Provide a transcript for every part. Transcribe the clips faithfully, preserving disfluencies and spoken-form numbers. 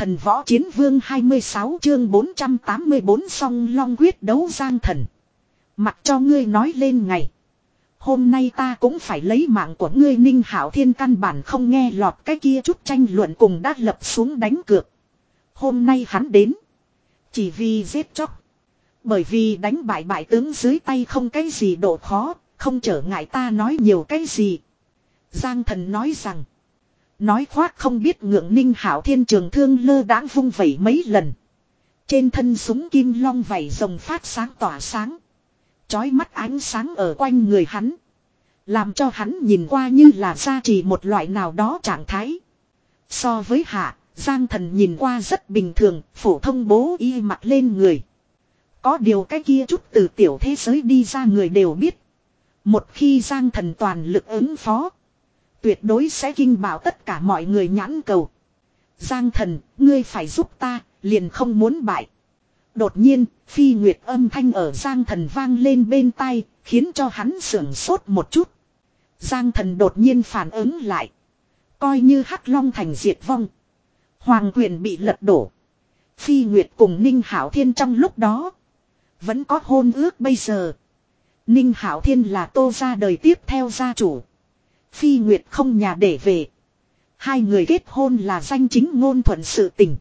Thần võ chiến vương hai mươi sáu chương bốn trăm tám mươi bốn song long quyết đấu Giang Thần. Mặc cho ngươi nói lên ngày. Hôm nay ta cũng phải lấy mạng của ngươi. Ninh Hạo Thiên căn bản không nghe lọt cái kia chút tranh luận cùng đã lập xuống đánh cược. Hôm nay hắn đến. Chỉ vì giết chóc. Bởi vì đánh bại bại tướng dưới tay không cái gì độ khó. Không trở ngại ta nói nhiều cái gì. Giang Thần nói rằng. Nói khoác không biết ngượng. Ninh Hạo Thiên trường thương lơ đãng vung vẩy mấy lần. Trên thân súng kim long vảy rồng phát sáng tỏa sáng. Chói mắt ánh sáng ở quanh người hắn. Làm cho hắn nhìn qua như là gia trì một loại nào đó trạng thái. So với hạ, Giang Thần nhìn qua rất bình thường, phổ thông bố y mặc lên người. Có điều cái kia chút từ tiểu thế giới đi ra người đều biết. Một khi Giang Thần toàn lực ứng phó. Tuyệt đối sẽ kinh bảo tất cả mọi người nhãn cầu. Giang Thần, ngươi phải giúp ta, liền không muốn bại. Đột nhiên, phi nguyệt âm thanh ở Giang Thần vang lên bên tai, khiến cho hắn sưởng sốt một chút. Giang Thần đột nhiên phản ứng lại. Coi như Hắc Long thành diệt vong. Hoàng quyền bị lật đổ. Phi Nguyệt cùng Ninh Hạo Thiên trong lúc đó. Vẫn có hôn ước bây giờ. Ninh Hạo Thiên là Tô gia đời tiếp theo gia chủ. Phi Nguyệt không nhà để về. Hai người kết hôn là danh chính ngôn thuận sự tình.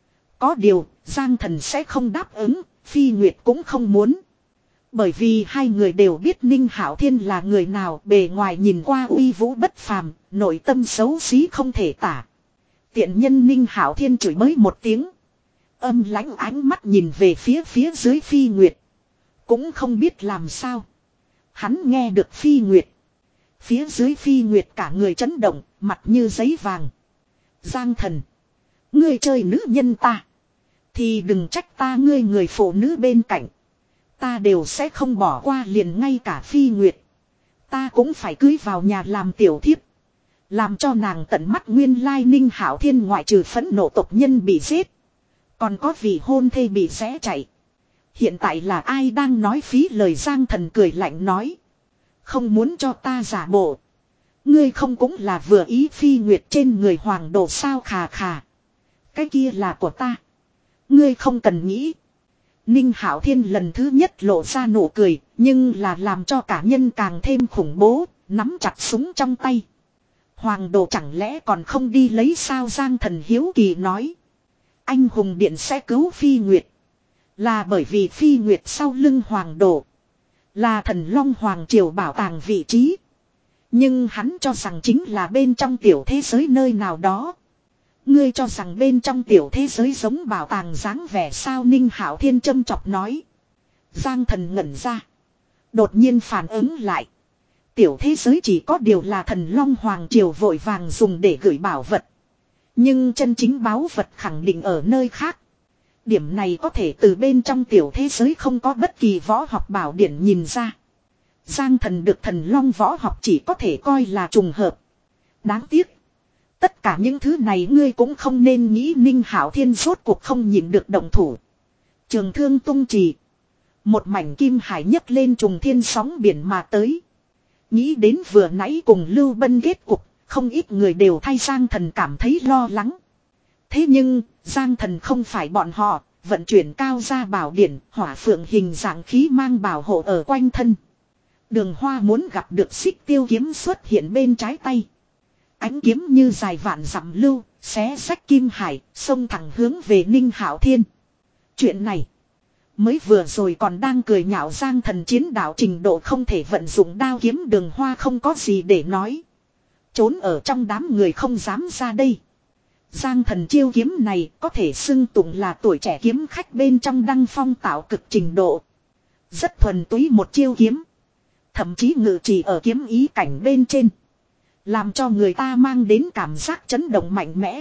Có điều, Giang Thần sẽ không đáp ứng, Phi Nguyệt cũng không muốn. Bởi vì hai người đều biết Ninh Hạo Thiên là người nào, bề ngoài nhìn qua uy vũ bất phàm, nội tâm xấu xí không thể tả. Tiện nhân Ninh Hạo Thiên chửi bới một tiếng. Âm lãnh ánh mắt nhìn về phía phía dưới Phi Nguyệt. Cũng không biết làm sao. Hắn nghe được Phi Nguyệt. Phía dưới Phi Nguyệt cả người chấn động, mặt như giấy vàng. Giang Thần. Ngươi chơi nữ nhân ta. Thì đừng trách ta, ngươi người phụ nữ bên cạnh. Ta đều sẽ không bỏ qua, liền ngay cả Phi Nguyệt. Ta cũng phải cưới vào nhà làm tiểu thiếp. Làm cho nàng tận mắt nguyên lai Ninh Hạo Thiên ngoại trừ phẫn nộ tộc nhân bị giết. Còn có vị hôn thê bị xé chạy. Hiện tại là ai đang nói phí lời? Giang Thần cười lạnh nói. Không muốn cho ta giả bộ. Ngươi không cũng là vừa ý Phi Nguyệt trên người hoàng đồ sao? Khà khà. Cái kia là của ta. Ngươi không cần nghĩ. Ninh Hạo Thiên lần thứ nhất lộ ra nụ cười, nhưng là làm cho cả nhân càng thêm khủng bố, nắm chặt súng trong tay. Hoàng đồ chẳng lẽ còn không đi lấy sao? Giang Thần hiếu kỳ nói. Anh hùng điện sẽ cứu Phi Nguyệt. Là bởi vì Phi Nguyệt sau lưng hoàng đồ. Là Thần Long Hoàng Triều bảo tàng vị trí. Nhưng hắn cho rằng chính là bên trong tiểu thế giới nơi nào đó. Ngươi cho rằng bên trong tiểu thế giới giống bảo tàng dáng vẻ sao? Ninh Hạo Thiên châm chọc nói. Giang Thần ngẩn ra. Đột nhiên phản ứng lại. Tiểu thế giới chỉ có điều là Thần Long Hoàng Triều vội vàng dùng để gửi bảo vật. Nhưng chân chính báu vật khẳng định ở nơi khác. Điểm này có thể từ bên trong tiểu thế giới không có bất kỳ võ học bảo điển nhìn ra. Giang Thần được Thần Long võ học chỉ có thể coi là trùng hợp. Đáng tiếc. Tất cả những thứ này ngươi cũng không nên nghĩ. Ninh Hạo Thiên rốt cuộc không nhịn được động thủ. Trường thương tung trì. Một mảnh kim hải nhấc lên trùng thiên sóng biển mà tới. Nghĩ đến vừa nãy cùng Lưu Bân kết cục, không ít người đều thay Giang Thần cảm thấy lo lắng. Thế nhưng, Giang Thần không phải bọn họ, vận chuyển cao gia bảo điển, hỏa phượng hình dạng khí mang bảo hộ ở quanh thân. Đường Hoa muốn gặp được Xích Tiêu kiếm xuất hiện bên trái tay. Ánh kiếm như dài vạn dặm lưu, xé rách kim hải, xông thẳng hướng về Ninh Hạo Thiên. Chuyện này, mới vừa rồi còn đang cười nhạo Giang Thần chiến đạo trình độ không thể vận dụng đao kiếm. Đường Hoa không có gì để nói. Trốn ở trong đám người không dám ra đây. Giang Thần chiêu kiếm này có thể xưng tụng là tuổi trẻ kiếm khách bên trong đăng phong tạo cực trình độ. Rất thuần túy một chiêu kiếm. Thậm chí ngự chỉ ở kiếm ý cảnh bên trên. Làm cho người ta mang đến cảm giác chấn động mạnh mẽ.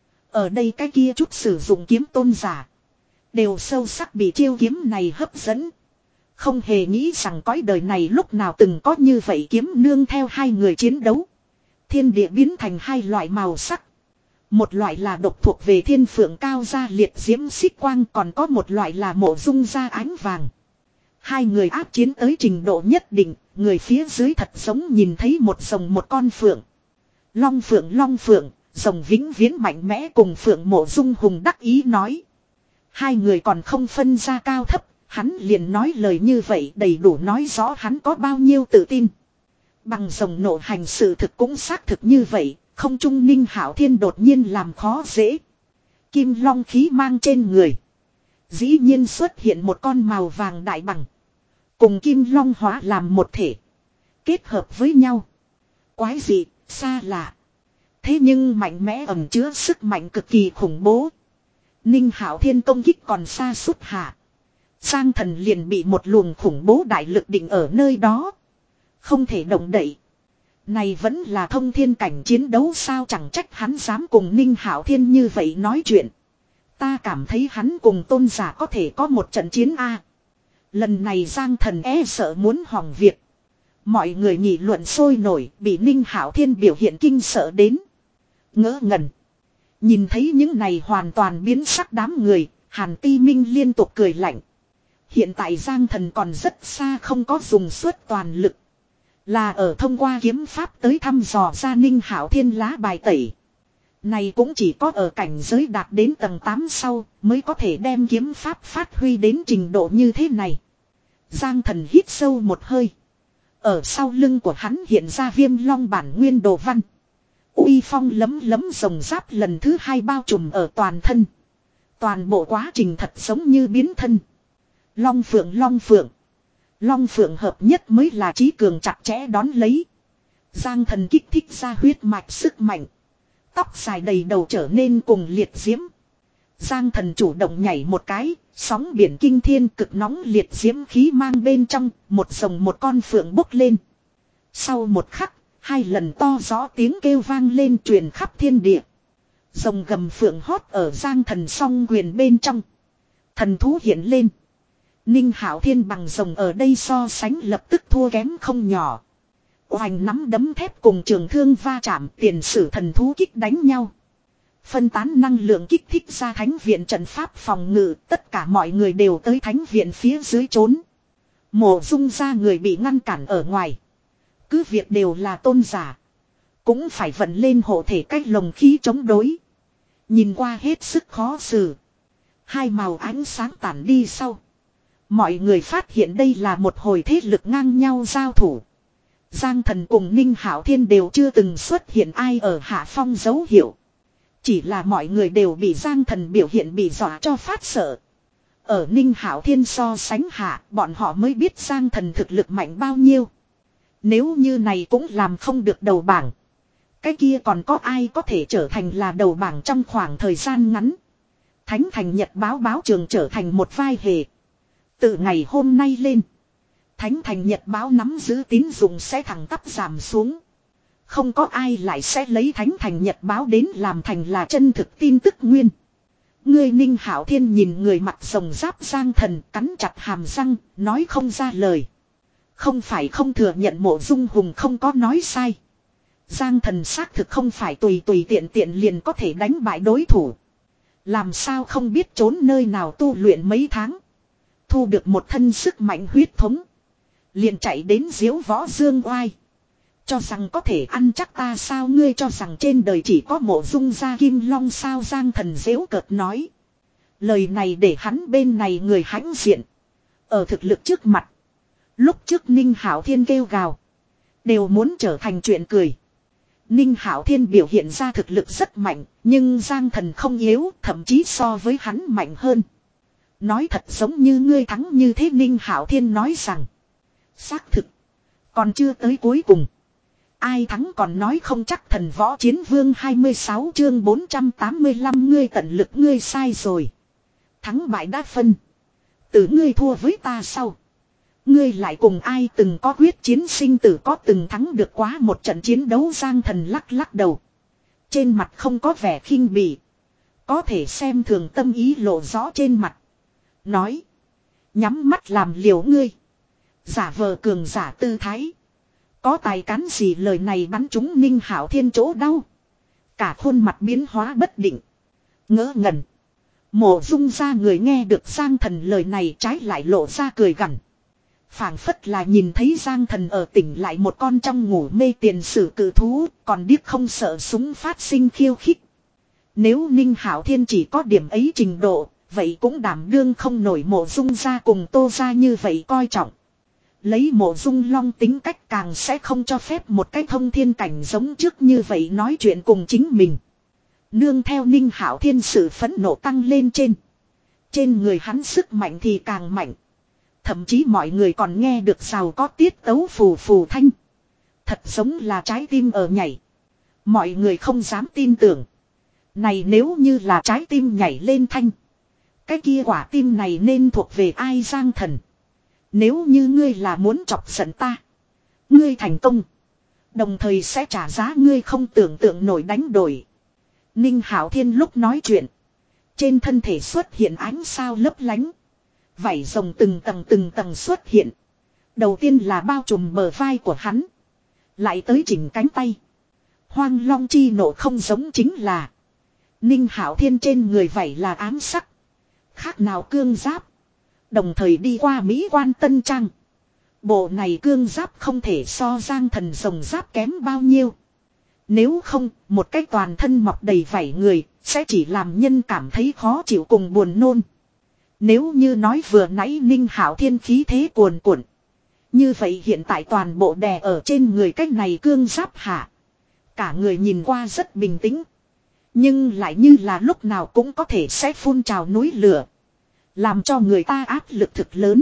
Ở đây cái kia chút sử dụng kiếm tôn giả. Đều sâu sắc bị chiêu kiếm này hấp dẫn. Không hề nghĩ rằng cõi đời này lúc nào từng có như vậy kiếm nương theo hai người chiến đấu. Thiên địa biến thành hai loại màu sắc. Một loại là độc thuộc về Thiên Phượng cao gia liệt diễm xích quang, còn có một loại là Mộ Dung gia ánh vàng. Hai người áp chiến tới trình độ nhất định, người phía dưới thật giống nhìn thấy một rồng một con phượng. Long phượng long phượng, Rồng vĩnh viễn mạnh mẽ cùng Phượng Mộ Dung hùng đắc ý nói. Hai người còn không phân ra cao thấp, hắn liền nói lời như vậy đầy đủ nói rõ hắn có bao nhiêu tự tin. Bằng rồng nộ hành sự thực cũng xác thực như vậy, không trung Ninh Hạo Thiên đột nhiên làm khó dễ. Kim long khí mang trên người. Dĩ nhiên xuất hiện một con màu vàng đại bằng. Cùng kim long hóa làm một thể. Kết hợp với nhau. Quái dị, xa lạ. Thế nhưng mạnh mẽ ẩn chứa sức mạnh cực kỳ khủng bố. Ninh Hạo Thiên công kích còn xa sút hạ. Giang Thần liền bị một luồng khủng bố đại lực định ở nơi đó. Không thể động đậy. Này vẫn là thông thiên cảnh chiến đấu sao, chẳng trách hắn dám cùng Ninh Hạo Thiên như vậy nói chuyện. Ta cảm thấy hắn cùng tôn giả có thể có một trận chiến A. Lần này Giang Thần e sợ muốn hỏng việc. Mọi người nghị luận sôi nổi, bị Ninh Hạo Thiên biểu hiện kinh sợ đến. Ngỡ ngẩn. Nhìn thấy những này hoàn toàn biến sắc đám người, Hàn Ti Minh liên tục cười lạnh. Hiện tại Giang Thần còn rất xa không có dùng suốt toàn lực. Là ở thông qua kiếm pháp tới thăm dò ra Ninh Hạo Thiên lá bài tẩy. Này cũng chỉ có ở cảnh giới đạt đến tầng tám sau mới có thể đem kiếm pháp phát huy đến trình độ như thế này. Giang Thần hít sâu một hơi. Ở sau lưng của hắn hiện ra Viêm Long bản nguyên đồ văn. Uy phong lấm lấm rồng giáp lần thứ hai bao trùm ở toàn thân. Toàn bộ quá trình thật giống như biến thân. Long phượng long phượng. Long phượng hợp nhất mới là trí cường chặt chẽ đón lấy. Giang Thần kích thích ra huyết mạch sức mạnh. Tóc dài đầy đầu trở nên cùng liệt diễm. Giang Thần chủ động nhảy một cái, sóng biển kinh thiên cực nóng liệt diễm khí mang bên trong, một rồng một con phượng bốc lên. Sau một khắc, hai lần to rõ tiếng kêu vang lên truyền khắp thiên địa. Rồng gầm phượng hót ở Giang Thần song quyền bên trong. Thần thú hiện lên. Ninh Hạo Thiên bằng rồng ở đây so sánh lập tức thua kém không nhỏ. Oanh nắm đấm thép cùng trường thương va chạm, tiền sử thần thú kích đánh nhau. Phân tán năng lượng kích thích ra thánh viện trận pháp phòng ngự, tất cả mọi người đều tới thánh viện phía dưới trốn. Mộ Dung ra người bị ngăn cản ở ngoài. Cứ việc đều là tôn giả. Cũng phải vận lên hộ thể cách lồng khí chống đối. Nhìn qua hết sức khó xử. Hai màu ánh sáng tản đi sau. Mọi người phát hiện đây là một hồi thế lực ngang nhau giao thủ. Giang Thần cùng Ninh Hạo Thiên đều chưa từng xuất hiện ai ở hạ phong dấu hiệu. Chỉ là mọi người đều bị Giang Thần biểu hiện bị dọa cho phát sợ. Ở Ninh Hạo Thiên so sánh hạ, bọn họ mới biết Giang Thần thực lực mạnh bao nhiêu. Nếu như này cũng làm không được đầu bảng. Cái kia còn có ai có thể trở thành là đầu bảng trong khoảng thời gian ngắn. Thánh Thành Nhật báo báo trường trở thành một vai hề. Từ ngày hôm nay lên, Thánh Thành Nhật báo nắm giữ tín dụng sẽ thẳng tắp giảm xuống. Không có ai lại sẽ lấy Thánh Thành Nhật báo đến làm thành là chân thực tin tức nguyên. Người Ninh Hạo Thiên nhìn người mặt rồng giáp Giang Thần cắn chặt hàm răng, nói không ra lời. Không phải không thừa nhận Mộ Dung Hùng không có nói sai. Giang Thần xác thực không phải tùy tùy tiện tiện liền có thể đánh bại đối thủ. Làm sao không biết trốn nơi nào tu luyện mấy tháng. Thu được một thân sức mạnh huyết thống. Liền chạy đến diếu võ dương oai. Cho rằng có thể ăn chắc ta sao, ngươi cho rằng trên đời chỉ có Mộ Dung gia Kim Long sao, Giang Thần giễu cợt nói. Lời này để hắn bên này người hãnh diện. Ở thực lực trước mặt. Lúc trước Ninh Hạo Thiên kêu gào. Đều muốn trở thành chuyện cười. Ninh Hạo Thiên biểu hiện ra thực lực rất mạnh. Nhưng Giang Thần không yếu, thậm chí so với hắn mạnh hơn. Nói thật giống như ngươi thắng như thế, Ninh Hạo Thiên nói rằng. Xác thực. Còn chưa tới cuối cùng. Ai thắng còn nói không chắc. Thần Võ Chiến Vương hai mươi sáu chương bốn trăm tám mươi lăm ngươi tận lực ngươi sai rồi. Thắng bại đã phân. Từ ngươi thua với ta sau. Ngươi lại cùng ai từng có quyết chiến sinh tử, có từng thắng được quá một trận chiến đấu. Giang Thần lắc lắc đầu. Trên mặt không có vẻ khinh bỉ. Có thể xem thường tâm ý lộ rõ trên mặt. Nói. Nhắm mắt làm liều ngươi. Giả vờ cường giả tư thái. Có tài cán gì, lời này bắn trúng Ninh Hạo Thiên chỗ đau. Cả khuôn mặt biến hóa bất định. Ngỡ ngẩn. Mộ Dung ra người nghe được Giang Thần lời này trái lại lộ ra cười gằn. Phảng phất là nhìn thấy Giang Thần ở tỉnh lại một con trong ngủ mê tiền sử cự thú, còn điếc không sợ súng phát sinh khiêu khích. Nếu Ninh Hạo Thiên chỉ có điểm ấy trình độ, vậy cũng đảm đương không nổi Mộ Dung gia cùng Tô gia như vậy coi trọng. Lấy Mộ Dung Long tính cách càng sẽ không cho phép một cái thông thiên cảnh giống trước như vậy nói chuyện cùng chính mình. Nương theo Ninh Hạo Thiên sự phẫn nộ tăng lên trên. Trên người hắn sức mạnh thì càng mạnh. Thậm chí mọi người còn nghe được rào có tiết tấu phù phù thanh. Thật giống là trái tim ở nhảy. Mọi người không dám tin tưởng. Này nếu như là trái tim nhảy lên thanh. Cái kia quả tim này nên thuộc về ai Giang Thần. Nếu như ngươi là muốn chọc giận ta. Ngươi thành công. Đồng thời sẽ trả giá ngươi không tưởng tượng nổi đánh đổi. Ninh Hạo Thiên lúc nói chuyện. Trên thân thể xuất hiện ánh sao lấp lánh. Vảy rồng từng tầng từng tầng xuất hiện. Đầu tiên là bao trùm bờ vai của hắn. Lại tới chỉnh cánh tay. Hoang long chi nộ không giống chính là. Ninh Hạo Thiên trên người vảy là ám sắc. Khác nào cương giáp. Đồng thời đi qua Mỹ quan tân trang. Bộ này cương giáp không thể so Giang Thần rồng giáp kém bao nhiêu. Nếu không, một cái toàn thân mọc đầy vảy người, sẽ chỉ làm nhân cảm thấy khó chịu cùng buồn nôn. Nếu như nói vừa nãy Ninh Hạo Thiên khí thế cuồn cuộn. Như vậy hiện tại toàn bộ đè ở trên người cách này cương giáp hạ. Cả người nhìn qua rất bình tĩnh. Nhưng lại như là lúc nào cũng có thể sẽ phun trào núi lửa. Làm cho người ta áp lực thực lớn.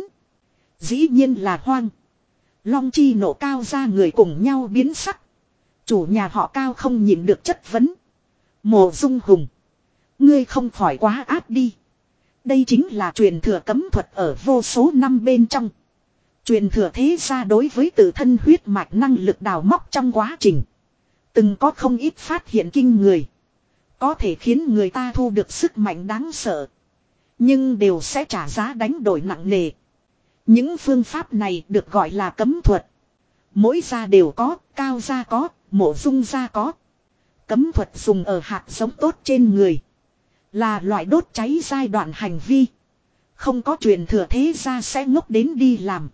Dĩ nhiên là Hoang Long chi nộ cao ra người cùng nhau biến sắc. Chủ nhà họ Cao không nhịn được chất vấn. Mộ Dung Hùng. Ngươi không khỏi quá áp đi. Đây chính là truyền thừa cấm thuật ở vô số năm bên trong. Truyền thừa thế gia đối với tự thân huyết mạch năng lực đào móc trong quá trình. Từng có không ít phát hiện kinh người. Có thể khiến người ta thu được sức mạnh đáng sợ. Nhưng đều sẽ trả giá đánh đổi nặng nề. Những phương pháp này được gọi là cấm thuật. Mỗi gia đều có, Cao gia có, Mộ Dung gia có. Cấm thuật dùng ở hạt giống tốt trên người. Là loại đốt cháy giai đoạn hành vi. Không có truyền thừa thế gia sẽ ngốc đến đi làm.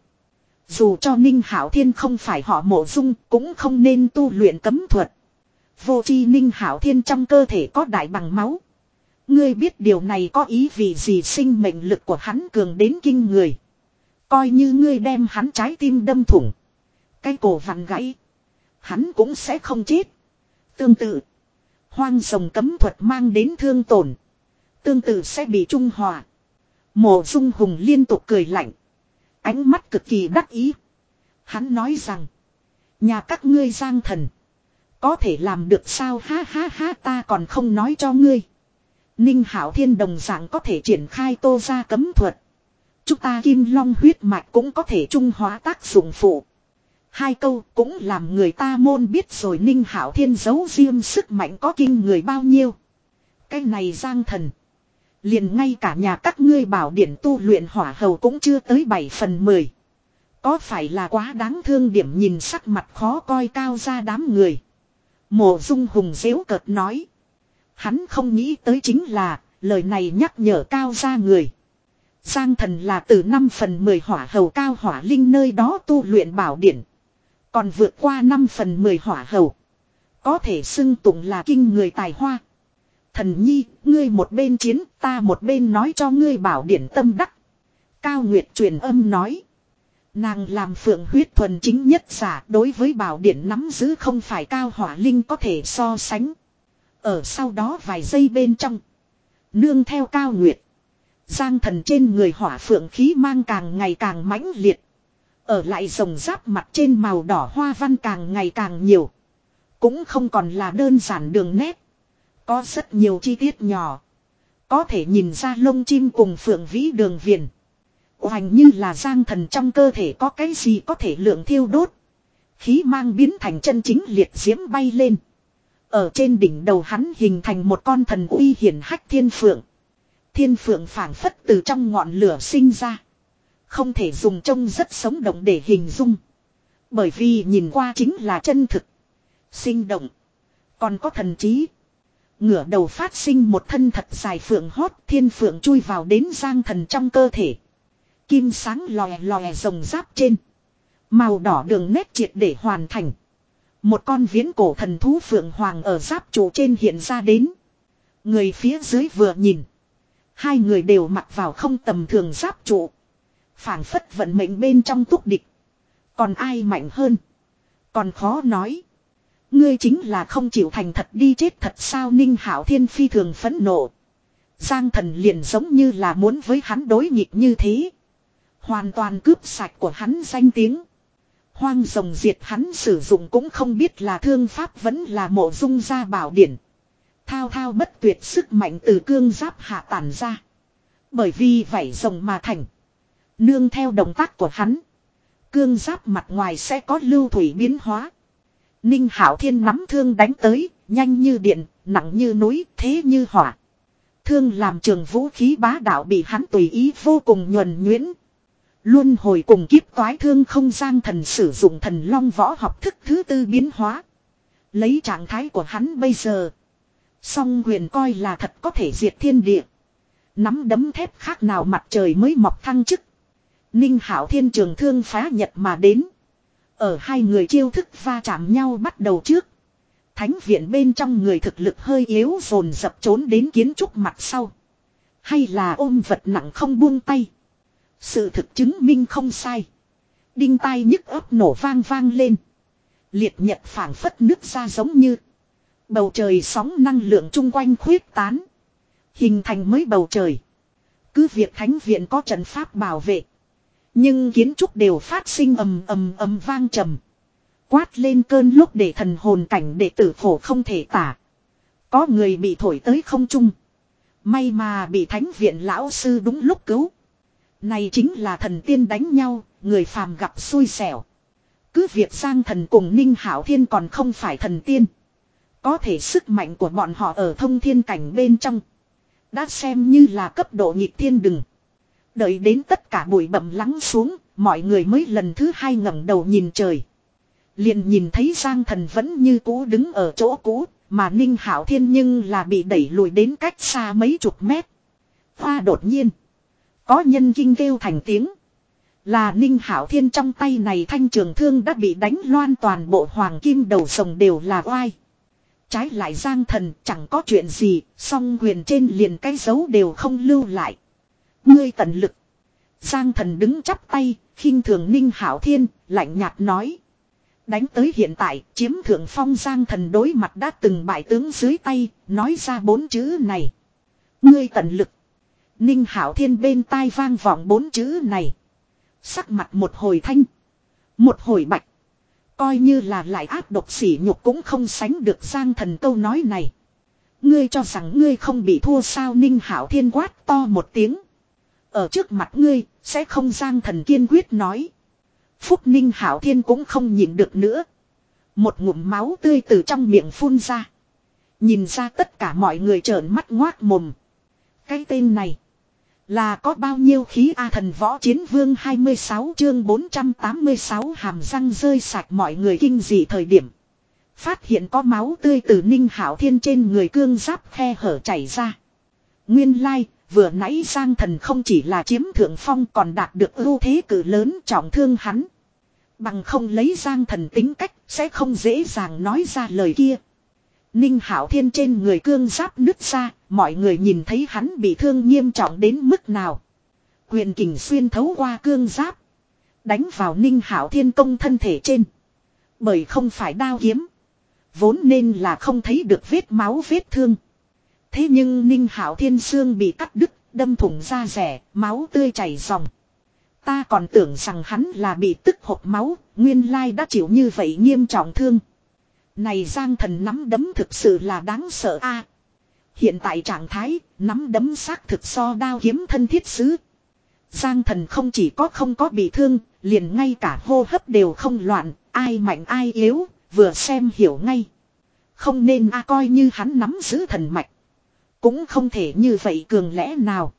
Dù cho Ninh Hạo Thiên không phải họ Mộ Dung cũng không nên tu luyện cấm thuật. Vô chi Ninh Hạo Thiên trong cơ thể có đại bằng máu. Ngươi biết điều này có ý vì gì sinh mệnh lực của hắn cường đến kinh người. Coi như ngươi đem hắn trái tim đâm thủng. Cái cổ vặn gãy. Hắn cũng sẽ không chết. Tương tự. Hoang rồng cấm thuật mang đến thương tổn. Tương tự sẽ bị trung hòa. Mộ Dung Hùng liên tục cười lạnh. Ánh mắt cực kỳ đắc ý. Hắn nói rằng. Nhà các ngươi Giang Thần. Có thể làm được sao ha ha ha ta còn không nói cho ngươi. Ninh Hạo Thiên đồng dạng có thể triển khai Tô gia cấm thuật. Chúng ta Kim Long huyết mạch cũng có thể trung hóa tác dụng phụ. Hai câu cũng làm người ta môn biết rồi Ninh Hạo Thiên giấu riêng sức mạnh có kinh người bao nhiêu. Cái này Giang Thần. Liền ngay cả nhà các ngươi bảo điển tu luyện hỏa hầu cũng chưa tới bảy phần mười. Có phải là quá đáng thương điểm nhìn sắc mặt khó coi Cao ra đám người. Mộ Dung Hùng giễu cợt nói. Hắn không nghĩ tới chính là lời này nhắc nhở Cao ra người. Giang Thần là từ năm phần mười hỏa hầu Cao Hỏa Linh nơi đó tu luyện bảo điển. Còn vượt qua năm phần mười hỏa hầu. Có thể xưng tụng là kinh người tài hoa. Thần nhi, ngươi một bên chiến, ta một bên nói cho ngươi bảo điển tâm đắc. Cao Nguyệt truyền âm nói. Nàng làm phượng huyết thuần chính nhất giả đối với bảo điển nắm giữ không phải Cao Hỏa Linh có thể so sánh. Ở sau đó vài giây bên trong. Nương theo Cao Nguyệt. Giang Thần trên người hỏa phượng khí mang càng ngày càng mãnh liệt. Ở lại rồng giáp mặt trên màu đỏ hoa văn càng ngày càng nhiều. Cũng không còn là đơn giản đường nét. Có rất nhiều chi tiết nhỏ. Có thể nhìn ra lông chim cùng phượng vĩ đường viền. Hoành như là Giang Thần trong cơ thể có cái gì có thể lượng thiêu đốt. Khí mang biến thành chân chính liệt diễm bay lên. Ở trên đỉnh đầu hắn hình thành một con thần uy hiển hách thiên phượng. Thiên phượng phảng phất từ trong ngọn lửa sinh ra. Không thể dùng trông rất sống động để hình dung. Bởi vì nhìn qua chính là chân thực. Sinh động. Còn có thần trí. Ngửa đầu phát sinh một thân thật dài phượng hót. Thiên phượng chui vào đến Giang Thần trong cơ thể. Kim sáng lòe lòe rồng giáp trên. Màu đỏ đường nét triệt để hoàn thành. Một con viễn cổ thần thú phượng hoàng ở giáp trụ trên hiện ra đến. Người phía dưới vừa nhìn. Hai người đều mặc vào không tầm thường giáp trụ. Phảng phất vận mệnh bên trong túc địch. Còn ai mạnh hơn? Còn khó nói. Ngươi chính là không chịu thành thật đi chết thật sao? Ninh Hạo Thiên phi thường phẫn nộ. Giang Thần liền giống như là muốn với hắn đối nghịch như thế. Hoàn toàn cướp sạch của hắn danh tiếng. Hoang rồng diệt hắn sử dụng cũng không biết là thương pháp vẫn là mộ dung gia bảo điển. Thao thao bất tuyệt sức mạnh từ cương giáp hạ tản ra. Bởi vì vảy rồng mà thành. Nương theo động tác của hắn. Cương giáp mặt ngoài sẽ có lưu thủy biến hóa. Ninh Hạo Thiên nắm thương đánh tới, nhanh như điện, nặng như núi, thế như hỏa. Thương làm trường vũ khí bá đạo bị hắn tùy ý vô cùng nhuần nhuyễn. Luân hồi cùng kiếp toái thương không Giang Thần sử dụng thần long võ học thức thứ tư biến hóa. Lấy trạng thái của hắn bây giờ. Song huyền coi là thật có thể diệt thiên địa. Nắm đấm thép khác nào mặt trời mới mọc thăng chức. Ninh Hạo Thiên trường thương phá nhật mà đến. Ở hai người chiêu thức va chạm nhau bắt đầu trước. Thánh viện bên trong người thực lực hơi yếu dồn dập trốn đến kiến trúc mặt sau. Hay là ôm vật nặng không buông tay. Sự thực chứng minh không sai. Đinh tai nhức ấp nổ vang vang lên. Liệt nhật phảng phất nước ra giống như. Bầu trời sóng năng lượng chung quanh khuyết tán. Hình thành mới bầu trời. Cứ việc thánh viện có trận pháp bảo vệ. Nhưng kiến trúc đều phát sinh ầm ầm ầm vang trầm. Quát lên cơn lúc để thần hồn cảnh đệ tử khổ không thể tả. Có người bị thổi tới không trung. May mà bị thánh viện lão sư đúng lúc cứu. Này chính là thần tiên đánh nhau, người phàm gặp xui xẻo. Cứ việc Giang Thần cùng Ninh Hạo Thiên còn không phải thần tiên. Có thể sức mạnh của bọn họ ở thông thiên cảnh bên trong. Đã xem như là cấp độ nhịp thiên đừng. Đợi đến tất cả bụi bặm lắng xuống, mọi người mới lần thứ hai ngẩng đầu nhìn trời. Liền nhìn thấy Giang Thần vẫn như cũ đứng ở chỗ cũ, mà Ninh Hạo Thiên nhưng là bị đẩy lùi đến cách xa mấy chục mét. Hoa đột nhiên. Có nhân kinh kêu thành tiếng. Là Ninh Hạo Thiên trong tay này thanh trường thương đã bị đánh loan toàn bộ hoàng kim đầu rồng đều là oai. Trái lại Giang Thần chẳng có chuyện gì, song quyền trên liền cái dấu đều không lưu lại. Ngươi tận lực. Giang Thần đứng chắp tay, khinh thường Ninh Hạo Thiên, lạnh nhạt nói. Đánh tới hiện tại, chiếm thượng phong Giang Thần đối mặt đã từng bại tướng dưới tay, nói ra bốn chữ này. Ngươi tận lực. Ninh Hạo Thiên bên tai vang vọng bốn chữ này. Sắc mặt một hồi thanh. Một hồi bạch. Coi như là lại áp độc sỉ nhục cũng không sánh được Giang Thần câu nói này. Ngươi cho rằng ngươi không bị thua sao? Ninh Hạo Thiên quát to một tiếng. Ở trước mặt ngươi, sẽ không. Giang Thần kiên quyết nói. Phúc Ninh Hạo Thiên cũng không nhịn được nữa. Một ngụm máu tươi từ trong miệng phun ra. Nhìn ra tất cả mọi người trợn mắt ngoác mồm. Cái tên này là có bao nhiêu khí a? Thần võ chiến vương hai mươi sáu chương bốn trăm tám mươi sáu hàm răng rơi sạch mọi người kinh dị thời điểm. Phát hiện có máu tươi từ Ninh Hạo Thiên trên người cương giáp khe hở chảy ra. Nguyên lai, vừa nãy Giang Thần không chỉ là chiếm thượng phong còn đạt được ưu thế cử lớn trọng thương hắn. Bằng không lấy Giang Thần tính cách sẽ không dễ dàng nói ra lời kia. Ninh Hạo Thiên trên người cương giáp nứt ra, mọi người nhìn thấy hắn bị thương nghiêm trọng đến mức nào. Quyền kình xuyên thấu qua cương giáp, đánh vào Ninh Hạo Thiên công thân thể trên. Bởi không phải đao kiếm, vốn nên là không thấy được vết máu vết thương. Thế nhưng Ninh Hạo Thiên xương bị cắt đứt, đâm thủng da rẻ, máu tươi chảy ròng. Ta còn tưởng rằng hắn là bị tức hộc máu, nguyên lai đã chịu như vậy nghiêm trọng thương. Này Giang Thần nắm đấm thực sự là đáng sợ a. Hiện tại trạng thái, nắm đấm xác thực so đao kiếm thân thiết xứ. Giang Thần không chỉ có không có bị thương, liền ngay cả hô hấp đều không loạn, ai mạnh ai yếu, vừa xem hiểu ngay. Không nên a coi như hắn nắm giữ thần mạch. Cũng không thể như vậy cường lẽ nào.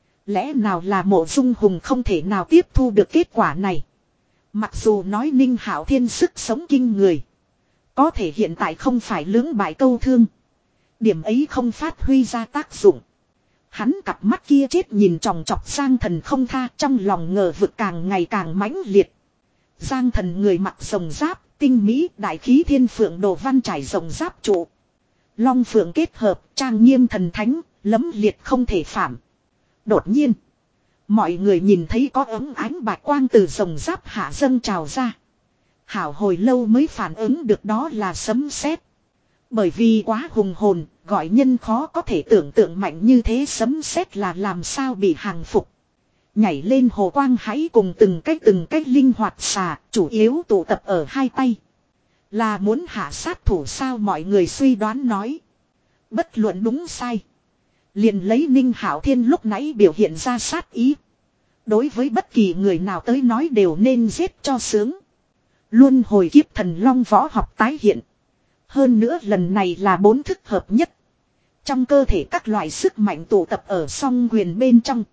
Lẽ nào là Mộ Dung Hùng không thể nào tiếp thu được kết quả này. Mặc dù nói Ninh Hạo Thiên sức sống kinh người. Có thể hiện tại không phải lưỡng bại câu thương. Điểm ấy không phát huy ra tác dụng. Hắn cặp mắt kia chết nhìn chòng chọc Giang Thần không tha, trong lòng ngờ vực càng ngày càng mãnh liệt. Giang Thần người mặc rồng giáp, tinh mỹ đại khí thiên phượng đồ văn trải rồng giáp trụ. Long phượng kết hợp, trang nghiêm thần thánh, lấm liệt không thể phạm. Đột nhiên, mọi người nhìn thấy có ấm ánh bạch quang từ rồng giáp hạ dâng trào ra. Hảo hồi lâu mới phản ứng được đó là sấm sét. Bởi vì quá hùng hồn, gọi nhân khó có thể tưởng tượng mạnh như thế, sấm sét là làm sao bị hàng phục. Nhảy lên hồ quang hãy cùng từng cách từng cách linh hoạt xà, chủ yếu tụ tập ở hai tay. Là muốn hạ sát thủ sao, mọi người suy đoán nói. Bất luận đúng sai. Liền lấy Ninh Hạo Thiên lúc nãy biểu hiện ra sát ý. Đối với bất kỳ người nào tới nói đều nên giết cho sướng. Luôn hồi kiếp thần long võ học tái hiện. Hơn nữa lần này là bốn thức hợp nhất. Trong cơ thể các loại sức mạnh tụ tập ở song quyền bên trong.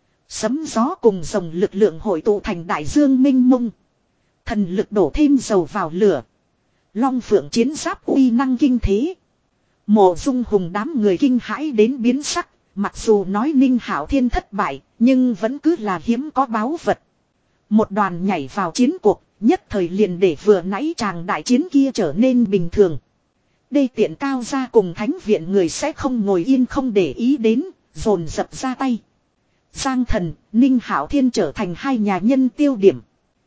Sấm gió cùng dòng lực lượng hội tụ thành đại dương minh mông. Thần lực đổ thêm dầu vào lửa. Long phượng chiến giáp uy năng kinh thế. Mộ Dung Hùng đám người kinh hãi đến biến sắc. Mặc dù nói Ninh Hạo Thiên thất bại, nhưng vẫn cứ là hiếm có báu vật. Một đoàn nhảy vào chiến cuộc, nhất thời liền để vừa nãy chàng đại chiến kia trở nên bình thường. Đây tiện cao ra cùng thánh viện người sẽ không ngồi yên không để ý đến, dồn dập ra tay. Giang Thần, Ninh Hạo Thiên trở thành hai nhà nhân tiêu điểm.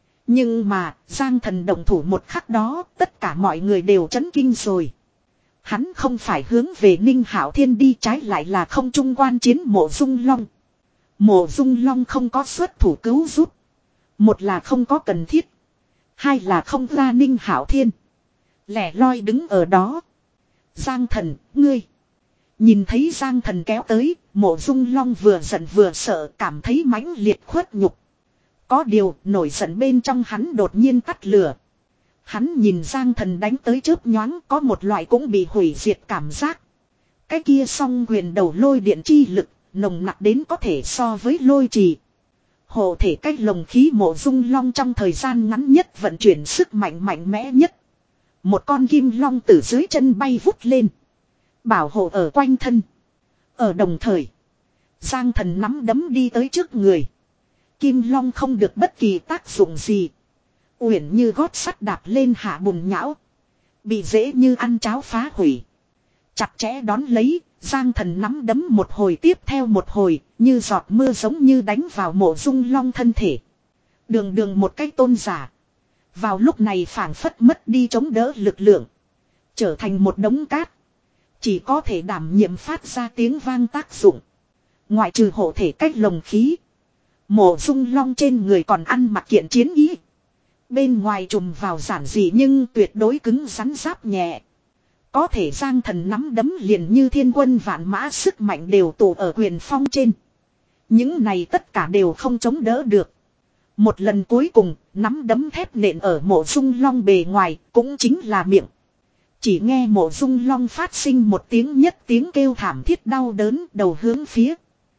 Nhưng mà, Giang Thần động thủ một khắc đó, tất cả mọi người đều chấn kinh rồi. Hắn không phải hướng về Ninh Hạo Thiên đi, trái lại là không trung quan chiến Mộ Dung Long. Mộ Dung Long không có xuất thủ cứu giúp. Một là không có cần thiết. Hai là không ra Ninh Hạo Thiên. Lẻ loi đứng ở đó. Giang Thần, ngươi. Nhìn thấy Giang Thần kéo tới, Mộ Dung Long vừa giận vừa sợ, cảm thấy mãnh liệt khuất nhục. Có điều, nổi giận bên trong hắn đột nhiên tắt lửa. Hắn nhìn Giang Thần đánh tới chớp nhoáng, có một loại cũng bị hủy diệt cảm giác. Cái kia song quyền đầu lôi điện chi lực, nồng nặc đến có thể so với lôi trì. Hộ thể cách lồng khí Mộ Dung Long trong thời gian ngắn nhất vận chuyển sức mạnh mạnh mẽ nhất. Một con kim long từ dưới chân bay vút lên. Bảo hộ ở quanh thân. Ở đồng thời, Giang Thần nắm đấm đi tới trước người. Kim long không được bất kỳ tác dụng gì. Uyển như gót sắt đạp lên hạ bùn nhão. Bị dễ như ăn cháo phá hủy. Chặt chẽ đón lấy, Giang Thần nắm đấm một hồi tiếp theo một hồi, như giọt mưa giống như đánh vào Mộ Dung Long thân thể. Đường đường một cái tôn giả. Vào lúc này phảng phất mất đi chống đỡ lực lượng. Trở thành một đống cát. Chỉ có thể đảm nhiệm phát ra tiếng vang tác dụng. Ngoại trừ hộ thể cách lồng khí. Mộ Dung Long trên người còn ăn mặc kiện chiến ý. Bên ngoài trùm vào giản dị nhưng tuyệt đối cứng rắn giáp nhẹ. Có thể Giang Thần nắm đấm liền như thiên quân vạn mã, sức mạnh đều tụ ở quyền phong trên. Những này tất cả đều không chống đỡ được. Một lần cuối cùng, nắm đấm thép nện ở Mộ Dung Long bề ngoài, cũng chính là miệng. Chỉ nghe Mộ Dung Long phát sinh một tiếng nhất tiếng kêu thảm thiết đau đớn, đầu hướng phía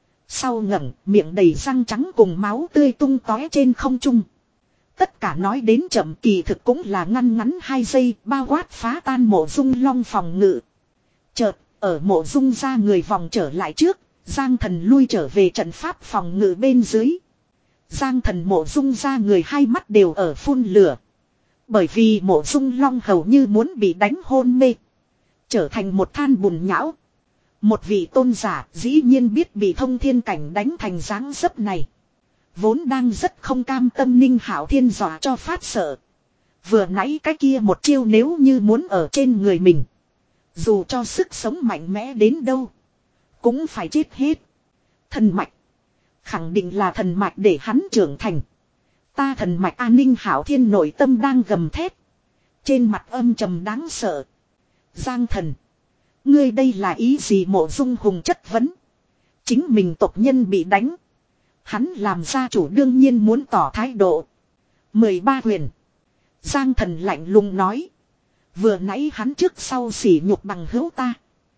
sau ngẩng, miệng đầy răng trắng cùng máu tươi tung tóe trên không trung. Tất cả nói đến chậm, kỳ thực cũng là ngăn ngắn hai giây, bao quát phá tan Mộ Dung Long phòng ngự. Chợt, ở Mộ Dung ra người vòng trở lại trước, Giang Thần lui trở về trận pháp phòng ngự bên dưới. Giang Thần Mộ Dung ra người hai mắt đều ở phun lửa. Bởi vì Mộ Dung Long hầu như muốn bị đánh hôn mê. Trở thành một than bùn nhão. Một vị tôn giả dĩ nhiên biết bị thông thiên cảnh đánh thành dáng dấp này. Vốn đang rất không cam tâm Ninh Hạo Thiên dọa cho phát sợ. Vừa nãy cái kia một chiêu nếu như muốn ở trên người mình. Dù cho sức sống mạnh mẽ đến đâu. Cũng phải chết hết. Thần mạch. Khẳng định là thần mạch để hắn trưởng thành. Ta thần mạch A, Ninh Hạo Thiên nội tâm đang gầm thét. Trên mặt âm trầm đáng sợ. Giang Thần. Ngươi đây là ý gì? Mộ Dung Hùng chất vấn. Chính mình tộc nhân bị đánh. Hắn làm gia chủ đương nhiên muốn tỏ thái độ. mười ba quyền. Giang Thần lạnh lùng nói. Vừa nãy hắn trước sau sỉ nhục bằng hữu ta.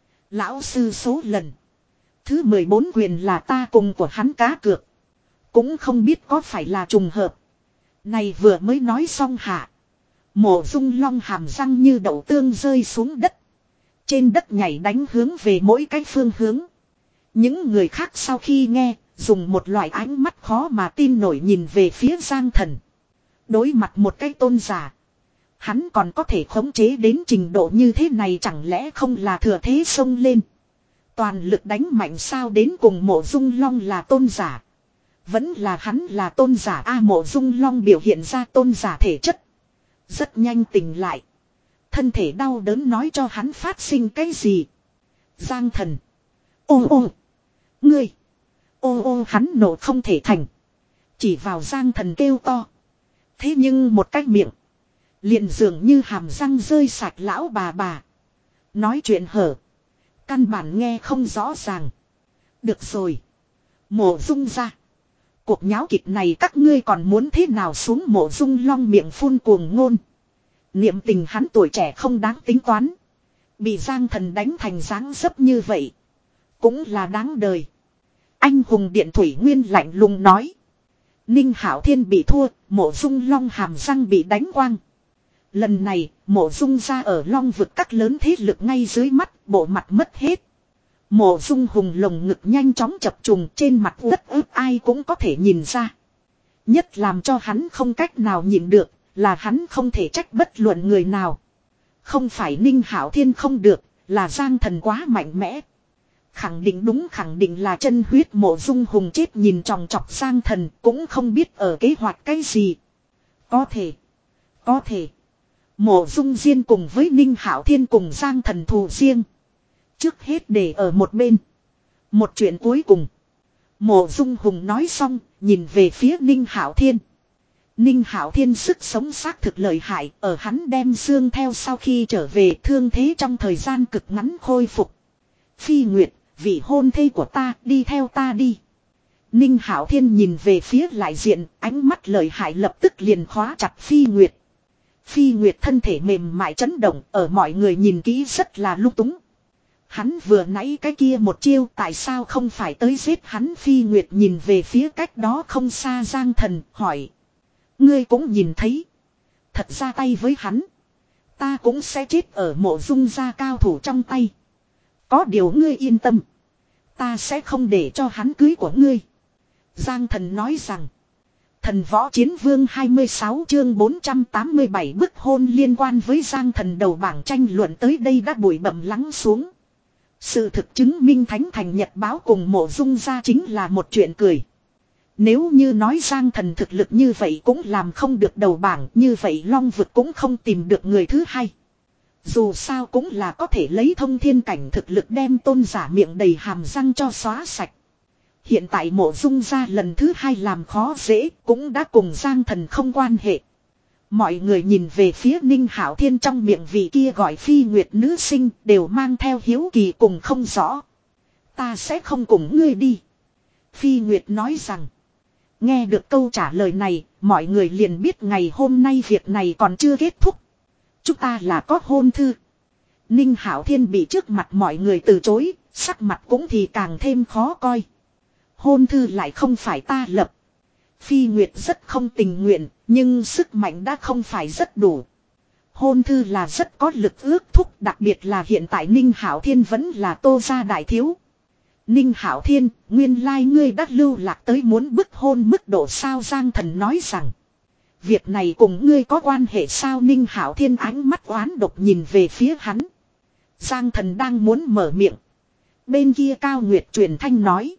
Lão sư số lần. Thứ mười bốn quyền là ta cùng của hắn cá cược. Cũng không biết có phải là trùng hợp. Này vừa mới nói xong hạ. Mộ Dung Long hàm răng như đậu tương rơi xuống đất. Trên đất nhảy đánh hướng về mỗi cái phương hướng. Những người khác sau khi nghe, dùng một loại ánh mắt khó mà tin nổi nhìn về phía Giang Thần. Đối mặt một cái tôn giả, hắn còn có thể khống chế đến trình độ như thế này, chẳng lẽ không là thừa thế xông lên. Toàn lực đánh mạnh sao? Đến cùng Mộ Dung Long là tôn giả, vẫn là hắn là tôn giả a? Mộ Dung Long biểu hiện ra tôn giả thể chất, rất nhanh tỉnh lại. Thân thể đau đớn nói cho hắn phát sinh cái gì. Giang Thần. Ô ô. Ngươi. Ô ô, hắn nổ không thể thành. Chỉ vào Giang Thần kêu to. Thế nhưng một cái miệng, liền dường như hàm răng rơi sạch lão bà bà. Nói chuyện hở, căn bản nghe không rõ ràng. Được rồi. Mộ Dung ra. Cuộc nháo kịch này các ngươi còn muốn thế nào xuống? Mộ Dung Long miệng phun cuồng ngôn. Niệm tình hắn tuổi trẻ không đáng tính toán, bị Giang Thần đánh thành dáng dấp như vậy, cũng là đáng đời. Anh hùng điện Thủy Nguyên lạnh lùng nói. Ninh Hạo Thiên bị thua, Mộ Dung Long hàm răng bị đánh quang. Lần này, Mộ Dung ra ở Long vực các lớn thế lực ngay dưới mắt, bộ mặt mất hết. Mộ Dung Hùng lồng ngực nhanh chóng chập trùng, trên mặt rất ướt ai cũng có thể nhìn ra. Nhất làm cho hắn không cách nào nhịn được, là hắn không thể trách bất luận người nào. Không phải Ninh Hạo Thiên không được, là Giang Thần quá mạnh mẽ. Khẳng định đúng, khẳng định là chân huyết. Mộ Dung Hùng chết nhìn chòng chọc Giang Thần, cũng không biết ở kế hoạch cái gì. Có thể, có thể. Mộ Dung Diên cùng với Ninh Hạo Thiên cùng Giang Thần thù riêng, trước hết để ở một bên. Một chuyện cuối cùng. Mộ Dung Hùng nói xong, nhìn về phía Ninh Hạo Thiên. Ninh Hạo Thiên sức sống xác thực lợi hại, ở hắn đem xương theo sau khi trở về, thương thế trong thời gian cực ngắn khôi phục. Phi Nguyệt, vị hôn thê của ta, đi theo ta đi. Ninh Hạo Thiên nhìn về phía lại diện, ánh mắt lợi hại lập tức liền khóa chặt Phi Nguyệt. Phi Nguyệt thân thể mềm mại chấn động, ở mọi người nhìn kỹ rất là lung túng. Hắn vừa nãy cái kia một chiêu tại sao không phải tới giết hắn? Phi Nguyệt nhìn về phía cách đó không xa Giang Thần, hỏi. Ngươi cũng nhìn thấy. Thật ra tay với hắn, ta cũng sẽ chết ở Mộ Dung gia cao thủ trong tay. Có điều ngươi yên tâm, ta sẽ không để cho hắn cưới của ngươi. Giang Thần nói rằng. Thần Võ Chiến Vương hai mươi sáu chương bốn trăm tám mươi bảy bức hôn liên quan với Giang Thần đầu bảng tranh luận tới đây đã bụi bặm lắng xuống. Sự thực chứng minh Thánh Thành Nhật Báo cùng Mộ Dung gia chính là một chuyện cười. Nếu như nói Giang Thần thực lực như vậy cũng làm không được đầu bảng, như vậy Long vực cũng không tìm được người thứ hai. Dù sao cũng là có thể lấy thông thiên cảnh thực lực đem tôn giả miệng đầy hàm răng cho xóa sạch. Hiện tại Mộ Dung gia lần thứ hai làm khó dễ, cũng đã cùng Giang Thần không quan hệ. Mọi người nhìn về phía Ninh Hạo Thiên trong miệng vị kia gọi Phi Nguyệt nữ sinh, đều mang theo hiếu kỳ cùng không rõ. Ta sẽ không cùng ngươi đi. Phi Nguyệt nói rằng. Nghe được câu trả lời này, mọi người liền biết ngày hôm nay việc này còn chưa kết thúc. Chúng ta là có hôn thư. Ninh Hạo Thiên bị trước mặt mọi người từ chối, sắc mặt cũng thì càng thêm khó coi. Hôn thư lại không phải ta lập. Phi Nguyệt rất không tình nguyện, nhưng sức mạnh đã không phải rất đủ. Hôn thư là rất có lực ước thúc, đặc biệt là hiện tại Ninh Hạo Thiên vẫn là Tô gia đại thiếu. Ninh Hạo Thiên, nguyên lai ngươi đã lưu lạc tới muốn bức hôn mức độ sao? Giang Thần nói rằng. Việc này cùng ngươi có quan hệ sao? Ninh Hạo Thiên ánh mắt oán độc nhìn về phía hắn. Giang Thần đang muốn mở miệng. Bên kia Cao Nguyệt truyền thanh nói.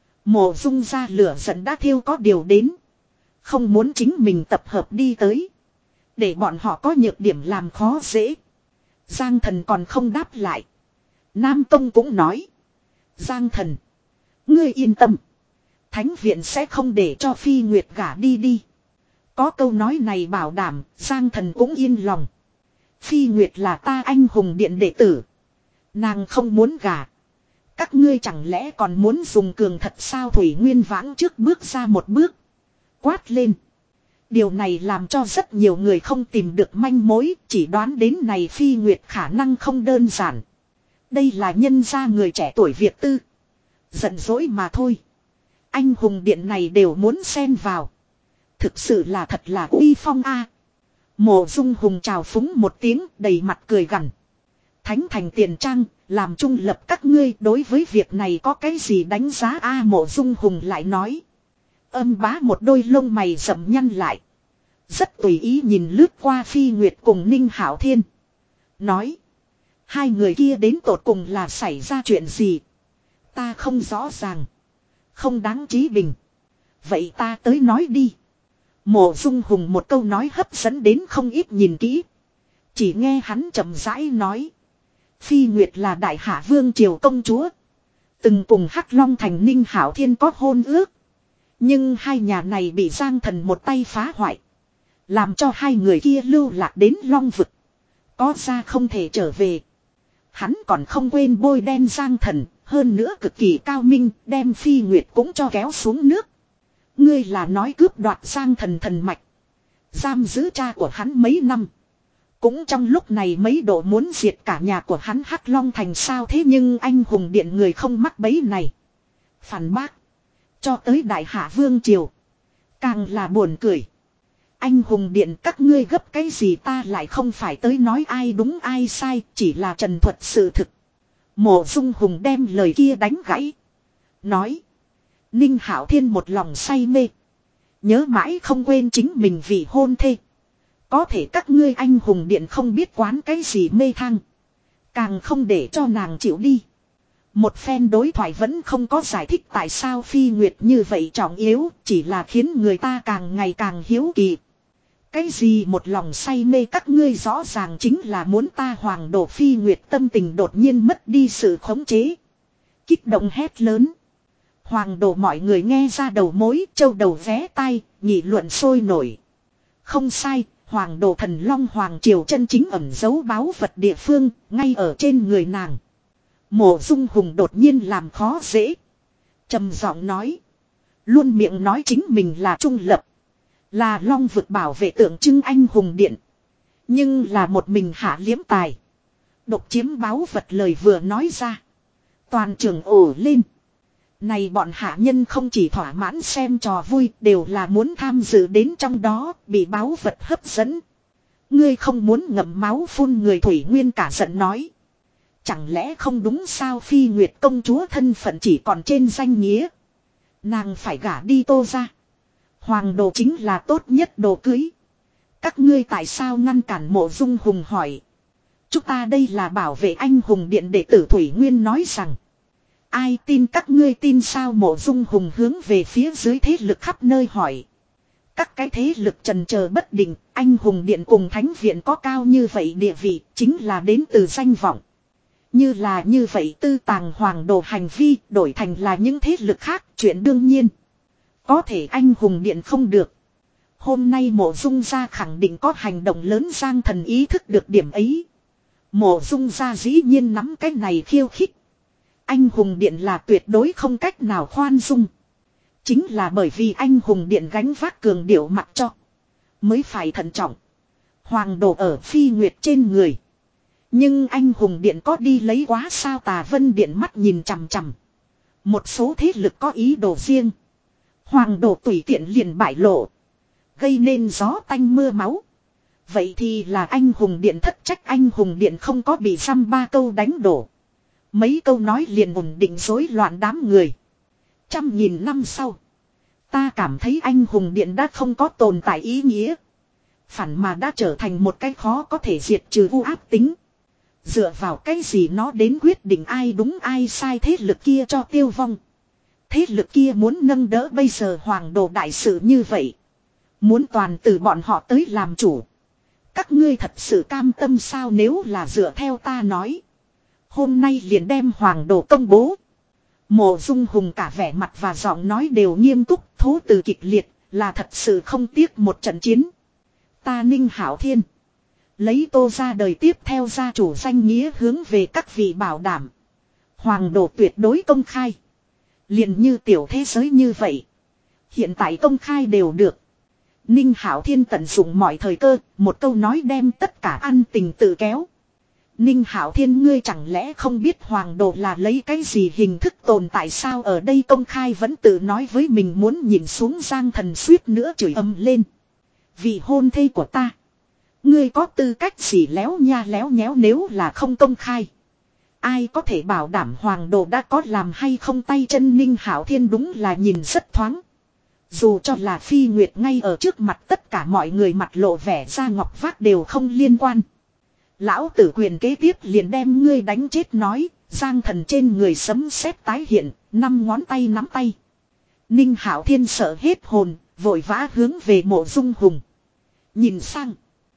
Mộ Dung gia lửa giận đã thiêu có điều đến. Không muốn chính mình tập hợp đi tới. Để bọn họ có nhược điểm làm khó dễ. Giang Thần còn không đáp lại. Nam Tông cũng nói. Giang Thần, ngươi yên tâm. Thánh viện sẽ không để cho Phi Nguyệt gả đi đi. Có câu nói này bảo đảm, Giang Thần cũng yên lòng. Phi Nguyệt là ta anh hùng điện đệ tử. Nàng không muốn gả. Các ngươi chẳng lẽ còn muốn dùng cường thật sao? Thủy Nguyên Vãng trước bước ra một bước. Quát lên. Điều này làm cho rất nhiều người không tìm được manh mối, chỉ đoán đến này Phi Nguyệt khả năng không đơn giản. Đây là nhân gia người trẻ tuổi Việt tư. Giận dỗi mà thôi. Anh hùng điện này đều muốn xen vào. Thực sự là thật là uy phong a. Mộ Dung Hùng chào phúng một tiếng, đầy mặt cười gằn. Thánh Thành Tiền Trang Làm trung lập các ngươi đối với việc này có cái gì đánh giá a Mộ Dung Hùng lại nói. Âm bá một đôi lông mày rậm nhăn lại. Rất tùy ý nhìn lướt qua Phi Nguyệt cùng Ninh Hạo Thiên. Nói. Hai người kia đến tột cùng là xảy ra chuyện gì. Ta không rõ ràng. Không đáng trí bình. Vậy ta tới nói đi. Mộ Dung Hùng một câu nói hấp dẫn đến không ít nhìn kỹ. Chỉ nghe hắn chậm rãi nói. Phi Nguyệt là đại hạ vương triều công chúa. Từng cùng Hắc Long Thành Ninh Hạo Thiên có hôn ước. Nhưng hai nhà này bị Giang Thần một tay phá hoại. Làm cho hai người kia lưu lạc đến Long Vực. Có ra không thể trở về. Hắn còn không quên bôi đen Giang Thần. Hơn nữa cực kỳ cao minh đem Phi Nguyệt cũng cho kéo xuống nước. Ngươi là nói cướp đoạt Giang Thần thần mạch. Giam giữ cha của hắn mấy năm. Cũng trong lúc này mấy độ muốn diệt cả nhà của hắn Hắc Long Thành sao thế nhưng anh hùng điện người không mắc bẫy này. Phản bác. Cho tới đại hạ vương triều. Càng là buồn cười. Anh hùng điện các ngươi gấp cái gì ta lại không phải tới nói ai đúng ai sai. Chỉ là trần thuật sự thực. Mộ Dung Hùng đem lời kia đánh gãy. Nói. Ninh Hạo Thiên một lòng say mê. Nhớ mãi không quên chính mình vì hôn thê. Có thể các ngươi anh hùng điện không biết quán cái gì mê thang. Càng không để cho nàng chịu đi. Một phen đối thoại vẫn không có giải thích tại sao Phi Nguyệt như vậy trọng yếu. Chỉ là khiến người ta càng ngày càng hiếu kỳ. Cái gì một lòng say mê các ngươi rõ ràng chính là muốn ta Hoàng Đổ. Phi Nguyệt tâm tình đột nhiên mất đi sự khống chế. Kích động hét lớn. Hoàng Đổ mọi người nghe ra đầu mối, châu đầu vé tai, nghị luận sôi nổi. Không sai, Hoàng Đổ thần long Hoàng Triều chân chính ẩn giấu báu vật địa phương, ngay ở trên người nàng. Mộ Dung Hùng đột nhiên làm khó dễ. Trầm giọng nói. Luôn miệng nói chính mình là trung lập. Là Long Vực bảo vệ tượng trưng anh hùng điện. Nhưng là một mình hạ liếm tài. Độc chiếm báu vật lời vừa nói ra. Toàn trường ồ lên. Này bọn hạ nhân không chỉ thỏa mãn xem trò vui, đều là muốn tham dự đến trong đó, bị báu vật hấp dẫn. Ngươi không muốn ngậm máu phun người Thủy Nguyên cả giận nói. Chẳng lẽ không đúng sao Phi Nguyệt công chúa thân phận chỉ còn trên danh nghĩa. Nàng phải gả đi Tô ra. Hoàng Đồ chính là tốt nhất đồ cưới. Các ngươi tại sao ngăn cản Mộ Dung Hùng hỏi. Chúng ta đây là bảo vệ anh hùng điện đệ tử Thủy Nguyên nói rằng. Ai tin các ngươi tin sao Mộ Dung Hùng hướng về phía dưới thế lực khắp nơi hỏi. Các cái thế lực trần chờ bất định, anh hùng điện cùng thánh viện có cao như vậy địa vị chính là đến từ danh vọng. Như là như vậy tư tàng Hoàng Đồ hành vi đổi thành là những thế lực khác chuyện đương nhiên. Có thể anh hùng điện không được. Hôm nay Mộ Dung gia khẳng định có hành động lớn Giang Thần ý thức được điểm ấy. Mộ Dung gia dĩ nhiên nắm cái này khiêu khích. Anh hùng điện là tuyệt đối không cách nào khoan dung. Chính là bởi vì anh hùng điện gánh vác cường điệu mặc cho. Mới phải thận trọng. Hoàng Đồ ở Phi Nguyệt trên người. Nhưng anh hùng điện có đi lấy quá sao Tà Vân điện mắt nhìn chằm chằm. Một số thế lực có ý đồ riêng. Hoàng Đồ tùy tiện liền bại lộ. Gây nên gió tanh mưa máu. Vậy thì là anh hùng điện thất trách anh hùng điện không có bị dăm ba câu đánh đổ. Mấy câu nói liền ổn định rối loạn đám người. Trăm nghìn năm sau. Ta cảm thấy anh hùng điện đã không có tồn tại ý nghĩa. Phản mà đã trở thành một cái khó có thể diệt trừ u áp tính. Dựa vào cái gì nó đến quyết định ai đúng ai sai thế lực kia cho tiêu vong. Thế lực kia muốn nâng đỡ bây giờ Hoàng Đồ đại sự như vậy. Muốn toàn từ bọn họ tới làm chủ. Các ngươi thật sự cam tâm sao nếu là dựa theo ta nói. Hôm nay liền đem Hoàng Đồ công bố. Mộ Dung Hùng cả vẻ mặt và giọng nói đều nghiêm túc, thố từ kịch liệt, là thật sự không tiếc một trận chiến. Ta Ninh Hạo Thiên. Lấy Tô ra đời tiếp theo gia chủ danh nghĩa hướng về các vị bảo đảm. Hoàng Đồ tuyệt đối công khai. Liền như tiểu thế giới như vậy. Hiện tại công khai đều được. Ninh Hạo Thiên tận dụng mọi thời cơ, một câu nói đem tất cả ăn tình tự kéo. Ninh Hạo Thiên ngươi chẳng lẽ không biết Hoàng Đồ là lấy cái gì hình thức tồn tại sao ở đây công khai vẫn tự nói với mình muốn nhìn xuống Giang Thần suýt nữa chửi ầm lên. Vì hôn thê của ta. Ngươi có tư cách gì léo nha léo nhéo nếu là không công khai. Ai có thể bảo đảm hoàng đồ đã có làm hay không tay chân Ninh Hạo Thiên đúng là nhìn rất thoáng. Dù cho là Phi Nguyệt ngay ở trước mặt tất cả mọi người mặt lộ vẻ ra ngọc vác đều không liên quan. Lão tử quyền kế tiếp liền đem ngươi đánh chết nói, Giang Thần trên người sấm sét tái hiện, năm ngón tay nắm tay. Ninh Hạo Thiên sợ hết hồn, vội vã hướng về Mộ Dung Hùng. Nhìn sang,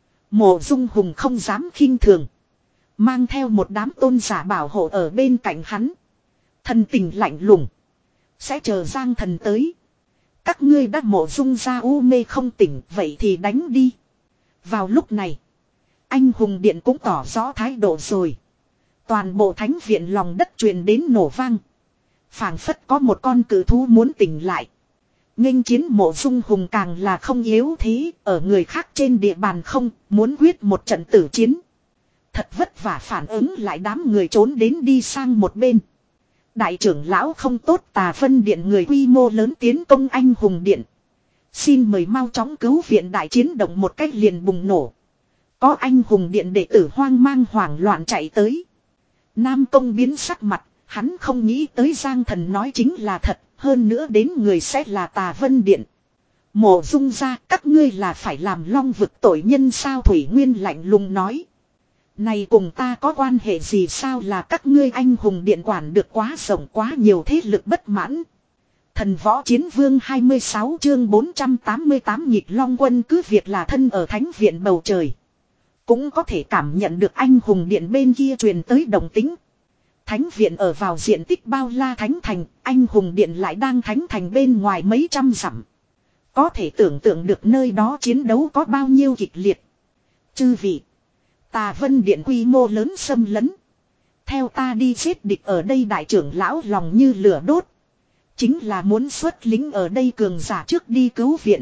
Mộ Dung Hùng không dám khinh thường. Mang theo một đám tôn giả bảo hộ ở bên cạnh hắn. Thần tình lạnh lùng. Sẽ chờ Giang Thần tới. Các ngươi đã Mộ Dung ra u mê không tỉnh, vậy thì đánh đi. Vào lúc này, anh hùng điện cũng tỏ rõ thái độ rồi. Toàn bộ thánh viện lòng đất truyền đến nổ vang. Phảng phất có một con cự thú muốn tỉnh lại. Nghênh chiến Mộ Dung Hùng càng là không yếu thế, ở người khác trên địa bàn không, muốn quyết một trận tử chiến. Thật vất vả phản ứng lại đám người trốn đến đi sang một bên. Đại trưởng lão không tốt Tà Vân Điện người quy mô lớn tiến công anh hùng điện. Xin mời mau chóng cứu viện đại chiến động một cách liền bùng nổ. Có anh hùng điện đệ tử hoang mang hoảng loạn chạy tới. Nam Công biến sắc mặt, hắn không nghĩ tới Giang Thần nói chính là thật, hơn nữa đến người sẽ là Tà Vân Điện. Mộ Dung ra các ngươi là phải làm long vực tội nhân sao Thủy Nguyên lạnh lùng nói. Này cùng ta có quan hệ gì sao là các ngươi anh hùng điện quản được quá rộng quá nhiều thế lực bất mãn. Thần võ chiến vương hai mươi sáu chương bốn trăm tám mươi tám nhịp long quân cứ việc là thân ở thánh viện bầu trời. Cũng có thể cảm nhận được anh hùng điện bên kia truyền tới đồng tính. Thánh viện ở vào diện tích bao la thánh thành, anh hùng điện lại đang thánh thành bên ngoài mấy trăm dặm. Có thể tưởng tượng được nơi đó chiến đấu có bao nhiêu kịch liệt. Chư vị, Tà Vân Điện quy mô lớn xâm lấn. Theo ta đi giết địch ở đây đại trưởng lão lòng như lửa đốt. Chính là muốn xuất lính ở đây cường giả trước đi cứu viện.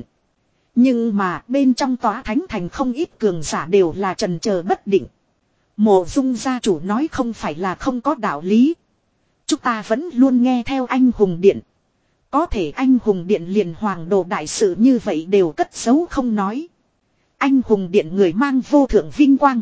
Nhưng mà bên trong tòa thánh thành không ít cường giả đều là trần chờ bất định. Mộ Dung gia chủ nói không phải là không có đạo lý. Chúng ta vẫn luôn nghe theo anh hùng điện. Có thể anh hùng điện liền hoàng đồ đại sự như vậy đều cất giấu không nói. Anh hùng điện người mang vô thượng vinh quang.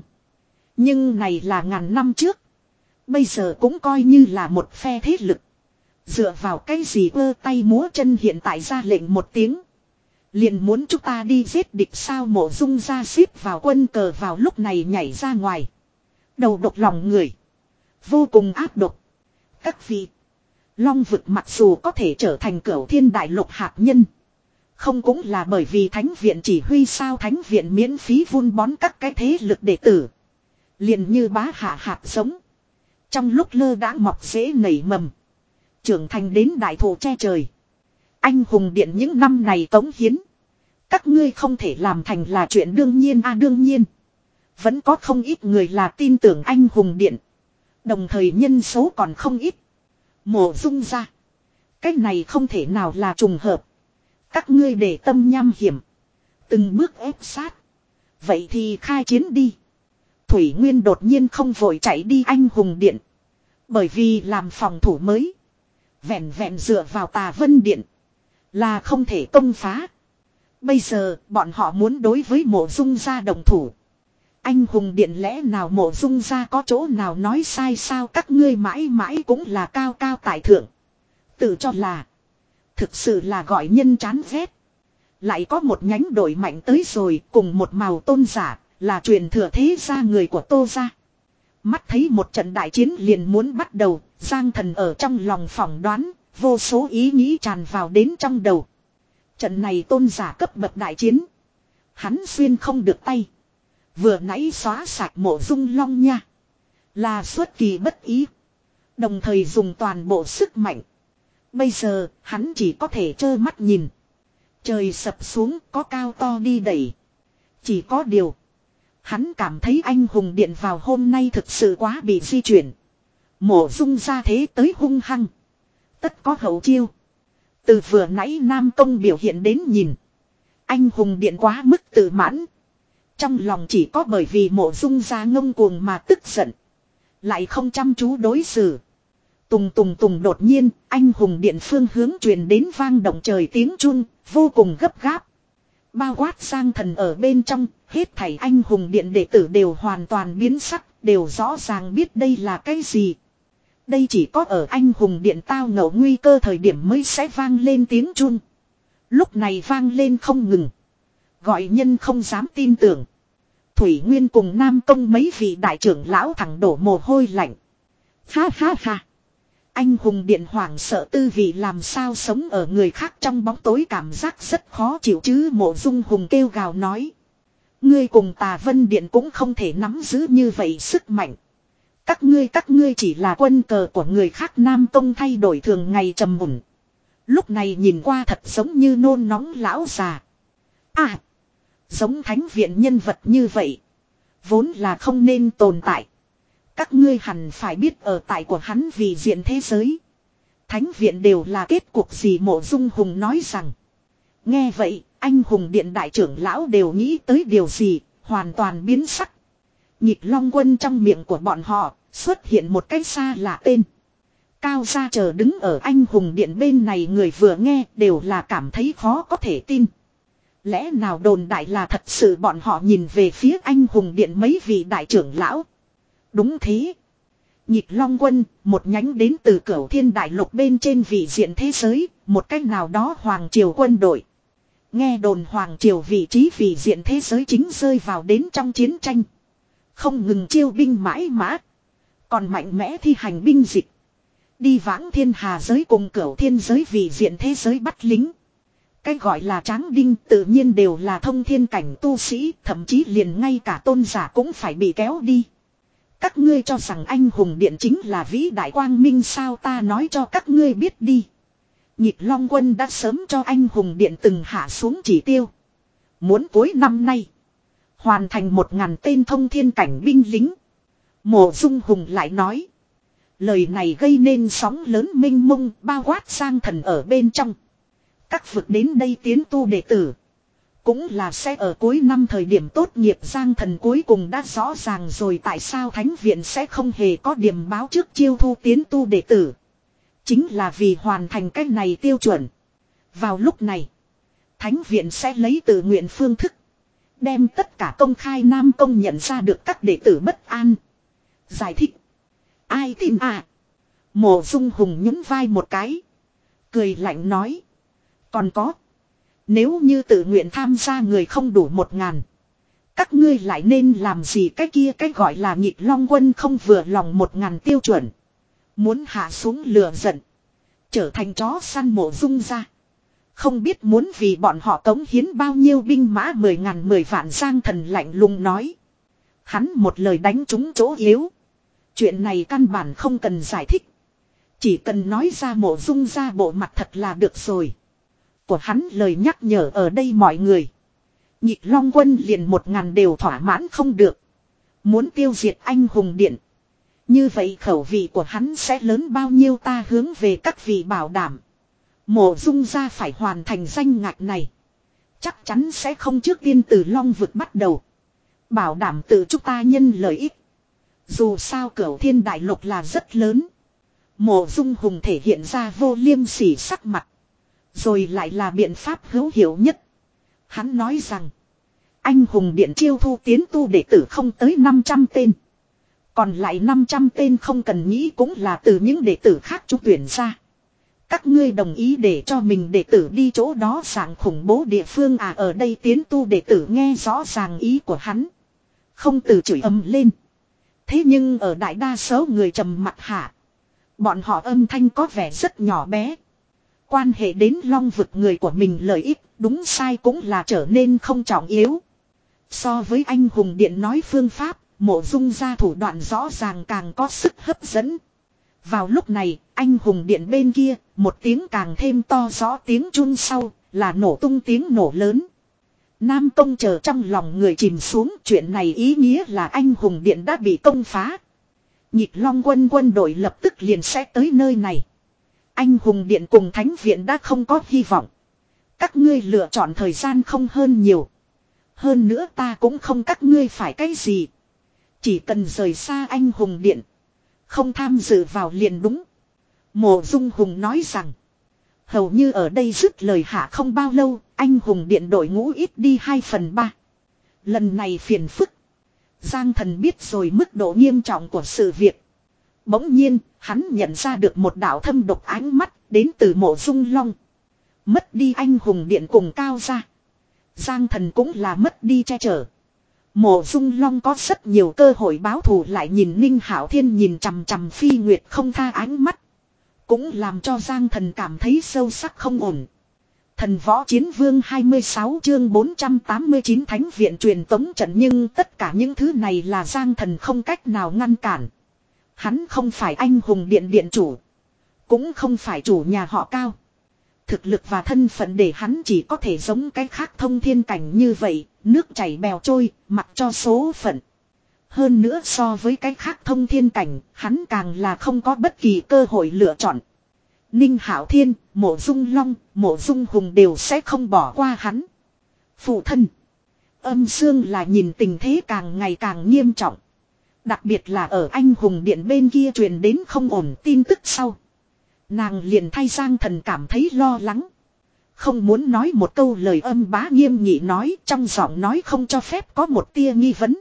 Nhưng này là ngàn năm trước. Bây giờ cũng coi như là một phe thế lực. Dựa vào cái gì ơ tay múa chân hiện tại ra lệnh một tiếng. Liền muốn chúng ta đi giết địch sao Mộ Dung ra xếp vào quân cờ vào lúc này nhảy ra ngoài. Đầu độc lòng người. Vô cùng áp độc. Các vị. Long vực mặc dù có thể trở thành cửu thiên đại lục hạt nhân. Không cũng là bởi vì thánh viện chỉ huy sao thánh viện miễn phí vun bón các cái thế lực đệ tử. Liền như bá hạ hạt giống. Trong lúc lơ đãng mọc rễ nảy mầm. Trưởng thành đến đại thụ che trời. Anh hùng điện những năm này cống hiến. Các ngươi không thể làm thành là chuyện đương nhiên a à, đương nhiên. Vẫn có không ít người là tin tưởng anh hùng điện. Đồng thời nhân số còn không ít. Mộ Dung ra. Cái này không thể nào là trùng hợp. Các ngươi để tâm nham hiểm. Từng bước ép sát. Vậy thì khai chiến đi. Thủy Nguyên đột nhiên không vội chạy đi anh hùng điện. Bởi vì làm phòng thủ mới. Vẹn vẹn dựa vào Tà Vân Điện. Là không thể công phá. Bây giờ bọn họ muốn đối với Mộ Dung gia đồng thủ. Anh hùng điện lẽ nào Mộ Dung gia có chỗ nào nói sai sao các ngươi mãi mãi cũng là cao cao tại thượng. Tự cho là. Thực sự là gọi nhân chán ghét. Lại có một nhánh đổi mạnh tới rồi cùng một màu tôn giả là truyền thừa thế gia người của Tô gia. Mắt thấy một trận đại chiến liền muốn bắt đầu, Giang Thần ở trong lòng phỏng đoán, vô số ý nghĩ tràn vào đến trong đầu. Trận này tôn giả cấp bậc đại chiến. Hắn xuyên không được tay. Vừa nãy xóa sạch Mộ Dung Long nha. Là xuất kỳ bất ý. Đồng thời dùng toàn bộ sức mạnh. Bây giờ, hắn chỉ có thể trơ mắt nhìn. Trời sập xuống có cao to đi đẩy. Chỉ có điều. Hắn cảm thấy anh hùng điện vào hôm nay thực sự quá bị di chuyển. Mộ Dung ra thế tới hung hăng. Tất có hậu chiêu. Từ vừa nãy Nam Công biểu hiện đến nhìn. Anh hùng điện quá mức tự mãn. Trong lòng chỉ có bởi vì Mộ Dung ra ngông cuồng mà tức giận. Lại không chăm chú đối xử. Tùng tùng tùng đột nhiên, anh hùng điện phương hướng truyền đến vang động trời tiếng chuông, vô cùng gấp gáp. Bao quát Giang Thần ở bên trong, hết thảy anh hùng điện đệ tử đều hoàn toàn biến sắc, đều rõ ràng biết đây là cái gì. Đây chỉ có ở anh hùng điện tao ngộ nguy cơ thời điểm mới sẽ vang lên tiếng chuông. Lúc này vang lên không ngừng. Gọi nhân không dám tin tưởng. Thủy Nguyên cùng Nam Công mấy vị đại trưởng lão thẳng đổ mồ hôi lạnh. Ha ha ha. Anh hùng điện hoảng sợ tư vị làm sao sống ở người khác trong bóng tối cảm giác rất khó chịu chứ. Mộ Dung Hùng kêu gào nói. Ngươi cùng Tà Vân Điện cũng không thể nắm giữ như vậy sức mạnh. Các ngươi các ngươi chỉ là quân cờ của người khác. Nam Công thay đổi thường ngày trầm mùn. Lúc này nhìn qua thật giống như nôn nóng lão già. À. Giống thánh viện nhân vật như vậy. Vốn là không nên tồn tại. Các ngươi hẳn phải biết ở tại của hắn vì diện thế giới. Thánh viện đều là kết cuộc gì. Mộ Dung Hùng nói rằng. Nghe vậy, anh hùng điện đại trưởng lão đều nghĩ tới điều gì, hoàn toàn biến sắc. Nhịp Long Quân trong miệng của bọn họ, xuất hiện một cái xa lạ tên. Cao gia chờ đứng ở anh hùng điện bên này người vừa nghe đều là cảm thấy khó có thể tin. Lẽ nào đồn đại là thật sự. Bọn họ nhìn về phía anh hùng điện mấy vị đại trưởng lão. Đúng thế. Nhịp Long Quân, một nhánh đến từ Cửu Thiên Đại Lục bên trên vị diện thế giới, một cách nào đó Hoàng Triều quân đội. Nghe đồn Hoàng Triều vị trí vị diện thế giới chính rơi vào đến trong chiến tranh. Không ngừng chiêu binh mãi mã. Còn mạnh mẽ thi hành binh dịch. Đi vãng thiên hà giới cùng Cửu Thiên giới vị diện thế giới bắt lính. Cái gọi là tráng đinh tự nhiên đều là thông thiên cảnh tu sĩ, thậm chí liền ngay cả tôn giả cũng phải bị kéo đi. Các ngươi cho rằng anh hùng điện chính là vĩ đại quang minh sao? Ta nói cho các ngươi biết đi. Nhịp Long Quân đã sớm cho anh hùng điện từng hạ xuống chỉ tiêu. Muốn cuối năm nay hoàn thành một ngàn tên thông thiên cảnh binh lính. Mộ Dung Hùng lại nói. Lời này gây nên sóng lớn mênh mông bao quát sang thần ở bên trong. Các vực đến đây tiến tu đệ tử. Cũng là sẽ ở cuối năm thời điểm tốt nghiệp. Giang thần cuối cùng đã rõ ràng rồi tại sao thánh viện sẽ không hề có điểm báo trước chiêu thu tiến tu đệ tử. Chính là vì hoàn thành cái này tiêu chuẩn. Vào lúc này, thánh viện sẽ lấy tự nguyện phương thức. Đem tất cả công khai Nam Công nhận ra được các đệ tử bất an. Giải thích. Ai tin à? Mộ Dung Hùng nhún vai một cái. Cười lạnh nói. Còn có. Nếu như tự nguyện tham gia người không đủ một ngàn. Các ngươi lại nên làm gì? Cái kia cái gọi là Nhịp Long Quân không vừa lòng một ngàn tiêu chuẩn. Muốn hạ xuống lửa giận. Trở thành chó săn. Mộ Dung ra. Không biết muốn vì bọn họ cống hiến bao nhiêu binh mã mười ngàn mười vạn. Giang thần lạnh lùng nói. Hắn một lời đánh trúng chỗ yếu. Chuyện này căn bản không cần giải thích. Chỉ cần nói ra Mộ Dung ra bộ mặt thật là được rồi. Của hắn lời nhắc nhở ở đây mọi người. Nhịp Long Quân liền một ngàn đều thỏa mãn không được. Muốn tiêu diệt anh hùng điện. Như vậy khẩu vị của hắn sẽ lớn bao nhiêu? Ta hướng về các vị bảo đảm. Mộ Dung ra phải hoàn thành danh ngạch này. Chắc chắn sẽ không trước tiên từ Long vực bắt đầu. Bảo đảm tự chúng ta nhân lợi ích. Dù sao Cửu Thiên Đại Lục là rất lớn. Mộ Dung Hùng thể hiện ra vô liêm sỉ sắc mặt. Rồi lại là biện pháp hữu hiệu nhất. Hắn nói rằng. Anh hùng điện chiêu thu tiến tu đệ tử không tới năm trăm tên. Còn lại năm trăm tên không cần nghĩ cũng là từ những đệ tử khác trúng tuyển ra. Các ngươi đồng ý để cho mình đệ tử đi chỗ đó dạng khủng bố địa phương à? Ở đây tiến tu đệ tử nghe rõ ràng ý của hắn. Không từ chửi ầm lên. Thế nhưng ở đại đa số người trầm mặt hạ. Bọn họ âm thanh có vẻ rất nhỏ bé. Quan hệ đến Long vực người của mình lợi ích, đúng sai cũng là trở nên không trọng yếu. So với anh hùng điện nói phương pháp, Mộ Dung ra thủ đoạn rõ ràng càng có sức hấp dẫn. Vào lúc này, anh hùng điện bên kia, một tiếng càng thêm to rõ tiếng chun sau, là nổ tung tiếng nổ lớn. Nam Công chờ trong lòng người chìm xuống, chuyện này ý nghĩa là anh hùng điện đã bị công phá. Nhịp Long Quân quân đội lập tức liền sẽ tới nơi này. Anh hùng điện cùng thánh viện đã không có hy vọng. Các ngươi lựa chọn thời gian không hơn nhiều. Hơn nữa ta cũng không các ngươi phải cái gì. Chỉ cần rời xa anh hùng điện. Không tham dự vào liền đúng. Mộ Dung Hùng nói rằng. Hầu như ở đây dứt lời hạ không bao lâu. Anh hùng điện đội ngũ ít đi hai phần ba. Lần này phiền phức. Giang thần biết rồi mức độ nghiêm trọng của sự việc. Bỗng nhiên, hắn nhận ra được một đạo thâm độc ánh mắt đến từ Mộ Dung Long. Mất đi anh hùng điện cùng Cao gia, Giang Thần cũng là mất đi che chở. Mộ Dung Long có rất nhiều cơ hội báo thù, lại nhìn Ninh Hạo Thiên nhìn chằm chằm Phi Nguyệt không tha ánh mắt, cũng làm cho Giang Thần cảm thấy sâu sắc không ổn. Thần Võ Chiến Vương hai mươi sáu chương bốn trăm tám mươi chín Thánh viện truyền tống trận, nhưng tất cả những thứ này là Giang Thần không cách nào ngăn cản. Hắn không phải anh hùng điện điện chủ, cũng không phải chủ nhà họ Cao. Thực lực và thân phận để hắn chỉ có thể giống cái khác thông thiên cảnh như vậy, nước chảy bèo trôi, mặc cho số phận. Hơn nữa so với cái khác thông thiên cảnh, hắn càng là không có bất kỳ cơ hội lựa chọn. Ninh Hạo Thiên, Mộ Dung Long, Mộ Dung Hùng đều sẽ không bỏ qua hắn. Phụ thân. Âm Sương là nhìn tình thế càng ngày càng nghiêm trọng. Đặc biệt là ở anh hùng điện bên kia truyền đến không ổn tin tức sau. Nàng liền thay Giang Thần cảm thấy lo lắng. Không muốn nói một câu lời âm bá nghiêm nghị nói, trong giọng nói không cho phép có một tia nghi vấn.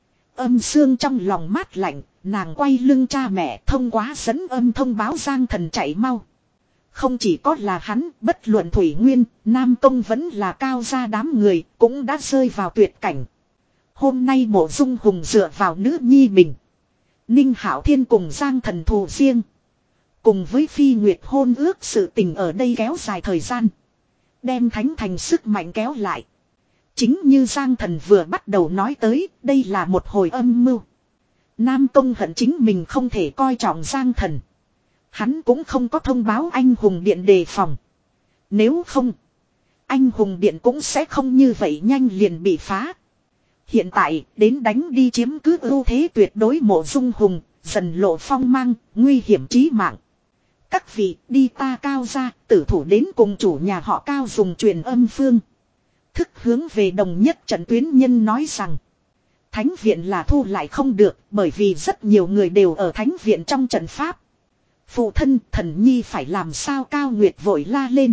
Âm Sương trong lòng mát lạnh, nàng quay lưng cha mẹ thông qua dẫn âm thông báo Giang Thần chạy mau. Không chỉ có là hắn, bất luận Thủy Nguyên, Nam Tông vẫn là Cao gia đám người, cũng đã rơi vào tuyệt cảnh. Hôm nay Mộ Dung Hùng dựa vào nữ nhi mình. Ninh Hạo Thiên cùng Giang Thần thù riêng. Cùng với Phi Nguyệt hôn ước sự tình ở đây kéo dài thời gian. Đem thánh thành sức mạnh kéo lại. Chính như Giang Thần vừa bắt đầu nói tới, đây là một hồi âm mưu. Nam Tông hận chính mình không thể coi trọng Giang Thần. Hắn cũng không có thông báo anh hùng điện đề phòng. Nếu không, anh hùng điện cũng sẽ không như vậy nhanh liền bị phá. Hiện tại, đến đánh đi chiếm cứ ưu thế tuyệt đối Mộ Dung Hùng, dần lộ phong mang, nguy hiểm chí mạng. Các vị, đi ta Cao gia, tử thủ đến cùng chủ nhà họ Cao dùng truyền âm phương thức hướng về đồng nhất trận tuyến nhân nói rằng. Thánh viện là thu lại không được, bởi vì rất nhiều người đều ở thánh viện trong trận pháp. Phụ thân, thần nhi phải làm sao? Cao Nguyệt vội la lên.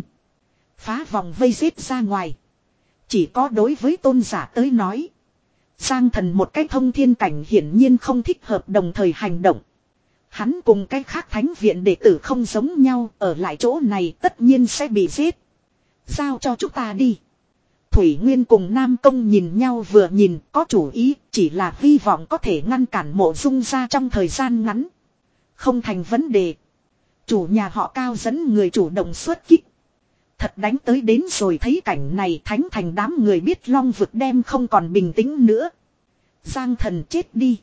Phá vòng vây giết ra ngoài. Chỉ có đối với tôn giả tới nói. Giang Thần một cái thông thiên cảnh hiển nhiên không thích hợp đồng thời hành động. Hắn cùng cái khác thánh viện đệ tử không giống nhau, ở lại chỗ này tất nhiên sẽ bị giết. Giao cho chúng ta đi. Thủy Nguyên cùng Nam Công nhìn nhau vừa nhìn, có chủ ý, chỉ là hy vọng có thể ngăn cản Mộ Dung ra trong thời gian ngắn. Không thành vấn đề. Chủ nhà họ Cao dẫn người chủ động xuất kích. Thật đánh tới đến rồi, thấy cảnh này thánh thành đám người biết Long vực đem không còn bình tĩnh nữa. Giang Thần chết đi.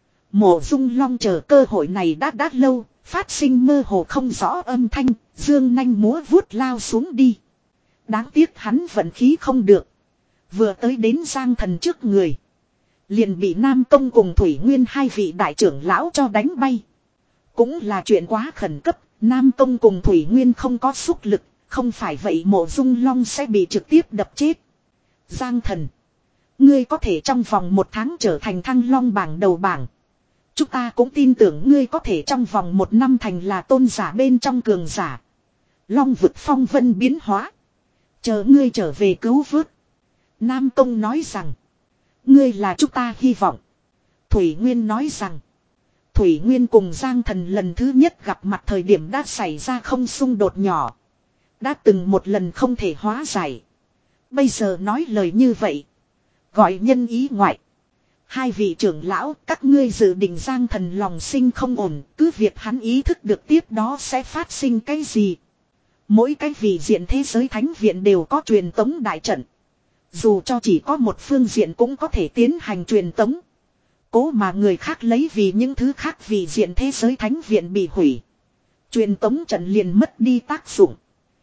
Mộ Dung Long chờ cơ hội này đã đã lâu, phát sinh mơ hồ không rõ âm thanh, dương nanh múa vuốt lao xuống đi. Đáng tiếc hắn vận khí không được. Vừa tới đến Giang Thần trước người, liền bị Nam Công cùng Thủy Nguyên hai vị đại trưởng lão cho đánh bay. Cũng là chuyện quá khẩn cấp, Nam Công cùng Thủy Nguyên không có xúc lực, không phải vậy Mộ Dung Long sẽ bị trực tiếp đập chết. Giang Thần, ngươi có thể trong vòng một tháng trở thành Thăng Long bảng đầu bảng. Chúng ta cũng tin tưởng ngươi có thể trong vòng một năm thành là tôn giả bên trong cường giả. Long vực phong vân biến hóa. Chờ ngươi trở về cứu vớt. Nam Công nói rằng. Ngươi là chúng ta hy vọng. Thủy Nguyên nói rằng. Thủy Nguyên cùng Giang Thần lần thứ nhất gặp mặt thời điểm đã xảy ra không xung đột nhỏ. Đã từng một lần không thể hóa giải. Bây giờ nói lời như vậy. Gọi nhân ý ngoại. Hai vị trưởng lão, các ngươi dự định Giang Thần lòng sinh không ổn, cứ việc hắn ý thức được tiếp đó sẽ phát sinh cái gì. Mỗi cái vị diện thế giới thánh viện đều có truyền tống đại trận. Dù cho chỉ có một phương diện cũng có thể tiến hành truyền tống. Cố mà người khác lấy vì những thứ khác vị diện thế giới thánh viện bị hủy. Truyền tống trận liền mất đi tác dụng.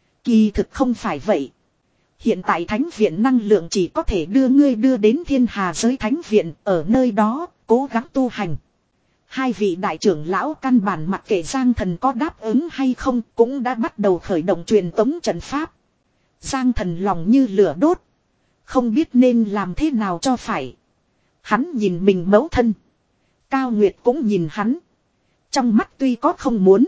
Kỳ thực không phải vậy. Hiện tại thánh viện năng lượng chỉ có thể đưa ngươi đưa đến thiên hà giới thánh viện, ở nơi đó, cố gắng tu hành. Hai vị đại trưởng lão căn bản mặc kệ Giang Thần có đáp ứng hay không, cũng đã bắt đầu khởi động truyền tống trận pháp. Giang Thần lòng như lửa đốt. Không biết nên làm thế nào cho phải. Hắn nhìn mình mẫu thân. Cao Nguyệt cũng nhìn hắn. Trong mắt tuy có không muốn,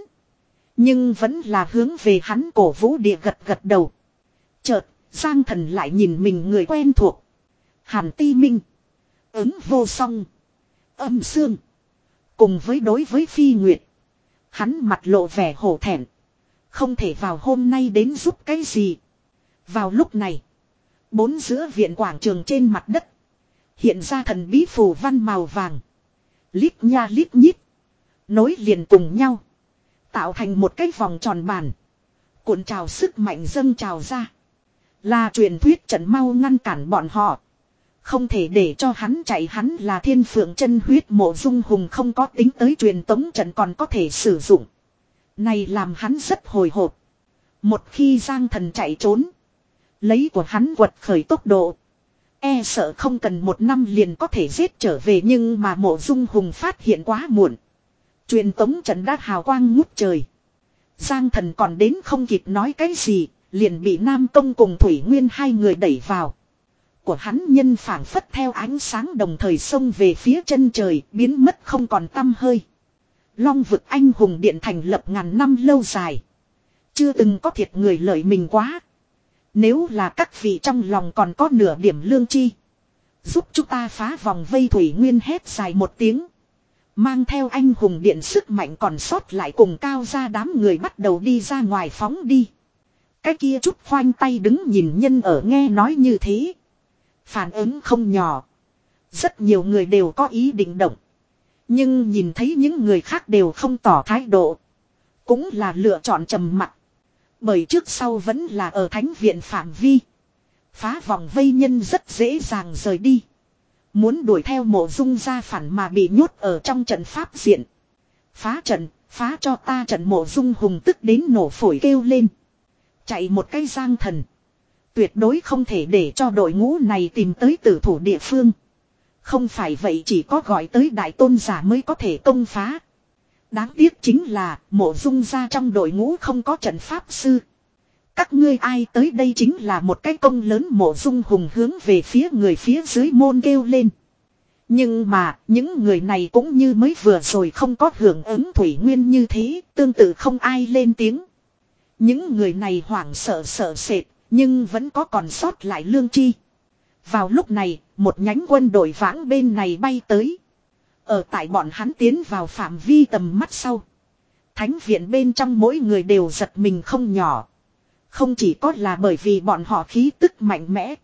nhưng vẫn là hướng về hắn cổ vũ địa gật gật đầu. Chợt Giang Thần lại nhìn mình người quen thuộc. Hàn Ti Minh, Ứng Vô Song, Âm Sương. Cùng với đối với Phi Nguyệt, Hắn mặt lộ vẻ hổ thẹn. Không thể vào hôm nay đến giúp cái gì. Vào lúc này. Bốn giữa viện quảng trường trên mặt đất. Hiện ra thần bí phù văn màu vàng. Lít nha lít nhít. Nối liền cùng nhau. Tạo thành một cái vòng tròn bàn. Cuộn trào sức mạnh dâng trào ra. Là truyền thuyết trận mau ngăn cản bọn họ. Không thể để cho hắn chạy, hắn là thiên phượng chân huyết. Mộ Dung Hùng không có tính tới truyền tống trận còn có thể sử dụng. Này làm hắn rất hồi hộp. Một khi Giang Thần chạy trốn. Lấy của hắn quật khởi tốc độ. E sợ không cần một năm liền có thể giết trở về, nhưng mà Mộ Dung Hùng phát hiện quá muộn. Truyền tống trận đã hào quang ngút trời. Giang Thần còn đến không kịp nói cái gì, liền bị Nam Công cùng Thủy Nguyên hai người đẩy vào. Của hắn nhân phảng phất theo ánh sáng đồng thời xông về phía chân trời, biến mất không còn tăm hơi. Long vực anh hùng điện thành lập ngàn năm lâu dài. Chưa từng có thiệt người lợi mình quá. Nếu là các vị trong lòng còn có nửa điểm lương chi, giúp chúng ta phá vòng vây. Thủy Nguyên hét dài một tiếng. Mang theo anh hùng điện sức mạnh còn sót lại cùng Cao ra đám người bắt đầu đi ra ngoài phóng đi. Cái kia chút khoanh tay đứng nhìn nhân ở nghe nói như thế. Phản ứng không nhỏ. Rất nhiều người đều có ý định động. Nhưng nhìn thấy những người khác đều không tỏ thái độ. Cũng là lựa chọn trầm mặc. Bởi trước sau vẫn là ở thánh viện phạm vi. Phá vòng vây nhân rất dễ dàng rời đi. Muốn đuổi theo Mộ Dung ra phản mà bị nhốt ở trong trận pháp diện. Phá trận, phá cho ta trận. Mộ Dung Hùng tức đến nổ phổi kêu lên. Chạy một cái Giang Thần. Tuyệt đối không thể để cho đội ngũ này tìm tới tử thủ địa phương. Không phải vậy chỉ có gọi tới đại tôn giả mới có thể công phá. Đáng tiếc chính là Mộ Dung ra trong đội ngũ không có trận pháp sư. Các ngươi ai tới đây chính là một cái công lớn. Mộ Dung Hùng hướng về phía người phía dưới môn kêu lên. Nhưng mà những người này cũng như mới vừa rồi không có hưởng ứng Thủy Nguyên như thế, tương tự không ai lên tiếng. Những người này hoảng sợ sợ sệt, nhưng vẫn có còn sót lại lương chi. Vào lúc này, một nhánh quân đội vãng bên này bay tới. Ở tại bọn hắn tiến vào phạm vi tầm mắt sau. Thánh viện bên trong mỗi người đều giật mình không nhỏ. Không chỉ có là bởi vì bọn họ khí tức mạnh mẽ,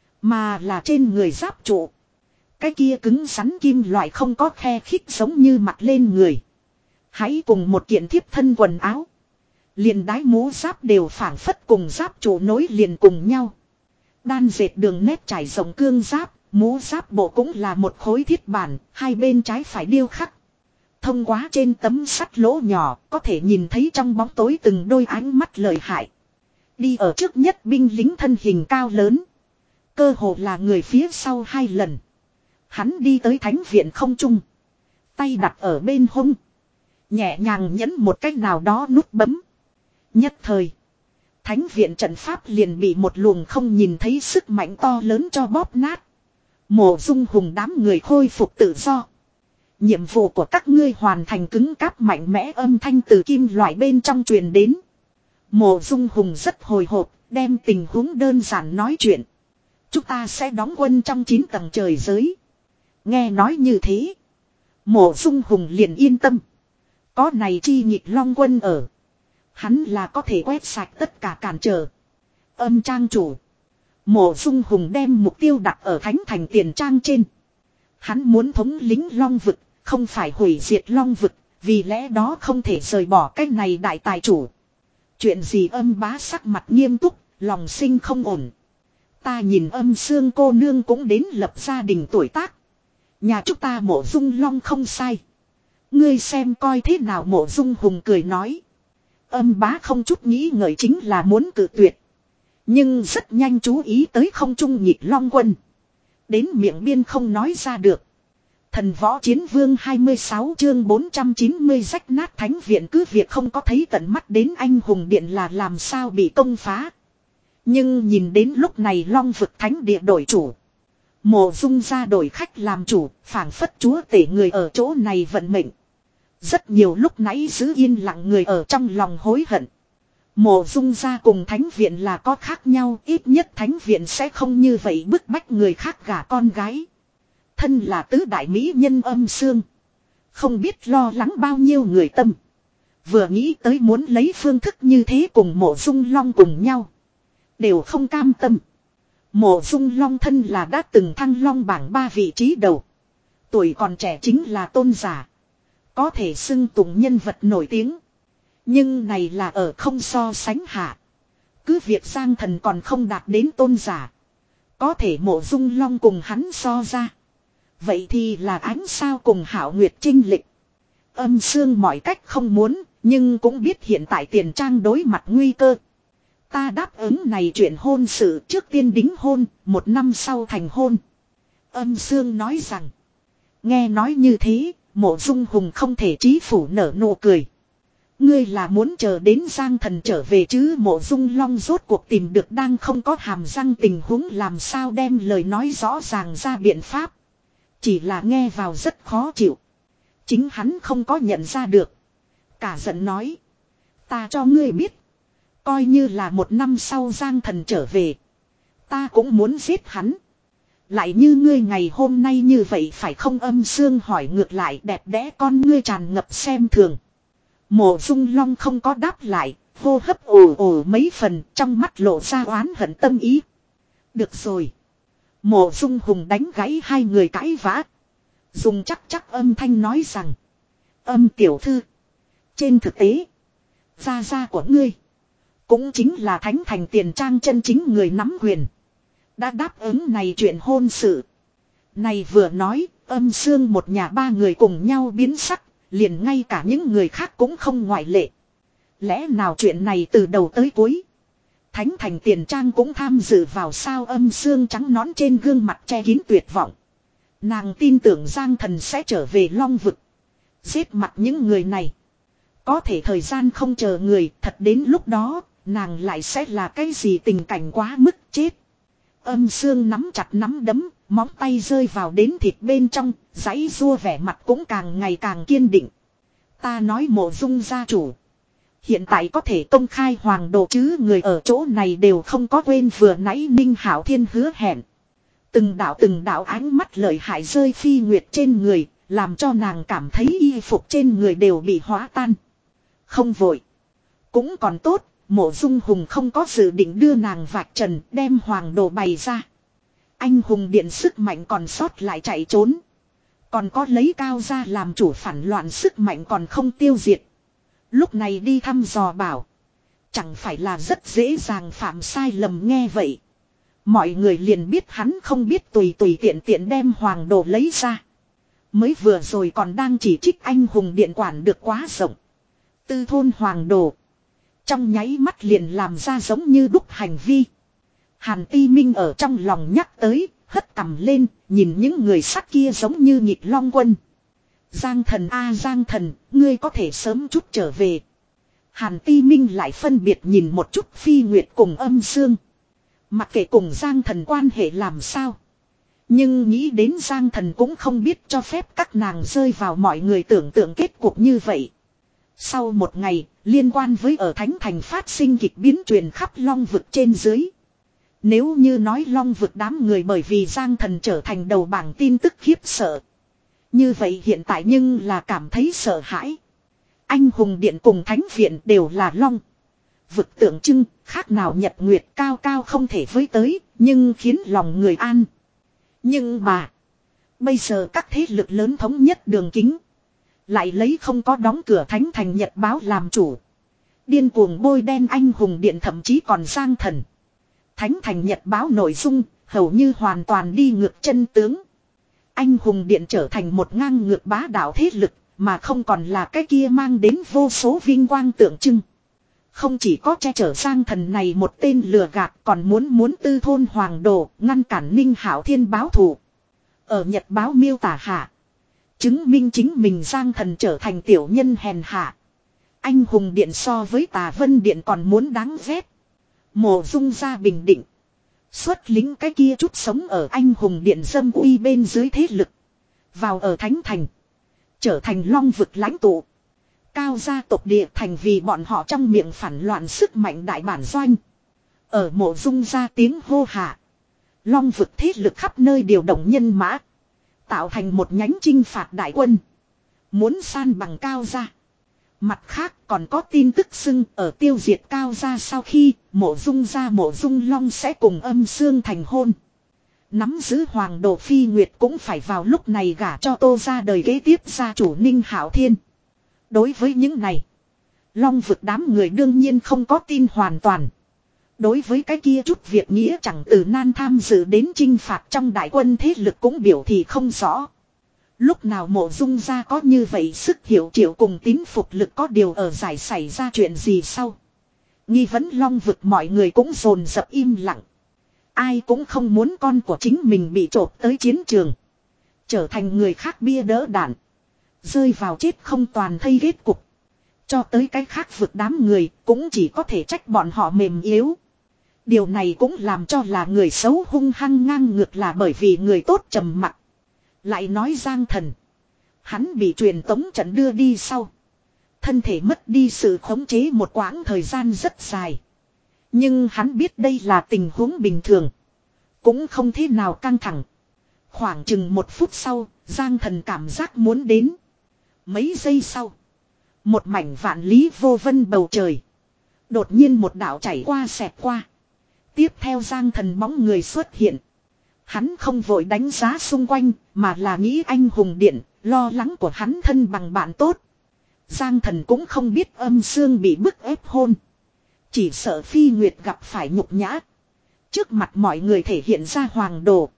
mà là trên người giáp trụ. Cái kia cứng rắn kim loại không có khe khích giống như mặc lên người. Hãy cùng một kiện thiếp thân quần áo. Liền đái mũ giáp đều phảng phất cùng giáp trụ nối liền cùng nhau. Đan dệt đường nét trải rộng cương giáp, mũ giáp bộ cũng là một khối thiết bản, hai bên trái phải điêu khắc. Thông qua trên tấm sắt lỗ nhỏ, có thể nhìn thấy trong bóng tối từng đôi ánh mắt lợi hại. Đi ở trước nhất binh lính thân hình cao lớn. Cơ hồ là người phía sau hai lần. Hắn đi tới thánh viện không trung. Tay đặt ở bên hông. Nhẹ nhàng nhấn một cách nào đó nút bấm. Nhất thời. Thánh viện trận pháp liền bị một luồng không nhìn thấy sức mạnh to lớn cho bóp nát. Mộ Dung Hùng đám người khôi phục tự do. Nhiệm vụ của các ngươi hoàn thành. Cứng cáp mạnh mẽ âm thanh từ kim loại bên trong truyền đến. Mộ Dung Hùng rất hồi hộp, đem tình huống đơn giản nói chuyện. Chúng ta sẽ đóng quân trong chín tầng trời giới. Nghe nói như thế. Mộ Dung Hùng liền yên tâm. Có này chi nhịp long quân ở. Hắn là có thể quét sạch tất cả cản trở. Âm trang chủ. Mộ Dung Hùng đem mục tiêu đặt ở thánh thành tiền trang trên. Hắn muốn thống lĩnh long vực, không phải hủy diệt long vực, vì lẽ đó không thể rời bỏ cái này đại tài chủ. Chuyện gì? Âm bá sắc mặt nghiêm túc, lòng sinh không ổn. Ta nhìn Âm Sương cô nương cũng đến lập gia đình tuổi tác. Nhà chúng ta Mộ Dung Long không sai. Ngươi xem coi thế nào? Mộ Dung Hùng cười nói. Âm bá không chút nghĩ ngợi chính là muốn cự tuyệt. Nhưng rất nhanh chú ý tới không trung nhịp long quân. Đến miệng biên không nói ra được. Thần võ chiến vương hai mươi sáu chương bốn trăm chín mươi rách nát thánh viện. Cứ việc không có thấy tận mắt đến anh hùng điện là làm sao bị công phá. Nhưng nhìn đến lúc này long vực thánh địa đổi chủ. Mộ Dung ra đổi khách làm chủ, phảng phất chúa tể người ở chỗ này vận mệnh. Rất nhiều lúc nãy giữ yên lặng người ở trong lòng hối hận. Mộ Dung ra cùng thánh viện là có khác nhau, ít nhất thánh viện sẽ không như vậy bức bách người khác gả con gái. Thân là tứ đại mỹ nhân Âm Sương, không biết lo lắng bao nhiêu người tâm. Vừa nghĩ tới muốn lấy phương thức như thế cùng Mộ Dung Long cùng nhau. Đều không cam tâm. Mộ Dung Long thân là đã từng thăng long bảng ba vị trí đầu. Tuổi còn trẻ chính là tôn giả. Có thể xưng tụng nhân vật nổi tiếng. Nhưng này là ở không so sánh hạ. Cứ việc Giang Thần còn không đạt đến tôn giả. Có thể Mộ Dung Long cùng hắn so ra. Vậy thì là ánh sao cùng Hạo Nguyệt chênh lệch. Âm Sương mọi cách không muốn, nhưng cũng biết hiện tại Tiền Trang đối mặt nguy cơ. Ta đáp ứng này chuyện hôn sự trước tiên đính hôn, một năm sau thành hôn. Âm Sương nói rằng. Nghe nói như thế, Mộ Dung Hùng không thể trí phủ nở nụ cười. Ngươi là muốn chờ đến Giang Thần trở về chứ? Mộ Dung Long rốt cuộc tìm được đang không có hàm răng tình huống, làm sao đem lời nói rõ ràng ra biện pháp. Chỉ là nghe vào rất khó chịu. Chính hắn không có nhận ra được. Cả giận nói. Ta cho ngươi biết. Coi như là một năm sau Giang Thần trở về. Ta cũng muốn giết hắn. Lại như ngươi ngày hôm nay như vậy phải không? Âm Sương hỏi ngược lại, đẹp đẽ con ngươi tràn ngập xem thường. Mộ Dung Long không có đáp lại, hô hấp ồ ồ mấy phần, trong mắt lộ ra oán hận tâm ý. Được rồi. Mộ Dung Hùng đánh gãy hai người cãi vã. Dùng chắc chắc âm thanh nói rằng. Âm tiểu thư. Trên thực tế. Gia gia của ngươi. Cũng chính là Thánh Thành Tiền Trang chân chính người nắm quyền. Đã đáp ứng này chuyện hôn sự. Này vừa nói, Âm Sương một nhà ba người cùng nhau biến sắc. Liền ngay cả những người khác cũng không ngoại lệ. Lẽ nào chuyện này từ đầu tới cuối. Thánh Thành Tiền Trang cũng tham dự vào sao? Âm Sương trắng nón trên gương mặt che kín tuyệt vọng. Nàng tin tưởng Giang Thần sẽ trở về Long Vực. Giết mặt những người này. Có thể thời gian không chờ người, thật đến lúc đó, nàng lại sẽ là cái gì tình cảnh quá mức chết. Âm Sương nắm chặt nắm đấm, móng tay rơi vào đến thịt bên trong, giãy giụa vẻ mặt cũng càng ngày càng kiên định. Ta nói Mộ Dung gia chủ. Hiện tại có thể công khai hoàng đồ chứ? Người ở chỗ này đều không có quên vừa nãy Ninh Hạo Thiên hứa hẹn. Từng đạo từng đạo ánh mắt lợi hại rơi Phi Nguyệt trên người, làm cho nàng cảm thấy y phục trên người đều bị hóa tan. Không vội. Cũng còn tốt, Mộ Dung Hùng không có dự định đưa nàng vạch trần, đem hoàng đồ bày ra. Anh hùng điện sức mạnh còn sót lại chạy trốn. Còn có lấy Cao gia làm chủ phản loạn sức mạnh còn không tiêu diệt. Lúc này đi thăm dò bảo. Chẳng phải là rất dễ dàng phạm sai lầm. Nghe vậy. Mọi người liền biết hắn không biết tùy tùy tiện tiện đem hoàng đồ lấy ra. Mới vừa rồi còn đang chỉ trích anh hùng điện quản được quá rộng. Tư thôn hoàng đồ. Trong nháy mắt liền làm ra giống như đúc hành vi. Hàn Ti Minh ở trong lòng nhắc tới, hất cằm lên, nhìn những người sắt kia giống như nhịp long quân. Giang Thần a Giang Thần, ngươi có thể sớm chút trở về. Hàn Ti Minh lại phân biệt nhìn một chút Phi Nguyệt cùng Âm Sương. Mặc kệ cùng Giang Thần quan hệ làm sao. Nhưng nghĩ đến Giang Thần cũng không biết cho phép các nàng rơi vào mọi người tưởng tượng kết cục như vậy. Sau một ngày, liên quan với ở Thánh Thành phát sinh kịch biến truyền khắp Long Vực trên dưới. Nếu như nói Long Vực đám người bởi vì Giang Thần trở thành đầu bảng tin tức khiếp sợ. Như vậy hiện tại nhưng là cảm thấy sợ hãi. Anh hùng điện cùng Thánh Viện đều là Long Vực tượng trưng, khác nào nhật nguyệt cao cao không thể với tới, nhưng khiến lòng người an. Nhưng mà, bây giờ các thế lực lớn thống nhất đường kính. Lại lấy không có đóng cửa Thánh Thành Nhật báo làm chủ. Điên cuồng bôi đen anh hùng điện thậm chí còn Giang Thần. Thánh Thành Nhật báo nội dung hầu như hoàn toàn đi ngược chân tướng. Anh hùng điện trở thành một ngang ngược bá đạo thế lực, mà không còn là cái kia mang đến vô số vinh quang tượng trưng. Không chỉ có che chở Giang Thần này một tên lừa gạt, còn muốn muốn tư thôn hoàng đồ, ngăn cản Ninh Hạo Thiên báo thù. Ở Nhật báo miêu tả hạ, chứng minh chính mình Giang Thần trở thành tiểu nhân hèn hạ. Anh hùng điện so với Tà Vân điện còn muốn đáng ghét. Mộ Dung gia bình định. Xuất lính cái kia chút sống ở anh hùng điện dâm uy bên dưới thế lực. Vào ở Thánh Thành. Trở thành Long Vực lãnh tụ. Cao gia tộc địa thành vì bọn họ trong miệng phản loạn sức mạnh đại bản doanh. Ở Mộ Dung gia tiếng hô hạ. Long Vực thế lực khắp nơi điều động nhân mã. Tạo thành một nhánh chinh phạt đại quân. Muốn san bằng Cao gia. Mặt khác còn có tin tức xưng ở tiêu diệt Cao gia sau khi Mộ Dung gia Mộ Dung Long sẽ cùng Âm Xương thành hôn. Nắm giữ hoàng đồ Phi Nguyệt cũng phải vào lúc này gả cho Tô gia đời kế tiếp gia chủ Ninh Hạo Thiên. Đối với những này, Long vực đám người đương nhiên không có tin hoàn toàn. Đối với cái kia chút việc nghĩa chẳng từ nan tham dự đến chinh phạt trong đại quân thế lực cũng biểu thị không rõ. Lúc nào Mộ Dung gia có như vậy sức hiểu triệu cùng tín phục lực có điều ở giải xảy ra chuyện gì sau. Nghi vấn Long vực mọi người cũng dồn dập im lặng. Ai cũng không muốn con của chính mình bị trộm tới chiến trường. Trở thành người khác bia đỡ đạn. Rơi vào chết không toàn thây kết cục. Cho tới cái khác vực đám người cũng chỉ có thể trách bọn họ mềm yếu. Điều này cũng làm cho là người xấu hung hăng ngang ngược là bởi vì người tốt trầm mặc. Lại nói Giang Thần. Hắn bị truyền tống trận đưa đi sau. Thân thể mất đi sự khống chế một quãng thời gian rất dài. Nhưng hắn biết đây là tình huống bình thường. Cũng không thế nào căng thẳng. Khoảng chừng một phút sau, Giang Thần cảm giác muốn đến. Mấy giây sau. Một mảnh vạn lý vô vân bầu trời. Đột nhiên một đạo chảy qua xẹt qua. Tiếp theo Giang Thần bóng người xuất hiện. Hắn không vội đánh giá xung quanh, mà là nghĩ anh hùng điện, lo lắng của hắn thân bằng bạn tốt. Giang Thần cũng không biết Âm Xương bị bức ép hôn. Chỉ sợ Phi Nguyệt gặp phải nhục nhã. Trước mặt mọi người thể hiện ra hoàng đồ.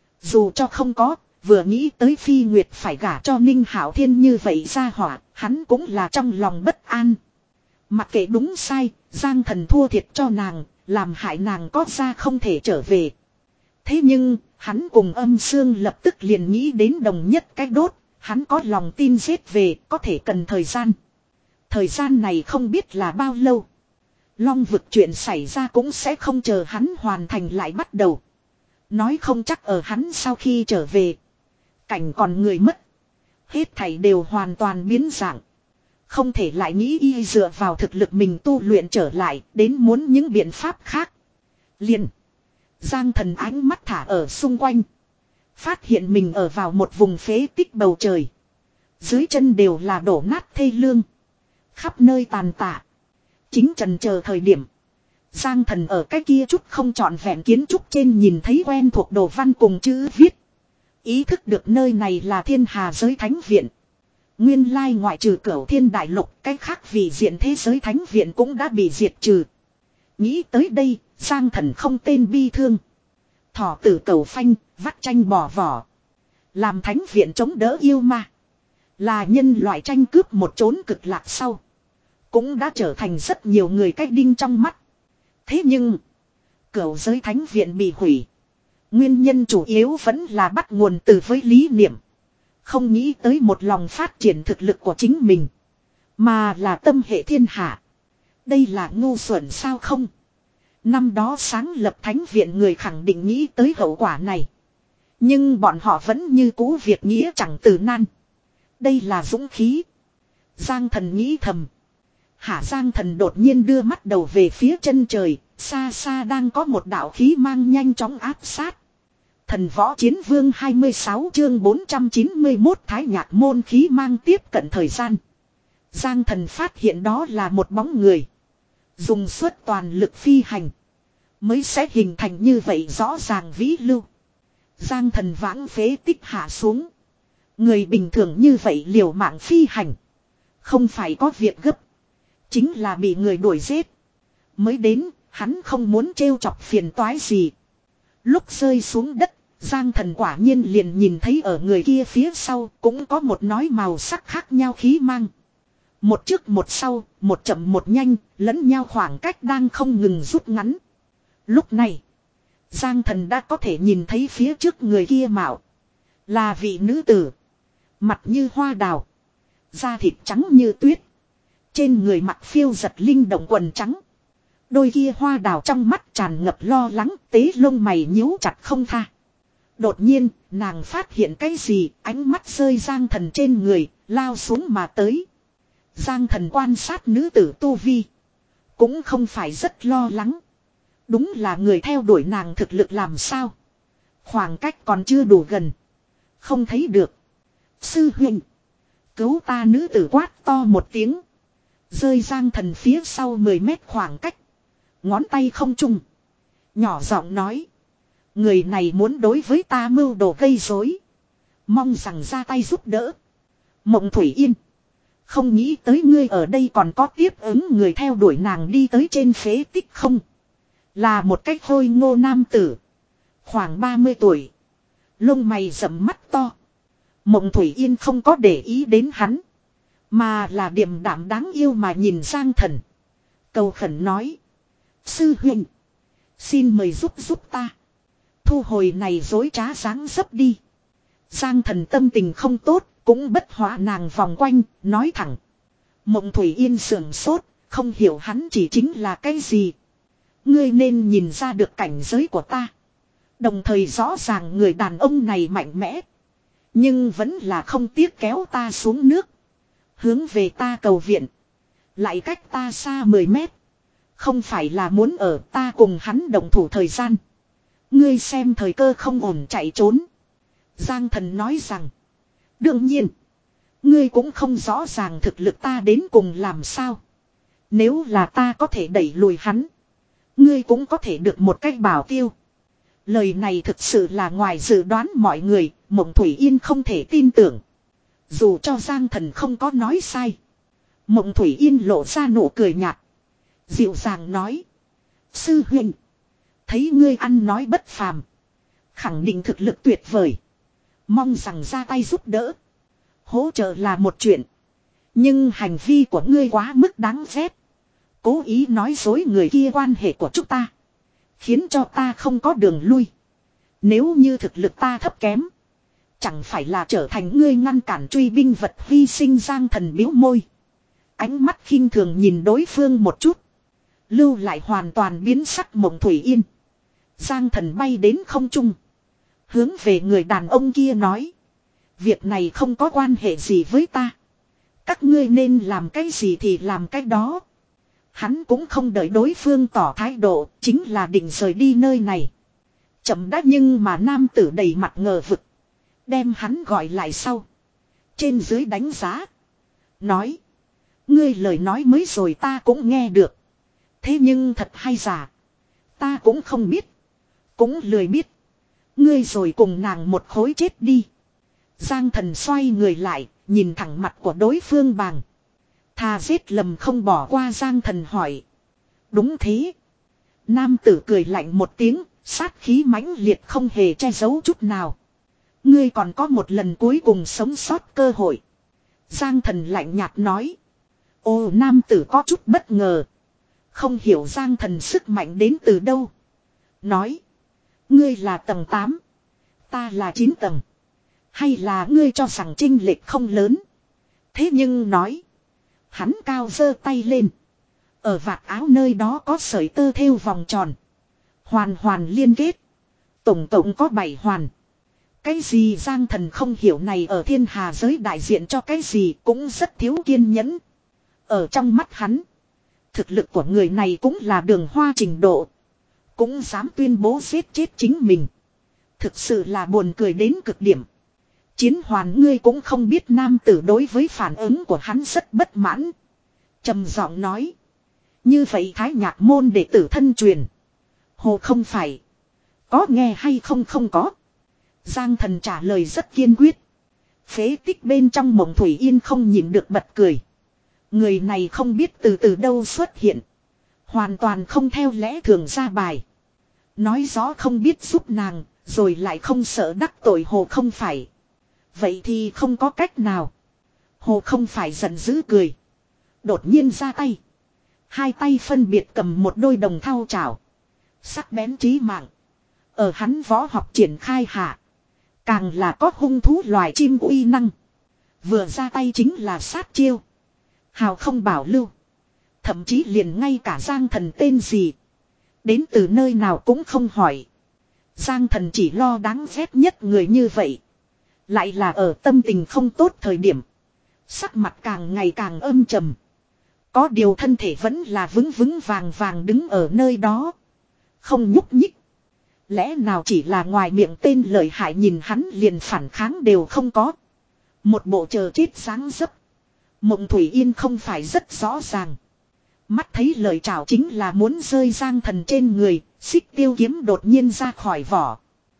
Dù cho không có, vừa nghĩ tới Phi Nguyệt phải gả cho Ninh Hạo Thiên như vậy ra hỏa, hắn cũng là trong lòng bất an. Mặc kệ đúng sai, Giang Thần thua thiệt cho nàng, làm hại nàng có ra không thể trở về. Thế nhưng, hắn cùng Âm Xương lập tức liền nghĩ đến đồng nhất cái đốt, hắn có lòng tin giết về, có thể cần thời gian. Thời gian này không biết là bao lâu. Long vực chuyện xảy ra cũng sẽ không chờ hắn hoàn thành lại bắt đầu. Nói không chắc ở hắn sau khi trở về. Cảnh còn người mất. Hết thảy đều hoàn toàn biến dạng. Không thể lại nghĩ y dựa vào thực lực mình tu luyện trở lại đến muốn những biện pháp khác. Liền. Giang Thần ánh mắt thả ở xung quanh. Phát hiện mình ở vào một vùng phế tích bầu trời. Dưới chân đều là đổ nát thê lương. Khắp nơi tàn tạ. Chính trần chờ thời điểm. Giang Thần ở cái kia chút không trọn vẹn kiến trúc trên nhìn thấy quen thuộc đồ văn cùng chữ viết. Ý thức được nơi này là Thiên Hà giới thánh viện. Nguyên lai ngoại trừ Cửu Thiên đại lục, cái khác vì diện thế giới thánh viện cũng đã bị diệt trừ. Nghĩ tới đây, Giang Thần không tên bi thương. Thỏ tử cầu phanh, vắt tranh bỏ vỏ. Làm thánh viện chống đỡ yêu ma. Là nhân loại tranh cướp một chốn cực lạc sau. Cũng đã trở thành rất nhiều người cách đinh trong mắt. Thế nhưng, Cửu giới thánh viện bị hủy. Nguyên nhân chủ yếu vẫn là bắt nguồn từ với lý niệm. Không nghĩ tới một lòng phát triển thực lực của chính mình. Mà là tâm hệ thiên hạ. Đây là ngu xuẩn sao không? Năm đó sáng lập thánh viện người khẳng định nghĩ tới hậu quả này. Nhưng bọn họ vẫn như cũ việc nghĩa chẳng từ nan. Đây là dũng khí. Giang Thần nghĩ thầm. Hả Giang Thần đột nhiên đưa mắt đầu về phía chân trời. Xa xa đang có một đạo khí mang nhanh chóng áp sát. Thần võ chiến vương hai mươi sáu chương bốn trăm chín mươi mốt thái nhạc môn khí mang tiếp cận thời gian. Giang Thần phát hiện đó là một bóng người. Dùng suốt toàn lực phi hành. Mới sẽ hình thành như vậy rõ ràng vĩ lưu. Giang Thần vãng phế tích hạ xuống. Người bình thường như vậy liều mạng phi hành. Không phải có việc gấp. Chính là bị người đuổi giết. Mới đến, hắn không muốn trêu chọc phiền toái gì. Lúc rơi xuống đất, Giang Thần quả nhiên liền nhìn thấy ở người kia phía sau cũng có một nói màu sắc khác nhau khí mang. Một trước một sau, một chậm một nhanh, lẫn nhau khoảng cách đang không ngừng rút ngắn. Lúc này, Giang Thần đã có thể nhìn thấy phía trước người kia mạo. Là vị nữ tử. Mặt như hoa đào. Da thịt trắng như tuyết. Trên người mặc phiêu giật linh động quần trắng. Đôi kia hoa đào trong mắt tràn ngập lo lắng, tế lông mày nhíu chặt không tha. Đột nhiên, nàng phát hiện cái gì, ánh mắt rơi Giang Thần trên người, lao xuống mà tới. Giang Thần quan sát nữ tử tu vi. Cũng không phải rất lo lắng. Đúng là người theo đuổi nàng thực lực làm sao. Khoảng cách còn chưa đủ gần. Không thấy được. Sư huynh. Cứu ta, nữ tử quát to một tiếng. Rơi Giang Thần phía sau mười mét khoảng cách. Ngón tay không trung. Nhỏ giọng nói. Người này muốn đối với ta mưu đồ gây rối. Mong rằng ra tay giúp đỡ. Mộng Thủy Yên. Không nghĩ tới ngươi ở đây còn có tiếp ứng người theo đuổi nàng đi tới trên phế tích không. Là một cách khôi ngô nam tử. Khoảng ba mươi tuổi. Lông mày rậm mắt to. Mộng Thủy Yên không có để ý đến hắn. Mà là điềm đạm đáng yêu mà nhìn Giang Thần. Cầu khẩn nói. Sư huynh. Xin mời giúp giúp ta. Thu hồi này dối trá dáng dấp đi. Giang Thần tâm tình không tốt. Cũng bất hóa nàng vòng quanh. Nói thẳng. Mộng Thủy Yên sườn sốt. Không hiểu hắn chỉ chính là cái gì. Ngươi nên nhìn ra được cảnh giới của ta. Đồng thời rõ ràng người đàn ông này mạnh mẽ. Nhưng vẫn là không tiếc kéo ta xuống nước. Hướng về ta cầu viện. Lại cách ta xa mười mét. Không phải là muốn ở ta cùng hắn đồng thủ thời gian. Ngươi xem thời cơ không ổn chạy trốn. Giang Thần nói rằng. Đương nhiên. Ngươi cũng không rõ ràng thực lực ta đến cùng làm sao. Nếu là ta có thể đẩy lùi hắn. Ngươi cũng có thể được một cách bảo tiêu. Lời này thực sự là ngoài dự đoán mọi người. Mộng Thủy Yên không thể tin tưởng. Dù cho Giang Thần không có nói sai. Mộng Thủy Yên lộ ra nụ cười nhạt. Dịu dàng nói. Sư huynh. Thấy ngươi ăn nói bất phàm. Khẳng định thực lực tuyệt vời. Mong rằng ra tay giúp đỡ. Hỗ trợ là một chuyện. Nhưng hành vi của ngươi quá mức đáng ghét. Cố ý nói dối người kia quan hệ của chúng ta. Khiến cho ta không có đường lui. Nếu như thực lực ta thấp kém. Chẳng phải là trở thành ngươi ngăn cản truy binh vật hy sinh. Giang Thần biếu môi. Ánh mắt khinh thường nhìn đối phương một chút. Lưu lại hoàn toàn biến sắc Mộng Thủy Yên. Giang Thần bay đến không trung. Hướng về người đàn ông kia nói. Việc này không có quan hệ gì với ta. Các ngươi nên làm cái gì thì làm cái đó. Hắn cũng không đợi đối phương tỏ thái độ. Chính là định rời đi nơi này. Chậm đã nhưng mà nam tử đầy mặt ngờ vực. Đem hắn gọi lại sau. Trên dưới đánh giá. Nói. Ngươi lời nói mới rồi ta cũng nghe được. Thế nhưng thật hay giả. Ta cũng không biết. Cũng lười biết. Ngươi rồi cùng nàng một khối chết đi. Giang Thần xoay người lại. Nhìn thẳng mặt của đối phương bằng. Thà giết lầm không bỏ qua. Giang Thần hỏi. Đúng thế. Nam tử cười lạnh một tiếng. Sát khí mãnh liệt không hề che giấu chút nào. Ngươi còn có một lần cuối cùng sống sót cơ hội. Giang Thần lạnh nhạt nói. Ô, nam tử có chút bất ngờ. Không hiểu Giang Thần sức mạnh đến từ đâu. Nói. Ngươi là tầng tám. Ta là chín tầng. Hay là ngươi cho rằng chênh lệch không lớn. Thế nhưng nói. Hắn cao giơ tay lên. Ở vạt áo nơi đó có sợi tơ thêu vòng tròn. Hoàn hoàn liên kết. Tổng tổng có bảy hoàn. Cái gì Giang Thần không hiểu này ở thiên hà giới đại diện cho cái gì cũng rất thiếu kiên nhẫn. Ở trong mắt hắn. Thực lực của người này cũng là đường hoa trình độ. Cũng dám tuyên bố giết chết chính mình. Thực sự là buồn cười đến cực điểm. Chiến hoàn ngươi cũng không biết nam tử đối với phản ứng của hắn rất bất mãn. Trầm giọng nói. Như vậy thái nhạc môn đệ tử thân truyền. Hồ không phải. Có nghe hay không không có. Giang Thần trả lời rất kiên quyết. Phế tích bên trong Mộng Thủy Yên không nhịn được bật cười. Người này không biết từ từ đâu xuất hiện. Hoàn toàn không theo lẽ thường ra bài. Nói rõ không biết giúp nàng, rồi lại không sợ đắc tội Hồ không phải. Vậy thì không có cách nào. Hồ không phải giận dữ cười. Đột nhiên ra tay. Hai tay phân biệt cầm một đôi đồng thau chảo. Sắc bén chí mạng. Ở hắn võ học triển khai hạ. Càng là có hung thú loài chim uy năng. Vừa ra tay chính là sát chiêu. Hào không bảo lưu. Thậm chí liền ngay cả Giang Thần tên gì. Đến từ nơi nào cũng không hỏi. Giang Thần chỉ lo đáng ghét nhất người như vậy. Lại là ở tâm tình không tốt thời điểm. Sắc mặt càng ngày càng âm trầm. Có điều thân thể vẫn là vững vững vàng vàng đứng ở nơi đó. Không nhúc nhích. Lẽ nào chỉ là ngoài miệng tên lợi hại nhìn hắn liền phản kháng đều không có. Một bộ chờ chết sáng dấp. Mộng Thủy Yên không phải rất rõ ràng. Mắt thấy lời chào chính là muốn rơi Giang Thần trên người, xích tiêu kiếm đột nhiên ra khỏi vỏ.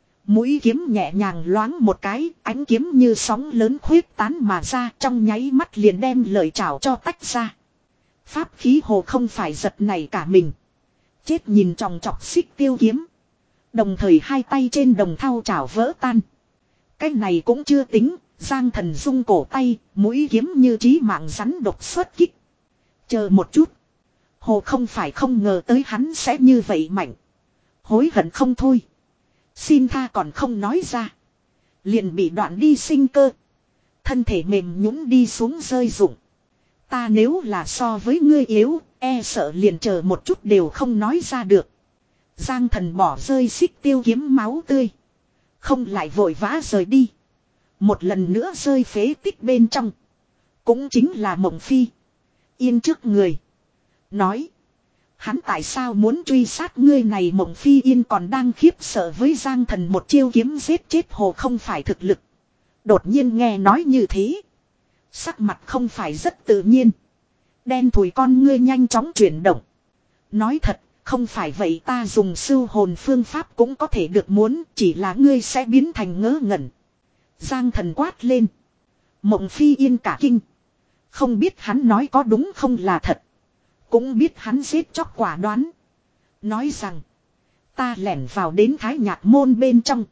Mũi kiếm nhẹ nhàng loáng một cái, ánh kiếm như sóng lớn khuyết tán mà ra, trong nháy mắt liền đem lời chào cho tách ra. Pháp khí hồ không phải giật này cả mình. Chết nhìn tròng trọc xích tiêu kiếm. Đồng thời hai tay trên đồng thau chảo vỡ tan. Cái này cũng chưa tính, Giang Thần rung cổ tay, mũi kiếm như trí mạng rắn độc xuất kích. Chờ một chút. Hồ không phải không ngờ tới hắn sẽ như vậy mạnh. Hối hận không thôi. Xin tha còn không nói ra. Liền bị đoạn đi sinh cơ. Thân thể mềm nhũn đi xuống rơi rụng. Ta nếu là so với ngươi yếu, e sợ liền chờ một chút đều không nói ra được. Giang Thần bỏ rơi xích tiêu kiếm máu tươi. Không lại vội vã rời đi. Một lần nữa rơi phế tích bên trong. Cũng chính là Mộng Phi Yên trước người. Nói. Hắn tại sao muốn truy sát ngươi này? Mộng Phi Yên còn đang khiếp sợ với Giang Thần một chiêu kiếm giết chết hồ không phải thực lực. Đột nhiên nghe nói như thế. Sắc mặt không phải rất tự nhiên. Đen thùi con ngươi nhanh chóng chuyển động. Nói thật, không phải vậy ta dùng sưu hồn phương pháp cũng có thể được muốn, chỉ là ngươi sẽ biến thành ngớ ngẩn. Giang Thần quát lên. Mộng Phi Yên cả kinh. Không biết hắn nói có đúng không là thật. Cũng biết hắn giết chóc quả đoán. Nói rằng. Ta lẻn vào đến Thái Nhạc môn bên trong.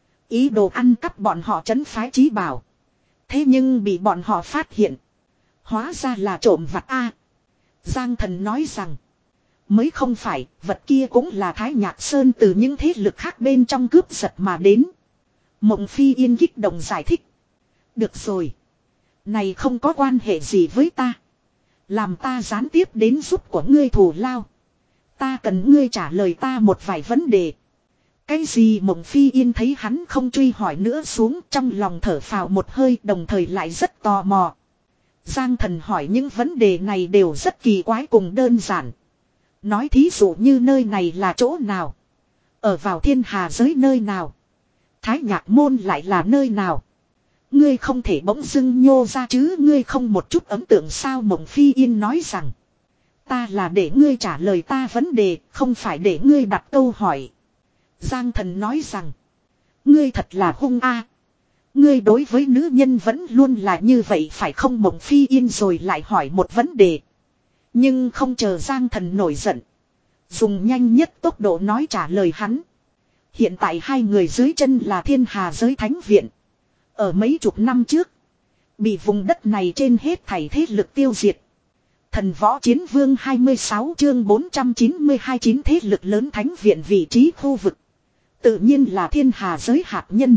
Ý đồ ăn cắp bọn họ trấn phái chí bảo. Thế nhưng bị bọn họ phát hiện. Hóa ra là trộm vặt a. Giang Thần nói rằng. Mới không phải, vật kia cũng là Thái Nhạc Sơn từ những thế lực khác bên trong cướp giật mà đến. Mộng Phi Yên kích động giải thích. Được rồi. Này không có quan hệ gì với ta. Làm ta gián tiếp đến giúp của ngươi thù lao. Ta cần ngươi trả lời ta một vài vấn đề. Cái gì? Mộng Phi Yên thấy hắn không truy hỏi nữa xuống, trong lòng thở phào một hơi, đồng thời lại rất tò mò. Giang Thần hỏi những vấn đề này đều rất kỳ quái cùng đơn giản. Nói thí dụ như nơi này là chỗ nào? Ở vào thiên hà giới nơi nào? Thái Nhạc môn lại là nơi nào? Ngươi không thể bỗng dưng nhô ra chứ, ngươi không một chút ấn tượng sao? Mộng Phi Yên nói rằng. Ta là để ngươi trả lời ta vấn đề, không phải để ngươi đặt câu hỏi. Giang Thần nói rằng. Ngươi thật là hung a. Ngươi đối với nữ nhân vẫn luôn là như vậy phải không? Mộng Phi Yên rồi lại hỏi một vấn đề. Nhưng không chờ Giang Thần nổi giận. Dùng nhanh nhất tốc độ nói trả lời hắn. Hiện tại hai người dưới chân là thiên hà giới thánh viện. Ở mấy chục năm trước. Bị vùng đất này trên hết thảy thế lực tiêu diệt. Thần võ chiến vương hai mươi sáu chương bốn trăm chín mươi hai chín thế lực lớn thánh viện vị trí khu vực. Tự nhiên là thiên hà giới hạt nhân.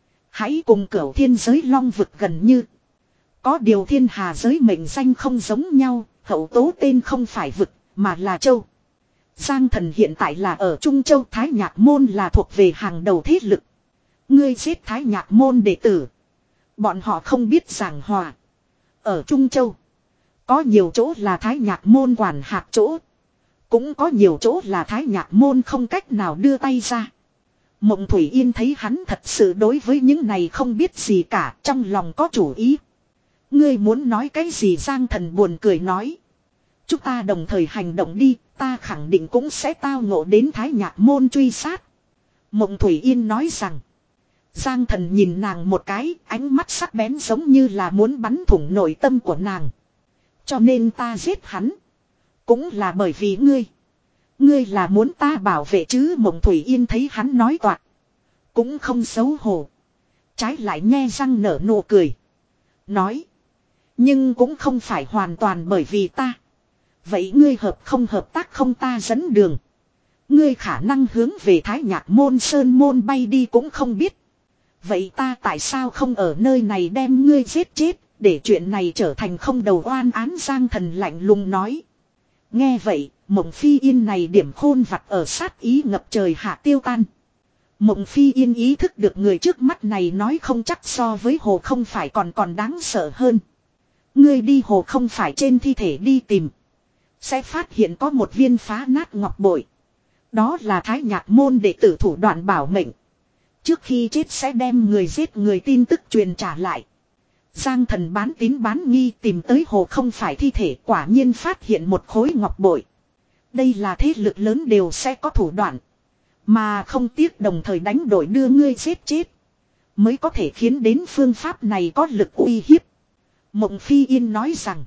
Hãy cùng cửu thiên giới long vực gần như. Có điều thiên hà giới mệnh danh không giống nhau. Hậu tố tên không phải vực mà là châu. Giang Thần hiện tại là ở Trung Châu. Thái Nhạc môn là thuộc về hàng đầu thế lực. Ngươi giết Thái Nhạc môn đệ tử. Bọn họ không biết giảng hòa. Ở Trung Châu. Có nhiều chỗ là Thái Nhạc môn quản hạt chỗ. Cũng có nhiều chỗ là Thái Nhạc môn không cách nào đưa tay ra. Mộng Thủy Yên thấy hắn thật sự đối với những này không biết gì cả, trong lòng có chủ ý. Ngươi muốn nói cái gì? Giang Thần buồn cười nói. Chúng ta đồng thời hành động đi, ta khẳng định cũng sẽ tao ngộ đến Thái Nhạc môn truy sát. Mộng Thủy Yên nói rằng. Giang Thần nhìn nàng một cái, ánh mắt sắc bén giống như là muốn bắn thủng nội tâm của nàng. Cho nên ta giết hắn. Cũng là bởi vì ngươi. Ngươi là muốn ta bảo vệ chứ? Mộng Thủy Yên thấy hắn nói toạc. Cũng không xấu hổ. Trái lại nhe răng nở nụ cười. Nói. Nhưng cũng không phải hoàn toàn bởi vì ta. Vậy ngươi hợp không hợp tác không? Ta dẫn đường. Ngươi khả năng hướng về Thái Nhạc môn sơn môn bay đi cũng không biết. Vậy ta tại sao không ở nơi này đem ngươi giết chết, để chuyện này trở thành không đầu oan án? Giang Thần lạnh lùng nói. Nghe vậy, Mộng Phi Yên này điểm khôn vặt ở sát ý ngập trời hạ tiêu tan. Mộng Phi Yên ý thức được người trước mắt này nói không chắc so với hồ không phải còn còn đáng sợ hơn. Ngươi đi hồ không phải trên thi thể đi tìm. Sẽ phát hiện có một viên phá nát ngọc bội. Đó là Thái Nhạc môn đệ tử thủ đoạn bảo mệnh. Trước khi chết sẽ đem người giết người tin tức truyền trả lại. Giang Thần bán tín bán nghi tìm tới hồ không phải thi thể, quả nhiên phát hiện một khối ngọc bội. Đây là thế lực lớn đều sẽ có thủ đoạn. Mà không tiếc đồng thời đánh đổi đưa ngươi giết chết. Mới có thể khiến đến phương pháp này có lực uy hiếp. Mộng Phi Yên nói rằng.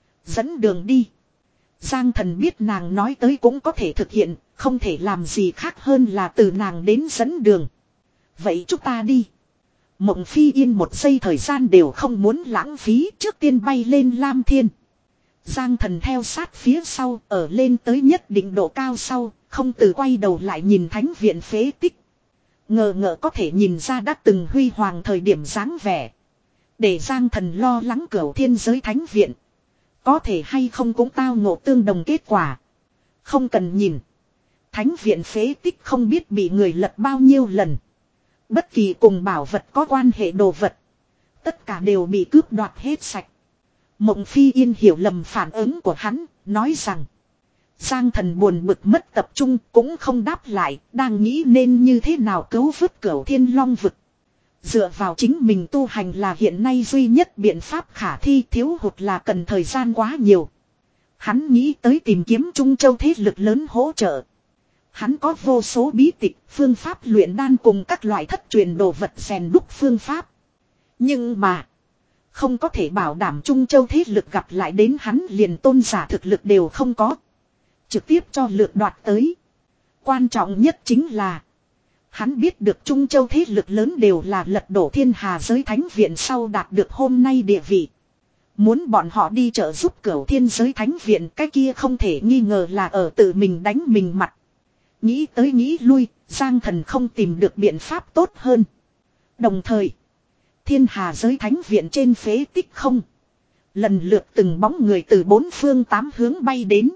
Dẫn đường đi. Giang Thần biết nàng nói tới cũng có thể thực hiện. Không thể làm gì khác hơn là từ nàng đến dẫn đường. Vậy chúng ta đi. Mộng Phi Yên một giây thời gian đều không muốn lãng phí, trước tiên bay lên Lam Thiên. Giang Thần theo sát phía sau, ở lên tới nhất định độ cao sau, không từ quay đầu lại nhìn thánh viện phế tích. Ngờ ngợ có thể nhìn ra đã từng huy hoàng thời điểm dáng vẻ. Để Giang Thần lo lắng cửu thiên giới thánh viện. Có thể hay không cũng tao ngộ tương đồng kết quả. Không cần nhìn. Thánh viện phế tích không biết bị người lật bao nhiêu lần. Bất kỳ cùng bảo vật có quan hệ đồ vật. Tất cả đều bị cướp đoạt hết sạch. Mộng Phi Yên hiểu lầm phản ứng của hắn, nói rằng. Giang Thần buồn bực mất tập trung cũng không đáp lại, đang nghĩ nên như thế nào cứu vớt cửu thiên long vực. Dựa vào chính mình tu hành là hiện nay duy nhất biện pháp khả thi, thiếu hụt là cần thời gian quá nhiều. Hắn nghĩ tới tìm kiếm Trung Châu thế lực lớn hỗ trợ. Hắn có vô số bí tịch, phương pháp luyện đan cùng các loại thất truyền đồ vật rèn đúc phương pháp. Nhưng mà, không có thể bảo đảm Trung Châu thế lực gặp lại đến hắn liền tôn giả thực lực đều không có. Trực tiếp cho lược đoạt tới. Quan trọng nhất chính là, hắn biết được Trung Châu thế lực lớn đều là lật đổ thiên hà giới thánh viện sau đạt được hôm nay địa vị. Muốn bọn họ đi trợ giúp cửu thiên giới thánh viện, cái kia không thể nghi ngờ là ở tự mình đánh mình mặt. Nghĩ tới nghĩ lui, Giang Thần không tìm được biện pháp tốt hơn. Đồng thời, thiên hà giới thánh viện trên phế tích không. Lần lượt từng bóng người từ bốn phương tám hướng bay đến.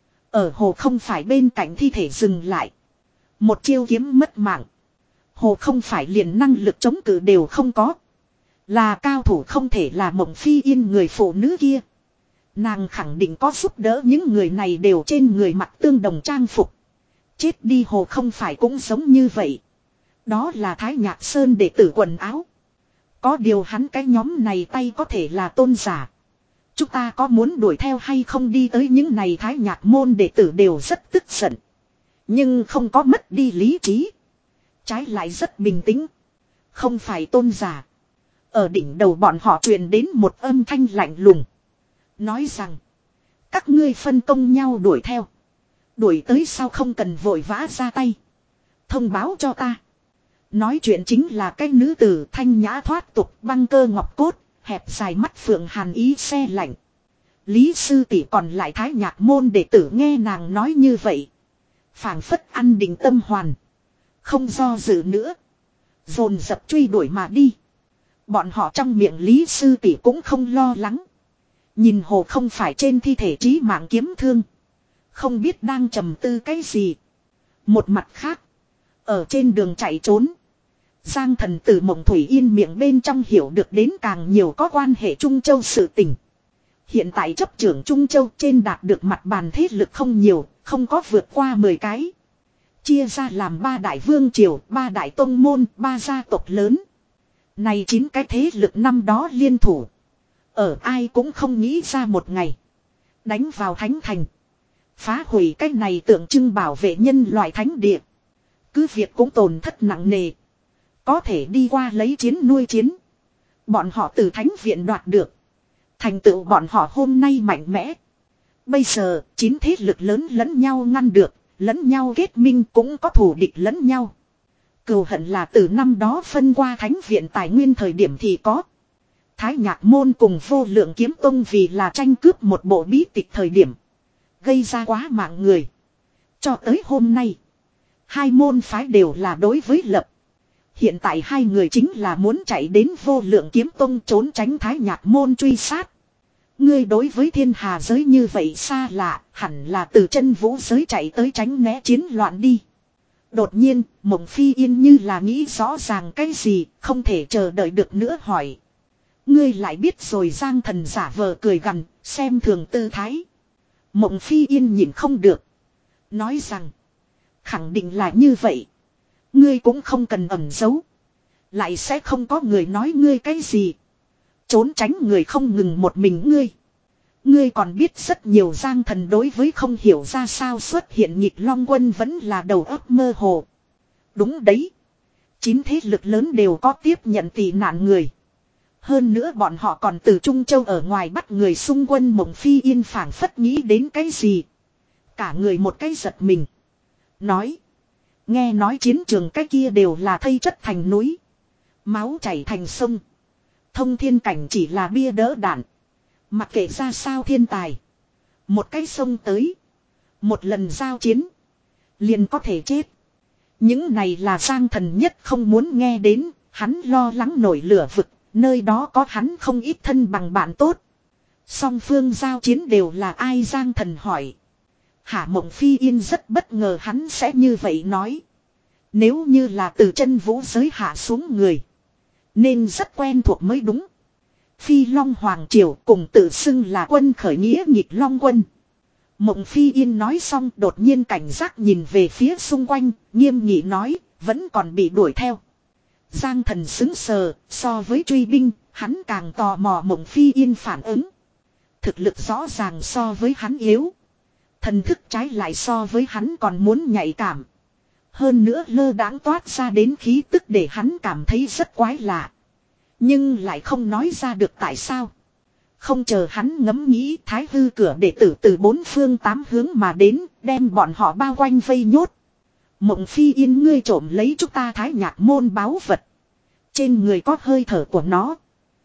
Ở hồ không phải bên cạnh thi thể dừng lại. Một chiêu kiếm mất mạng. Hồ không phải liền năng lực chống cự đều không có. Là cao thủ không thể là Mộng Phi Yên người phụ nữ kia. Nàng khẳng định có giúp đỡ những người này đều trên người mặc tương đồng trang phục. Chết đi hồ không phải cũng giống như vậy. Đó là Thái Nhạc Sơn đệ tử quần áo. Có điều hắn cái nhóm này tay có thể là tôn giả. Chúng ta có muốn đuổi theo hay không đi tới những này Thái Nhạc môn đệ tử đều rất tức giận. Nhưng không có mất đi lý trí. Trái lại rất bình tĩnh. Không phải tôn giả. Ở đỉnh đầu bọn họ truyền đến một âm thanh lạnh lùng. Nói rằng. Các ngươi phân công nhau đuổi theo. Đuổi tới sao không cần vội vã ra tay. Thông báo cho ta. Nói chuyện chính là cái nữ tử thanh nhã thoát tục băng cơ ngọc cốt. Hẹp dài mắt phượng hàn ý xe lạnh. Lý sư tỷ còn lại Thái Nhạc môn đệ tử nghe nàng nói như vậy. Phảng phất ăn định tâm hoàn. Không do dự nữa. Dồn dập truy đuổi mà đi. Bọn họ trong miệng Lý sư tỷ cũng không lo lắng. Nhìn hồ không phải trên thi thể trí mạng kiếm thương. Không biết đang trầm tư cái gì. Một mặt khác. Ở trên đường chạy trốn. Giang Thần từ Mộng Thủy Yên miệng bên trong hiểu được đến càng nhiều có quan hệ Trung Châu sự tình. Hiện tại chấp trưởng Trung Châu trên đạt được mặt bàn thế lực không nhiều, không có vượt qua mười cái. Chia ra làm ba đại vương triều, ba đại tông môn, ba gia tộc lớn. Này chín cái thế lực năm đó liên thủ. Ở ai cũng không nghĩ ra một ngày. Đánh vào thánh thành. Phá hủy cái này tượng trưng bảo vệ nhân loại thánh địa. Cứ việc cũng tổn thất nặng nề. Có thể đi qua lấy chiến nuôi chiến. Bọn họ từ thánh viện đoạt được. Thành tựu bọn họ hôm nay mạnh mẽ. Bây giờ, chín thế lực lớn lẫn nhau ngăn được, lẫn nhau kết minh cũng có thù địch lẫn nhau. Cừu hận là từ năm đó phân qua thánh viện tài nguyên thời điểm thì có. Thái Nhạc môn cùng Vô Lượng Kiếm Tông vì là tranh cướp một bộ bí tịch thời điểm. Gây ra quá mạng người. Cho tới hôm nay, hai môn phái đều là đối với lập. Hiện tại hai người chính là muốn chạy đến Vô Lượng Kiếm Tông trốn tránh Thái Nhạc môn truy sát. Ngươi đối với thiên hà giới như vậy xa lạ, hẳn là từ chân vũ giới chạy tới tránh né chiến loạn đi. Đột nhiên, Mộng Phi Yên như là nghĩ rõ ràng cái gì, không thể chờ đợi được nữa hỏi. Ngươi lại biết rồi. Giang Thần giả vờ cười gằn, xem thường tư thái. Mộng Phi Yên nhìn không được. Nói rằng, khẳng định là như vậy. Ngươi cũng không cần ẩn giấu. Lại sẽ không có người nói ngươi cái gì. Trốn tránh người không ngừng một mình ngươi. Ngươi còn biết rất nhiều Giang Thần đối với không hiểu ra sao xuất hiện Nhịp Long Quân vẫn là đầu óc mơ hồ. Đúng đấy. Chín thế lực lớn đều có tiếp nhận tị nạn người. Hơn nữa bọn họ còn từ Trung Châu ở ngoài bắt người xung quân Mộng Phi Yên phảng phất nghĩ đến cái gì. Cả người một cái giật mình. Nói. Nghe nói chiến trường cái kia đều là thây chất thành núi. Máu chảy thành sông. Thông thiên cảnh chỉ là bia đỡ đạn. Mặc kệ ra sao thiên tài. Một cái sông tới. Một lần giao chiến. Liền có thể chết. Những này là Giang Thần nhất không muốn nghe đến. Hắn lo lắng nổi lửa vực. Nơi đó có hắn không ít thân bằng bạn tốt. Song phương giao chiến đều là ai Giang Thần hỏi. Hạ Mộng Phi Yên rất bất ngờ hắn sẽ như vậy nói. Nếu như là từ chân vũ giới hạ xuống người. Nên rất quen thuộc mới đúng. Phi Long Hoàng Triều cùng tự xưng là quân khởi nghĩa Nhịp Long Quân. Mộng Phi Yên nói xong đột nhiên cảnh giác nhìn về phía xung quanh, nghiêm nghị nói, vẫn còn bị đuổi theo. Giang Thần xứng sờ, so với truy binh, hắn càng tò mò Mộng Phi Yên phản ứng. Thực lực rõ ràng so với hắn yếu. Thần thức trái lại so với hắn còn muốn nhạy cảm. Hơn nữa lơ đãng toát ra đến khí tức để hắn cảm thấy rất quái lạ. Nhưng lại không nói ra được tại sao. Không chờ hắn ngẫm nghĩ Thái Hư cửa đệ tử từ bốn phương tám hướng mà đến, đem bọn họ bao quanh vây nhốt. Mộng Phi Yên ngươi trộm lấy chúng ta Thái Nhạc môn báu vật. Trên người có hơi thở của nó.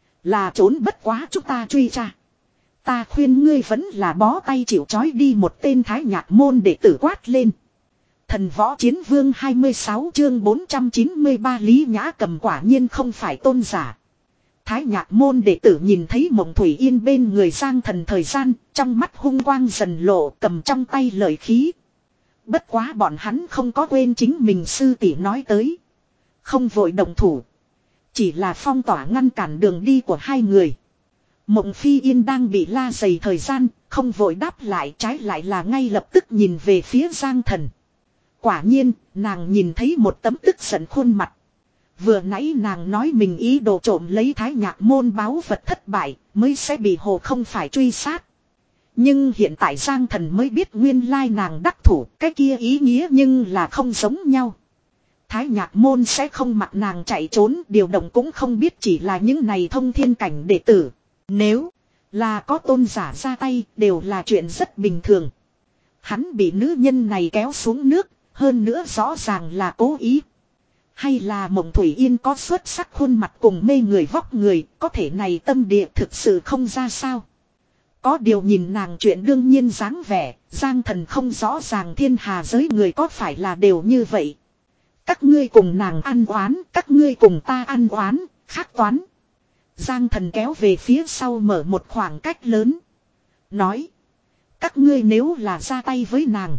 Là trốn bất quá chúng ta truy tra. Ta khuyên ngươi vẫn là bó tay chịu trói đi một tên Thái Nhạc môn đệ tử quát lên. Thần Võ Chiến Vương hai mươi sáu chương bốn trăm chín mươi ba Lý Nhã Cầm quả nhiên không phải tôn giả. Thái Nhạc môn đệ tử nhìn thấy Mộng Thủy Yên bên người Giang Thần thời gian, trong mắt hung quang dần lộ, cầm trong tay lợi khí. Bất quá bọn hắn không có quên chính mình sư tỷ nói tới. Không vội động thủ. Chỉ là phong tỏa ngăn cản đường đi của hai người. Mộng Phi Yên đang bị la dày thời gian, không vội đáp lại, trái lại là ngay lập tức nhìn về phía Giang Thần. Quả nhiên, nàng nhìn thấy một tấm tức giận khuôn mặt. Vừa nãy nàng nói mình ý đồ trộm lấy Thái Nhạc môn báu vật thất bại, mới sẽ bị hồ không phải truy sát. Nhưng hiện tại Giang Thần mới biết nguyên lai nàng đắc thủ, cái kia ý nghĩa nhưng là không giống nhau. Thái Nhạc môn sẽ không mặc nàng chạy trốn, điều động cũng không biết chỉ là những này thông thiên cảnh đệ tử. Nếu là có tôn giả ra tay, đều là chuyện rất bình thường. Hắn bị nữ nhân này kéo xuống nước, hơn nữa rõ ràng là cố ý. Hay là Mộng Thủy Yên có xuất sắc khuôn mặt cùng mê người vóc người, có thể này tâm địa thực sự không ra sao. Có điều nhìn nàng chuyện đương nhiên dáng vẻ, Giang Thần không rõ ràng thiên hà giới người có phải là đều như vậy. Các ngươi cùng nàng ăn oán, các ngươi cùng ta ăn oán, khác toán. Giang Thần kéo về phía sau mở một khoảng cách lớn. Nói, các ngươi nếu là ra tay với nàng,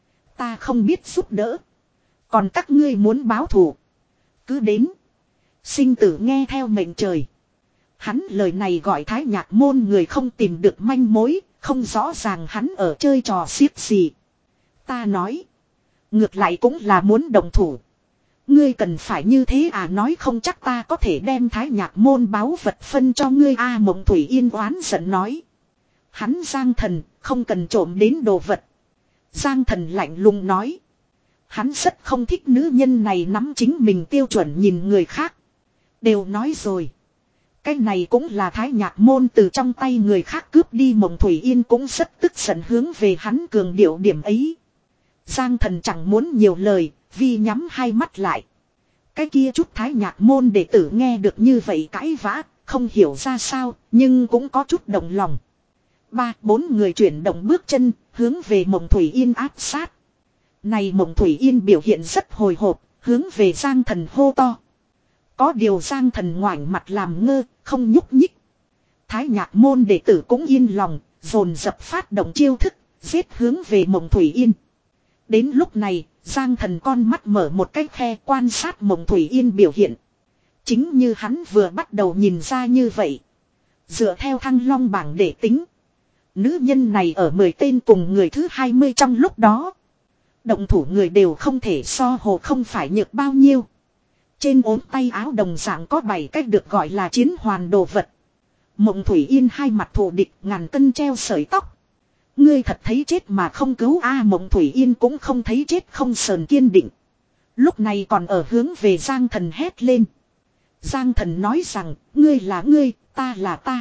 ta không biết giúp đỡ. Còn các ngươi muốn báo thù, cứ đến. Sinh tử nghe theo mệnh trời. Hắn lời này gọi Thái Nhạc môn người không tìm được manh mối, không rõ ràng hắn ở chơi trò xiếc gì. Ta nói, ngược lại cũng là muốn đồng thủ. Ngươi cần phải như thế à, nói không chắc ta có thể đem Thái Nhạc môn báu vật phân cho ngươi a. Mộng Thủy Yên oán giận nói. Hắn Giang Thần không cần trộm đến đồ vật. Giang Thần lạnh lùng nói. Hắn rất không thích nữ nhân này nắm chính mình tiêu chuẩn nhìn người khác. Đều nói rồi. Cái này cũng là Thái Nhạc môn từ trong tay người khác cướp đi. Mộng Thủy Yên cũng rất tức giận hướng về hắn cường điệu điểm ấy. Giang Thần chẳng muốn nhiều lời, vì nhắm hai mắt lại. Cái kia chút Thái Nhạc môn đệ tử nghe được như vậy cãi vã, không hiểu ra sao, nhưng cũng có chút động lòng. Ba, bốn người chuyển động bước chân, hướng về Mộng Thủy Yên áp sát. Này Mộng Thủy Yên biểu hiện rất hồi hộp, hướng về Giang Thần hô to. Có điều Giang Thần ngoảnh mặt làm ngơ, không nhúc nhích. Thái Nhạc môn đệ tử cũng yên lòng, dồn dập phát động chiêu thức, giết hướng về Mộng Thủy Yên. Đến lúc này, Giang Thần con mắt mở một cái khe quan sát Mộng Thủy Yên biểu hiện. Chính như hắn vừa bắt đầu nhìn ra như vậy. Dựa theo Thăng Long bảng để tính. Nữ nhân này ở mười tên cùng người thứ hai mươi trong lúc đó. Động thủ người đều không thể so hồ không phải nhược bao nhiêu. Trên ốm tay áo đồng dạng có bảy cách được gọi là chiến hoàn đồ vật. Mộng Thủy Yên hai mặt thù địch, ngàn cân treo sợi tóc. Ngươi thật thấy chết mà không cứu a à, Mộng Thủy Yên cũng không thấy chết không sờn kiên định. Lúc này còn ở hướng về Giang Thần hét lên. Giang Thần nói rằng, ngươi là ngươi, ta là ta.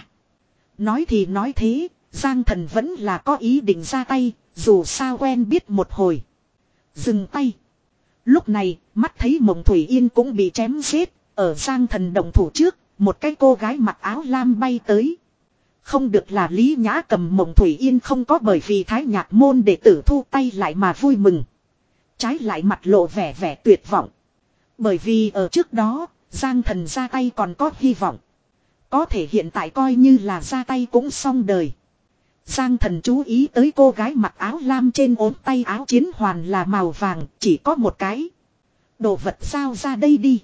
Nói thì nói thế, Giang Thần vẫn là có ý định ra tay, dù sao quen biết một hồi. Dừng tay. Lúc này, mắt thấy Mộng Thủy Yên cũng bị chém giết, ở Giang Thần động thủ trước, một cái cô gái mặc áo lam bay tới. Không được là Lý Nhã Cầm. Mộng Thủy Yên không có bởi vì Thái Nhạc môn đệ tử thu tay lại mà vui mừng. Trái lại mặt lộ vẻ vẻ tuyệt vọng. Bởi vì ở trước đó, Giang Thần ra tay còn có hy vọng. Có thể hiện tại coi như là ra tay cũng xong đời. Giang Thần chú ý tới cô gái mặc áo lam trên ốm tay áo chiến hoàn là màu vàng, chỉ có một cái. Đồ vật giao ra đây đi.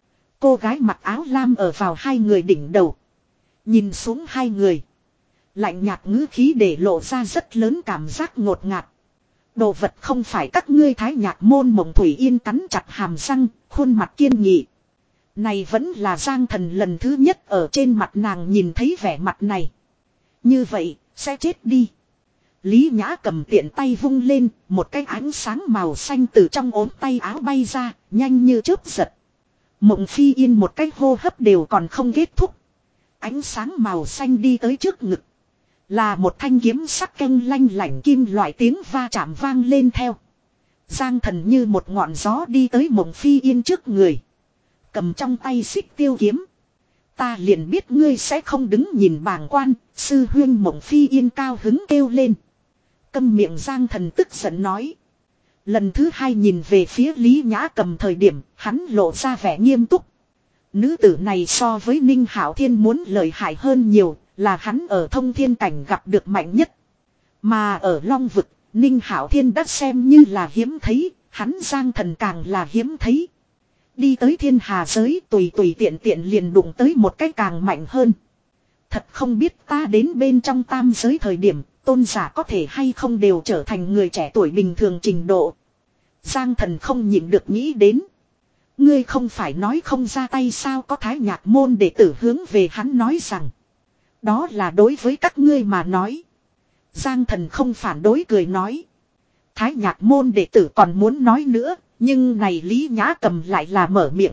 Cô gái mặc áo lam ở vào hai người đỉnh đầu. Nhìn xuống hai người. Lạnh nhạt ngữ khí để lộ ra rất lớn cảm giác ngột ngạt. Đồ vật không phải các ngươi Thái Nhạc môn. Mộng Thủy Yên cắn chặt hàm răng, khuôn mặt kiên nghị. Này vẫn là Giang Thần lần thứ nhất ở trên mặt nàng nhìn thấy vẻ mặt này. Như vậy, sẽ chết đi. Lý Nhã Cầm tiện tay vung lên, một cái ánh sáng màu xanh từ trong ốm tay áo bay ra, nhanh như chớp giật. Mộng Phi Yên một cái hô hấp đều còn không kết thúc. Ánh sáng màu xanh đi tới trước ngực. Là một thanh kiếm sắc canh lanh lảnh kim loại, tiếng va chạm vang lên theo. Giang Thần như một ngọn gió đi tới Mộng Phi Yên trước người. Cầm trong tay xích tiêu kiếm. Ta liền biết ngươi sẽ không đứng nhìn bàng quan. Sư huyên. Mộng Phi Yên cao hứng kêu lên. Câm miệng. Giang Thần tức giận nói. Lần thứ hai nhìn về phía Lý Nhã Cầm thời điểm, hắn lộ ra vẻ nghiêm túc. Nữ tử này so với Ninh Hạo Thiên muốn lợi hại hơn nhiều, là hắn ở thông thiên cảnh gặp được mạnh nhất. Mà ở Long Vực, Ninh Hạo Thiên đã xem như là hiếm thấy, hắn Giang Thần càng là hiếm thấy. Đi tới thiên hà giới tùy tùy tiện tiện liền đụng tới một cái càng mạnh hơn. Thật không biết ta đến bên trong tam giới thời điểm, tôn giả có thể hay không đều trở thành người trẻ tuổi bình thường trình độ. Giang Thần không nhịn được nghĩ đến. Ngươi không phải nói không ra tay sao? Có Thái Nhạc môn đệ tử hướng về hắn nói rằng. Đó là đối với các ngươi mà nói. Giang Thần không phản đối cười nói. Thái Nhạc môn đệ tử còn muốn nói nữa, nhưng này Lý Nhã Cầm lại là mở miệng.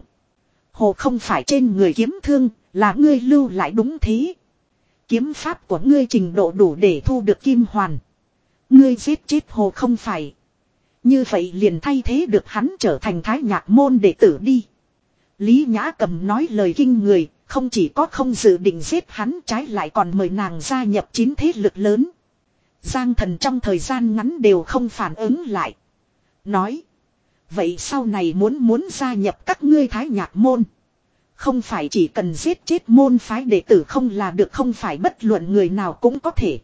Hồ không phải trên người kiếm thương, là ngươi lưu lại đúng thế. Kiếm pháp của ngươi trình độ đủ để thu được kim hoàn. Ngươi giết chết hồ không phải. Như vậy liền thay thế được hắn trở thành Thái Nhạc môn đệ tử đi. Lý Nhã Cầm nói lời kinh người, không chỉ có không dự định giết hắn, trái lại còn mời nàng gia nhập chín thế lực lớn. Giang Thần trong thời gian ngắn đều không phản ứng lại. Nói. Vậy sau này muốn muốn gia nhập các ngươi Thái Nhạc môn. Không phải chỉ cần giết chết môn phái đệ tử không là được, không phải bất luận người nào cũng có thể.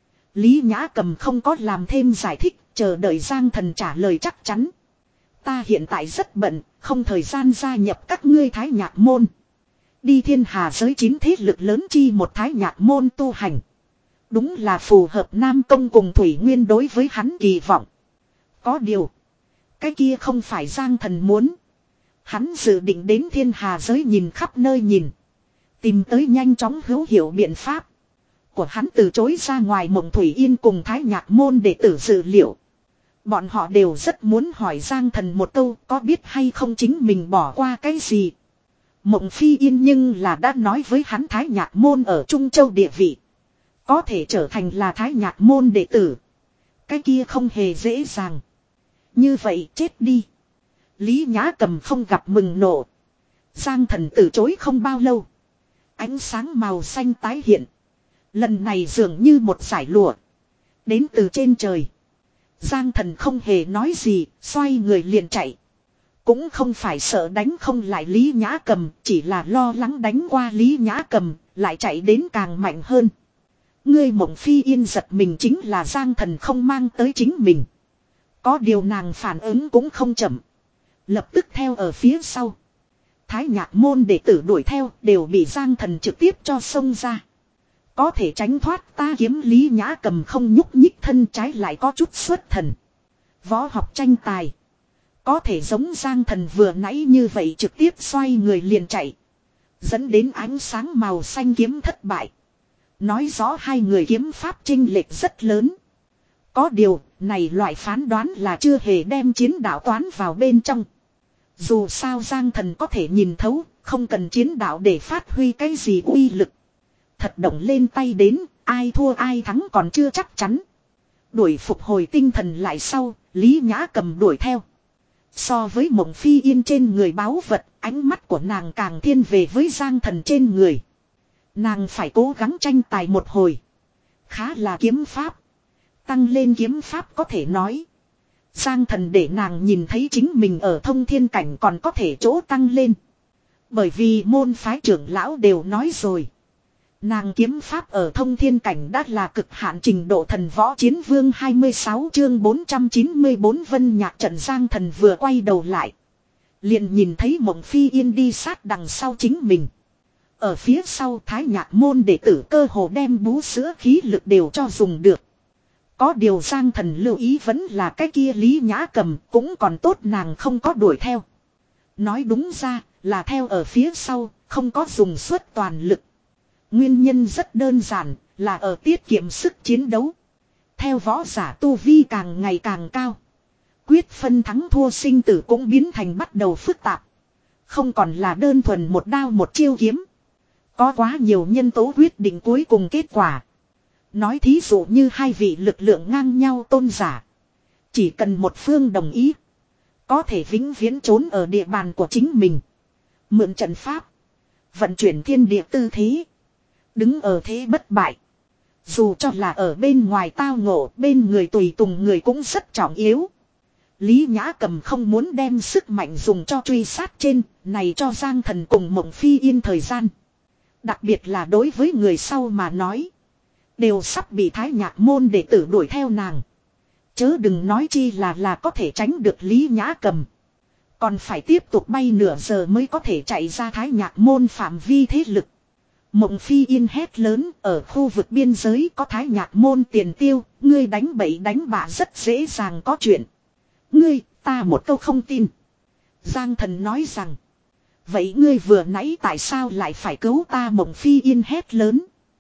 Lý Nhã Cầm không có làm thêm giải thích, chờ đợi Giang Thần trả lời chắc chắn. Ta hiện tại rất bận, không thời gian gia nhập các ngươi Thái Nhạc môn. Đi thiên hà giới chín thế lực lớn chi một Thái Nhạc môn tu hành. Đúng là phù hợp Nam Công cùng Thủy Nguyên đối với hắn kỳ vọng. Có điều. Cái kia không phải Giang Thần muốn. Hắn dự định đến thiên hà giới nhìn khắp nơi nhìn. Tìm tới nhanh chóng hữu hiệu biện pháp. Của hắn từ chối ra ngoài Mộng Thủy Yên cùng Thái Nhạc môn đệ tử dự liệu. Bọn họ đều rất muốn hỏi Giang Thần một câu, có biết hay không chính mình bỏ qua cái gì. Mộng Phi Yên nhưng là đã nói với hắn Thái Nhạc môn ở Trung Châu địa vị. Có thể trở thành là Thái Nhạc môn đệ tử. Cái kia không hề dễ dàng. Như vậy chết đi. Lý Nhã Cầm không gặp mừng nộ. Giang Thần từ chối không bao lâu. Ánh sáng màu xanh tái hiện. Lần này dường như một giải lụa. Đến từ trên trời. Giang Thần không hề nói gì, xoay người liền chạy. Cũng không phải sợ đánh không lại Lý Nhã Cầm, chỉ là lo lắng đánh qua Lý Nhã Cầm, lại chạy đến càng mạnh hơn. Ngươi Mộng Phi Yên giật mình chính là Giang Thần không mang tới chính mình. Có điều nàng phản ứng cũng không chậm. Lập tức theo ở phía sau. Thái Nhạc môn đệ tử đuổi theo đều bị Giang Thần trực tiếp cho xông ra. Có thể tránh thoát ta kiếm. Lý Nhã Cầm không nhúc nhích thân, trái lại có chút xuất thần. Võ học tranh tài. Có thể giống Giang Thần vừa nãy như vậy trực tiếp xoay người liền chạy. Dẫn đến ánh sáng màu xanh kiếm thất bại. Nói rõ hai người kiếm pháp chênh lệch rất lớn. Có điều, này loại phán đoán là chưa hề đem chiến đạo toán vào bên trong. Dù sao Giang Thần có thể nhìn thấu, không cần chiến đạo để phát huy cái gì uy lực. Thật động lên tay đến, ai thua ai thắng còn chưa chắc chắn. Đuổi phục hồi tinh thần lại sau, Lý Nhã Cầm đuổi theo. So với Mộng Phi Yên trên người báu vật, ánh mắt của nàng càng thiên về với Giang Thần trên người. Nàng phải cố gắng tranh tài một hồi. Khá là kiếm pháp. Tăng lên kiếm pháp có thể nói. Giang Thần để nàng nhìn thấy chính mình ở thông thiên cảnh còn có thể chỗ tăng lên. Bởi vì môn phái trưởng lão đều nói rồi. Nàng kiếm pháp ở thông thiên cảnh đã là cực hạn trình độ thần võ chiến vương hai mươi sáu chương bốn trăm chín mươi bốn Vân Nhạc trận. Giang Thần vừa quay đầu lại. Liền nhìn thấy Mộng Phi Yên đi sát đằng sau chính mình. Ở phía sau Thái Nhạc môn đệ tử cơ hồ đem bú sữa khí lực đều cho dùng được. Có điều Giang Thần lưu ý vẫn là cái kia Lý Nhã Cầm, cũng còn tốt nàng không có đuổi theo. Nói đúng ra là theo ở phía sau, không có dùng suốt toàn lực. Nguyên nhân rất đơn giản, là ở tiết kiệm sức chiến đấu. Theo võ giả tu vi càng ngày càng cao. Quyết phân thắng thua sinh tử cũng biến thành bắt đầu phức tạp. Không còn là đơn thuần một đao một chiêu kiếm. Có quá nhiều nhân tố quyết định cuối cùng kết quả. Nói thí dụ như hai vị lực lượng ngang nhau tôn giả. Chỉ cần một phương đồng ý. Có thể vĩnh viễn trốn ở địa bàn của chính mình. Mượn trận pháp. Vận chuyển thiên địa tư thế. Đứng ở thế bất bại. Dù cho là ở bên ngoài tao ngộ, bên người tùy tùng người cũng rất trọng yếu. Lý Nhã Cầm không muốn đem sức mạnh dùng cho truy sát trên, này cho Giang Thần cùng Mộng Phi Yên thời gian. Đặc biệt là đối với người sau mà nói. Đều sắp bị Thái Nhạc môn đệ tử đuổi theo nàng. Chớ đừng nói chi là là có thể tránh được Lý Nhã Cầm. Còn phải tiếp tục bay nửa giờ mới có thể chạy ra Thái Nhạc môn phạm vi thế lực. Mộng Phi Yên hét lớn, ở khu vực biên giới có Thái Nhạc môn tiền tiêu, ngươi đánh bậy đánh bạ rất dễ dàng có chuyện. Ngươi, ta một câu không tin. Giang Thần nói rằng, vậy ngươi vừa nãy tại sao lại phải cứu ta? Mộng Phi Yên hét lớn.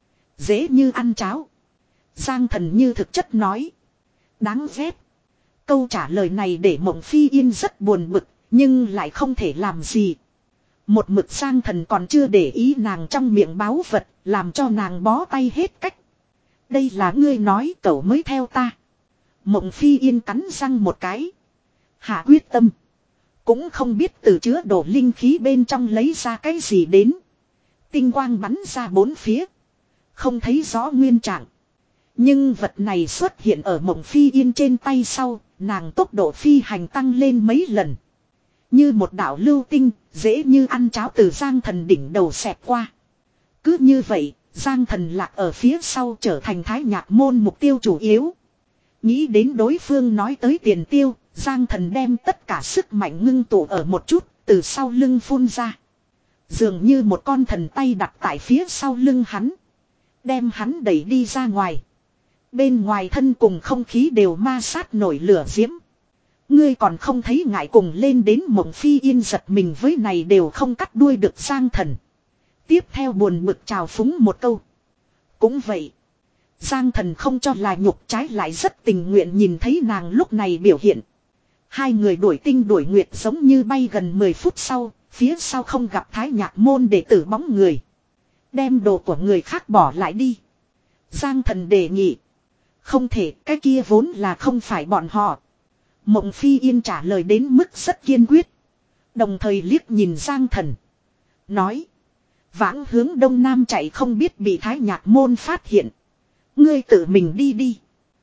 Dễ như ăn cháo. Giang Thần như thực chất nói. Đáng ghét. Câu trả lời này để Mộng Phi Yên rất buồn bực, nhưng lại không thể làm gì. Một mực Giang Thần còn chưa để ý nàng trong miệng báu vật, làm cho nàng bó tay hết cách. Đây là ngươi nói cậu mới theo ta. Mộng Phi Yên cắn răng một cái. Hạ quyết tâm. Cũng không biết từ chứa đổ linh khí bên trong lấy ra cái gì đến. Tinh quang bắn ra bốn phía. Không thấy rõ nguyên trạng. Nhưng vật này xuất hiện ở Mộng Phi Yên trên tay sau, nàng tốc độ phi hành tăng lên mấy lần. Như một đạo lưu tinh, dễ như ăn cháo từ Giang Thần đỉnh đầu xẹt qua. Cứ như vậy, Giang Thần lạc ở phía sau trở thành Thái Nhạc môn mục tiêu chủ yếu. Nghĩ đến đối phương nói tới tiền tiêu, Giang Thần đem tất cả sức mạnh ngưng tụ ở một chút, từ sau lưng phun ra. Dường như một con thần tay đặt tại phía sau lưng hắn. Đem hắn đẩy đi ra ngoài. Bên ngoài thân cùng không khí đều ma sát nổi lửa diễm. Ngươi còn không thấy ngại cùng lên đến. Mộng Phi Yên giật mình với này đều không cắt đuôi được Giang Thần. Tiếp theo buồn bực chào phúng một câu. Cũng vậy. Giang Thần không cho là nhục, trái lại rất tình nguyện nhìn thấy nàng lúc này biểu hiện. Hai người đuổi tinh đuổi nguyệt giống như bay gần mười phút sau, phía sau không gặp Thái Nhạc môn đệ tử bóng người. Đem đồ của người khác bỏ lại đi. Giang Thần đề nghị. Không thể, cái kia vốn là không phải bọn họ. Mộng Phi Yên trả lời đến mức rất kiên quyết. Đồng thời liếc nhìn Giang Thần. Nói. Vãng hướng đông nam chạy không biết bị Thái Nhạc môn phát hiện. Ngươi tự mình đi đi.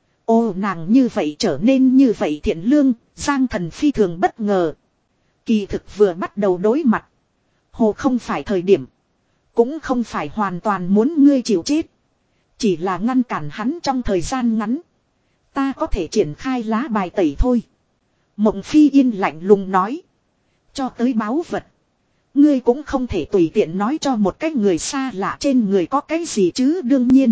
Ô, nàng như vậy trở nên như vậy thiện lương, Giang Thần phi thường bất ngờ. Kỳ thực vừa bắt đầu đối mặt. Hồ không phải thời điểm. Cũng không phải hoàn toàn muốn ngươi chịu chết. Chỉ là ngăn cản hắn trong thời gian ngắn. Ta có thể triển khai lá bài tẩy thôi. Mộng Phi Yên lạnh lùng nói. Cho tới báu vật. Ngươi cũng không thể tùy tiện nói cho một cái người xa lạ trên người có cái gì chứ. Đương nhiên.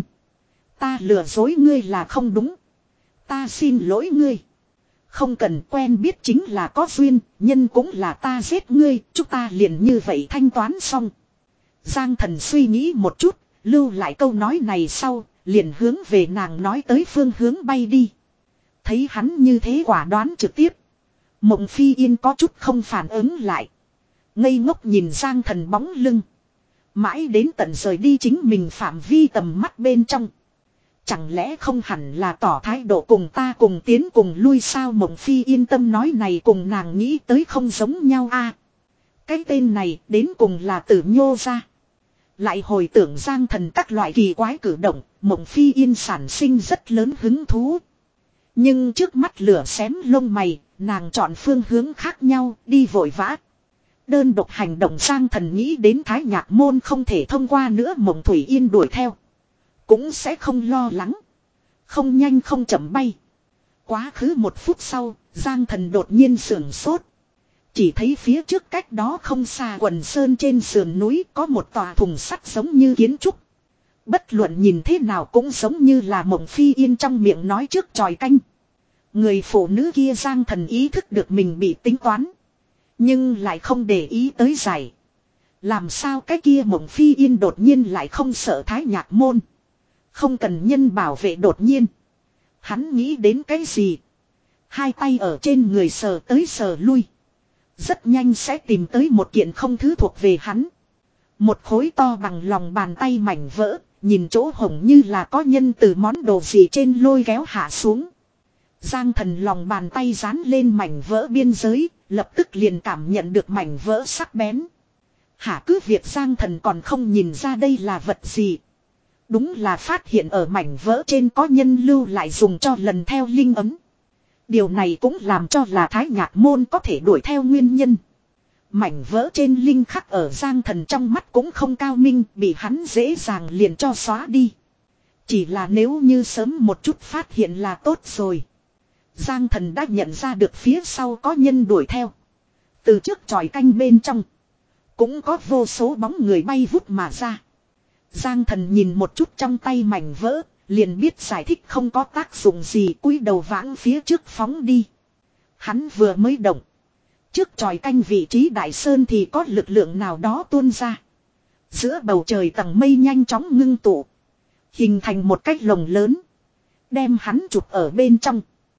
Ta lừa dối ngươi là không đúng. Ta xin lỗi ngươi. Không cần, quen biết chính là có duyên. Nhân cũng là ta giết ngươi. Chúng ta liền như vậy thanh toán xong. Giang Thần suy nghĩ một chút. lưu lại câu nói này sau, liền hướng về nàng nói tới phương hướng bay đi. Thấy hắn như thế quả đoán trực tiếp. Mộng Phi Yên có chút không phản ứng lại. Ngây ngốc nhìn Giang Thần bóng lưng. Mãi đến tận rời đi chính mình phạm vi tầm mắt bên trong. Chẳng lẽ không hẳn là tỏ thái độ cùng ta cùng tiến cùng lui sao? Mộng Phi yên tâm nói này cùng nàng nghĩ tới không giống nhau a. À, cái tên này đến cùng là từ nhô ra. Lại hồi tưởng Giang Thần các loại kỳ quái cử động, Mộng Phi Yên sản sinh rất lớn hứng thú. Nhưng trước mắt lửa xém lông mày, nàng chọn phương hướng khác nhau, đi vội vã. Đơn độc hành động Giang Thần nghĩ đến Thái Nhạc Môn không thể thông qua nữa, Mộng Thủy Yên đuổi theo. Cũng sẽ không lo lắng. Không nhanh không chậm bay. Quá khứ một phút sau, Giang Thần đột nhiên sưởng sốt. Chỉ thấy phía trước cách đó không xa quần sơn trên sườn núi có một tòa thùng sắt giống như kiến trúc. Bất luận nhìn thế nào cũng giống như là Mộng Phi Yên trong miệng nói trước tròi canh. Người phụ nữ kia Giang Thần ý thức được mình bị tính toán. Nhưng lại không để ý tới giải. Làm sao cái kia Mộng Phi Yên đột nhiên lại không sợ Thái Nhạc Môn. Không cần nhân bảo vệ đột nhiên. Hắn nghĩ đến cái gì? Hai tay ở trên người sờ tới sờ lui. Rất nhanh sẽ tìm tới một kiện không thứ thuộc về hắn. Một khối to bằng lòng bàn tay mảnh vỡ. Nhìn chỗ hổng như là có nhân từ món đồ gì trên lôi kéo hạ xuống. Giang Thần lòng bàn tay dán lên mảnh vỡ biên giới. Lập tức liền cảm nhận được mảnh vỡ sắc bén. Hả cứ việc Giang Thần còn không nhìn ra đây là vật gì. Đúng là phát hiện ở mảnh vỡ trên có nhân lưu lại dùng cho lần theo linh ấm. Điều này cũng làm cho là Thái Nhạc Môn có thể đuổi theo nguyên nhân. Mảnh vỡ trên linh khắc ở Giang Thần trong mắt cũng không cao minh, bị hắn dễ dàng liền cho xóa đi. Chỉ là nếu như sớm một chút phát hiện là tốt rồi. Giang Thần đã nhận ra được phía sau có nhân đuổi theo. Từ trước tròi canh bên trong cũng có vô số bóng người bay vút mà ra. Giang Thần nhìn một chút trong tay mảnh vỡ, liền biết giải thích không có tác dụng gì, cúi đầu vãng phía trước phóng đi. Hắn vừa mới động. Trước tròi canh vị trí đại sơn thì có lực lượng nào đó tuôn ra. Giữa bầu trời tầng mây nhanh chóng ngưng tụ. Hình thành một cái lồng lớn. Đem hắn chụp ở bên trong.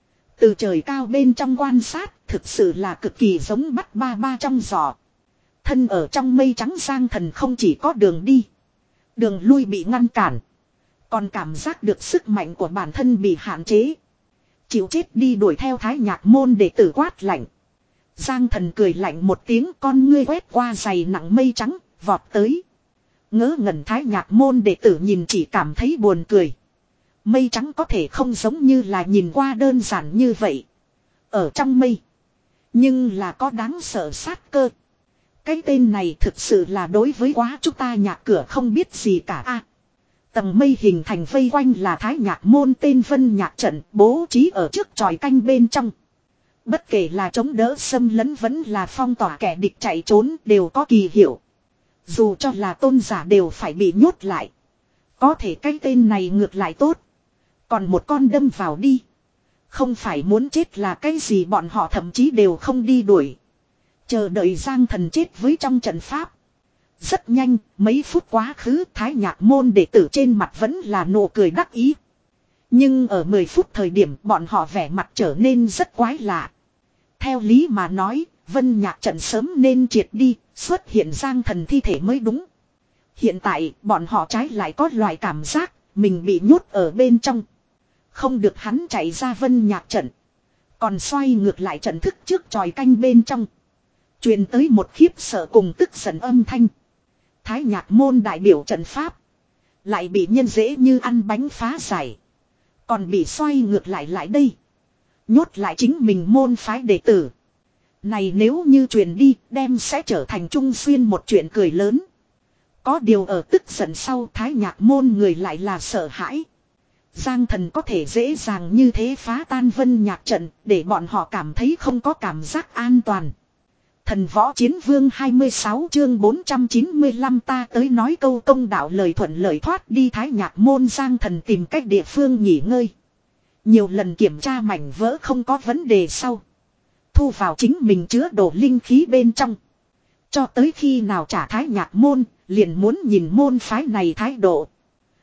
Từ trời cao bên trong quan sát, thực sự là cực kỳ giống bắt ba ba trong giỏ. Thân ở trong mây trắng Giang Thần không chỉ có đường đi. Đường lui bị ngăn cản. Còn cảm giác được sức mạnh của bản thân bị hạn chế. Chịu chết đi đuổi theo Thái Nhạc Môn đệ tử quát lạnh. Giang Thần cười lạnh một tiếng, con ngươi quét qua dày nặng mây trắng, vọt tới. Ngớ ngẩn Thái Nhạc Môn đệ tử nhìn chỉ cảm thấy buồn cười. Mây trắng có thể không giống như là nhìn qua đơn giản như vậy. Ở trong mây. Nhưng là có đáng sợ sát cơ. Cái tên này thực sự là đối với quá chúng ta nhạc cửa không biết gì cả a. À, tầng mây hình thành vây quanh là Thái Nhạc Môn tên Vân Nhạc trận bố trí ở trước tròi canh bên trong. Bất kể là chống đỡ xâm lấn vẫn là phong tỏa kẻ địch chạy trốn đều có kỳ hiệu. Dù cho là tôn giả đều phải bị nhốt lại. Có thể cái tên này ngược lại tốt. Còn một con đâm vào đi. Không phải muốn chết là cái gì, bọn họ thậm chí đều không đi đuổi. Chờ đợi Giang Thần chết với trong trận pháp. Rất nhanh, mấy phút quá khứ Thái Nhạc Môn đệ tử trên mặt vẫn là nụ cười đắc ý. Nhưng ở mười phút thời điểm bọn họ vẻ mặt trở nên rất quái lạ. Theo lý mà nói, Vân Nhạc trận sớm nên triệt đi, xuất hiện Giang Thần thi thể mới đúng. Hiện tại, bọn họ trái lại có loại cảm giác, mình bị nhốt ở bên trong. Không được hắn chạy ra Vân Nhạc trận. Còn xoay ngược lại trận thức trước tròi canh bên trong. Truyền tới một khiếp sợ cùng tức giận âm thanh. Thái Nhạc Môn đại biểu trận pháp. Lại bị nhân dễ như ăn bánh phá giải. Còn bị xoay ngược lại lại đây. Nhốt lại chính mình môn phái đệ tử. Này nếu như truyền đi đem sẽ trở thành trung xuyên một chuyện cười lớn. Có điều ở tức giận sau Thái Nhạc Môn người lại là sợ hãi. Giang Thần có thể dễ dàng như thế phá tan Vân Nhạc trận để bọn họ cảm thấy không có cảm giác an toàn. Thần Võ Chiến Vương hai mươi sáu chương bốn trăm chín mươi lăm ta tới nói câu công đạo lời thuận lời thoát đi Thái Nhạc Môn. Giang Thần tìm cách địa phương nghỉ ngơi. Nhiều lần kiểm tra mảnh vỡ không có vấn đề sau. Thu vào chính mình chứa đồ linh khí bên trong. Cho tới khi nào trả Thái Nhạc Môn, liền muốn nhìn môn phái này thái độ.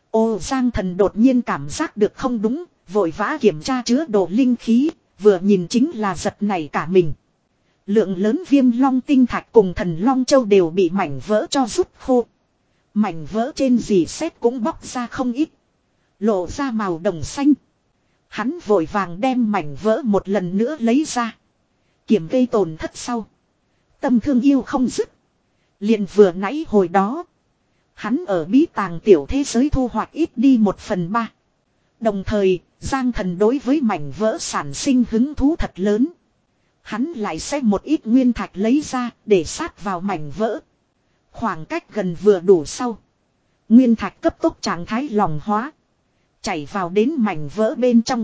Ô Giang Thần đột nhiên cảm giác được không đúng, vội vã kiểm tra chứa đồ linh khí, vừa nhìn chính là giật nảy cả mình. Lượng lớn viêm long tinh thạch cùng thần long châu đều bị mảnh vỡ cho rút khô. Mảnh vỡ trên dì xét cũng bóc ra không ít. Lộ ra màu đồng xanh. Hắn vội vàng đem mảnh vỡ một lần nữa lấy ra. Kiểm gây tổn thất sau. Tâm thương yêu không dứt. Liền vừa nãy hồi đó. Hắn ở bí tàng tiểu thế giới thu hoạch ít đi một phần ba. Đồng thời, Giang Thần đối với mảnh vỡ sản sinh hứng thú thật lớn. Hắn lại xếp một ít nguyên thạch lấy ra để sát vào mảnh vỡ. Khoảng cách gần vừa đủ sau. Nguyên thạch cấp tốc trạng thái lòng hóa. Chảy vào đến mảnh vỡ bên trong.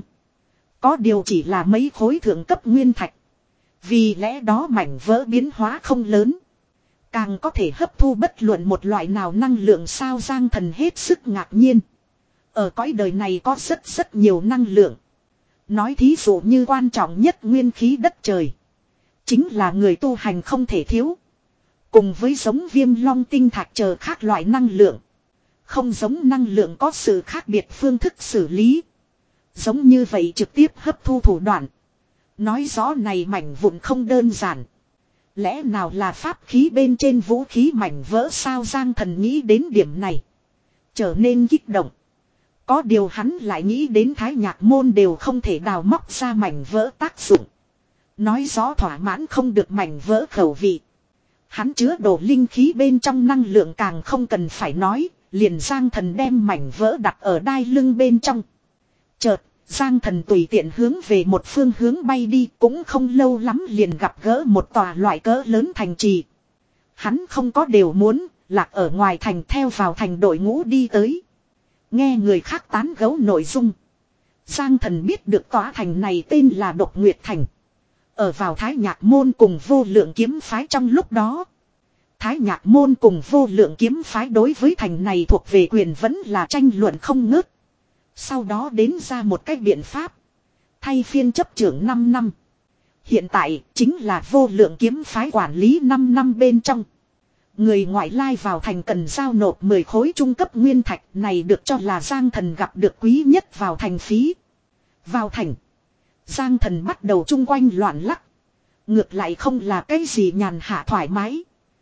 Có điều chỉ là mấy khối thượng cấp nguyên thạch. Vì lẽ đó mảnh vỡ biến hóa không lớn. Càng có thể hấp thu bất luận một loại nào năng lượng sao. Giang Thần hết sức ngạc nhiên. Ở cõi đời này có rất rất nhiều năng lượng. Nói thí dụ như quan trọng nhất nguyên khí đất trời. Chính là người tu hành không thể thiếu. Cùng với giống viêm long tinh thạch chờ khác loại năng lượng. Không giống năng lượng có sự khác biệt phương thức xử lý. Giống như vậy trực tiếp hấp thu thủ đoạn. Nói rõ này mảnh vụn không đơn giản. Lẽ nào là pháp khí bên trên vũ khí mảnh vỡ sao? Giang Thần nghĩ đến điểm này. Trở nên kích động. Có điều hắn lại nghĩ đến Thái Nhạc Môn đều không thể đào móc ra mảnh vỡ tác dụng. Nói rõ thỏa mãn không được mảnh vỡ khẩu vị. Hắn chứa đồ linh khí bên trong năng lượng càng không cần phải nói. Liền Giang Thần đem mảnh vỡ đặt ở đai lưng bên trong. Chợt, Giang Thần tùy tiện hướng về một phương hướng bay đi, cũng không lâu lắm liền gặp gỡ một tòa loại cỡ lớn thành trì. Hắn không có điều muốn, lạc ở ngoài thành theo vào thành đội ngũ đi tới. Nghe người khác tán gẫu nội dung. Giang Thần biết được tòa thành này tên là Độc Nguyệt Thành. Ở vào Thái Nhạc Môn cùng Vô Lượng Kiếm Phái trong lúc đó. Thái Nhạc Môn cùng Vô Lượng Kiếm Phái đối với thành này thuộc về quyền vẫn là tranh luận không ngớt. Sau đó đến ra một cách biện pháp. Thay phiên chấp trưởng năm năm. Hiện tại chính là Vô Lượng Kiếm Phái quản lý năm năm bên trong. Người ngoại lai vào thành cần giao nộp mười khối trung cấp nguyên thạch, này được cho là Giang Thần gặp được quý nhất vào thành phí. Vào thành. Giang Thần bắt đầu chung quanh loạn lắc. Ngược lại không là cái gì nhàn hạ thoải mái.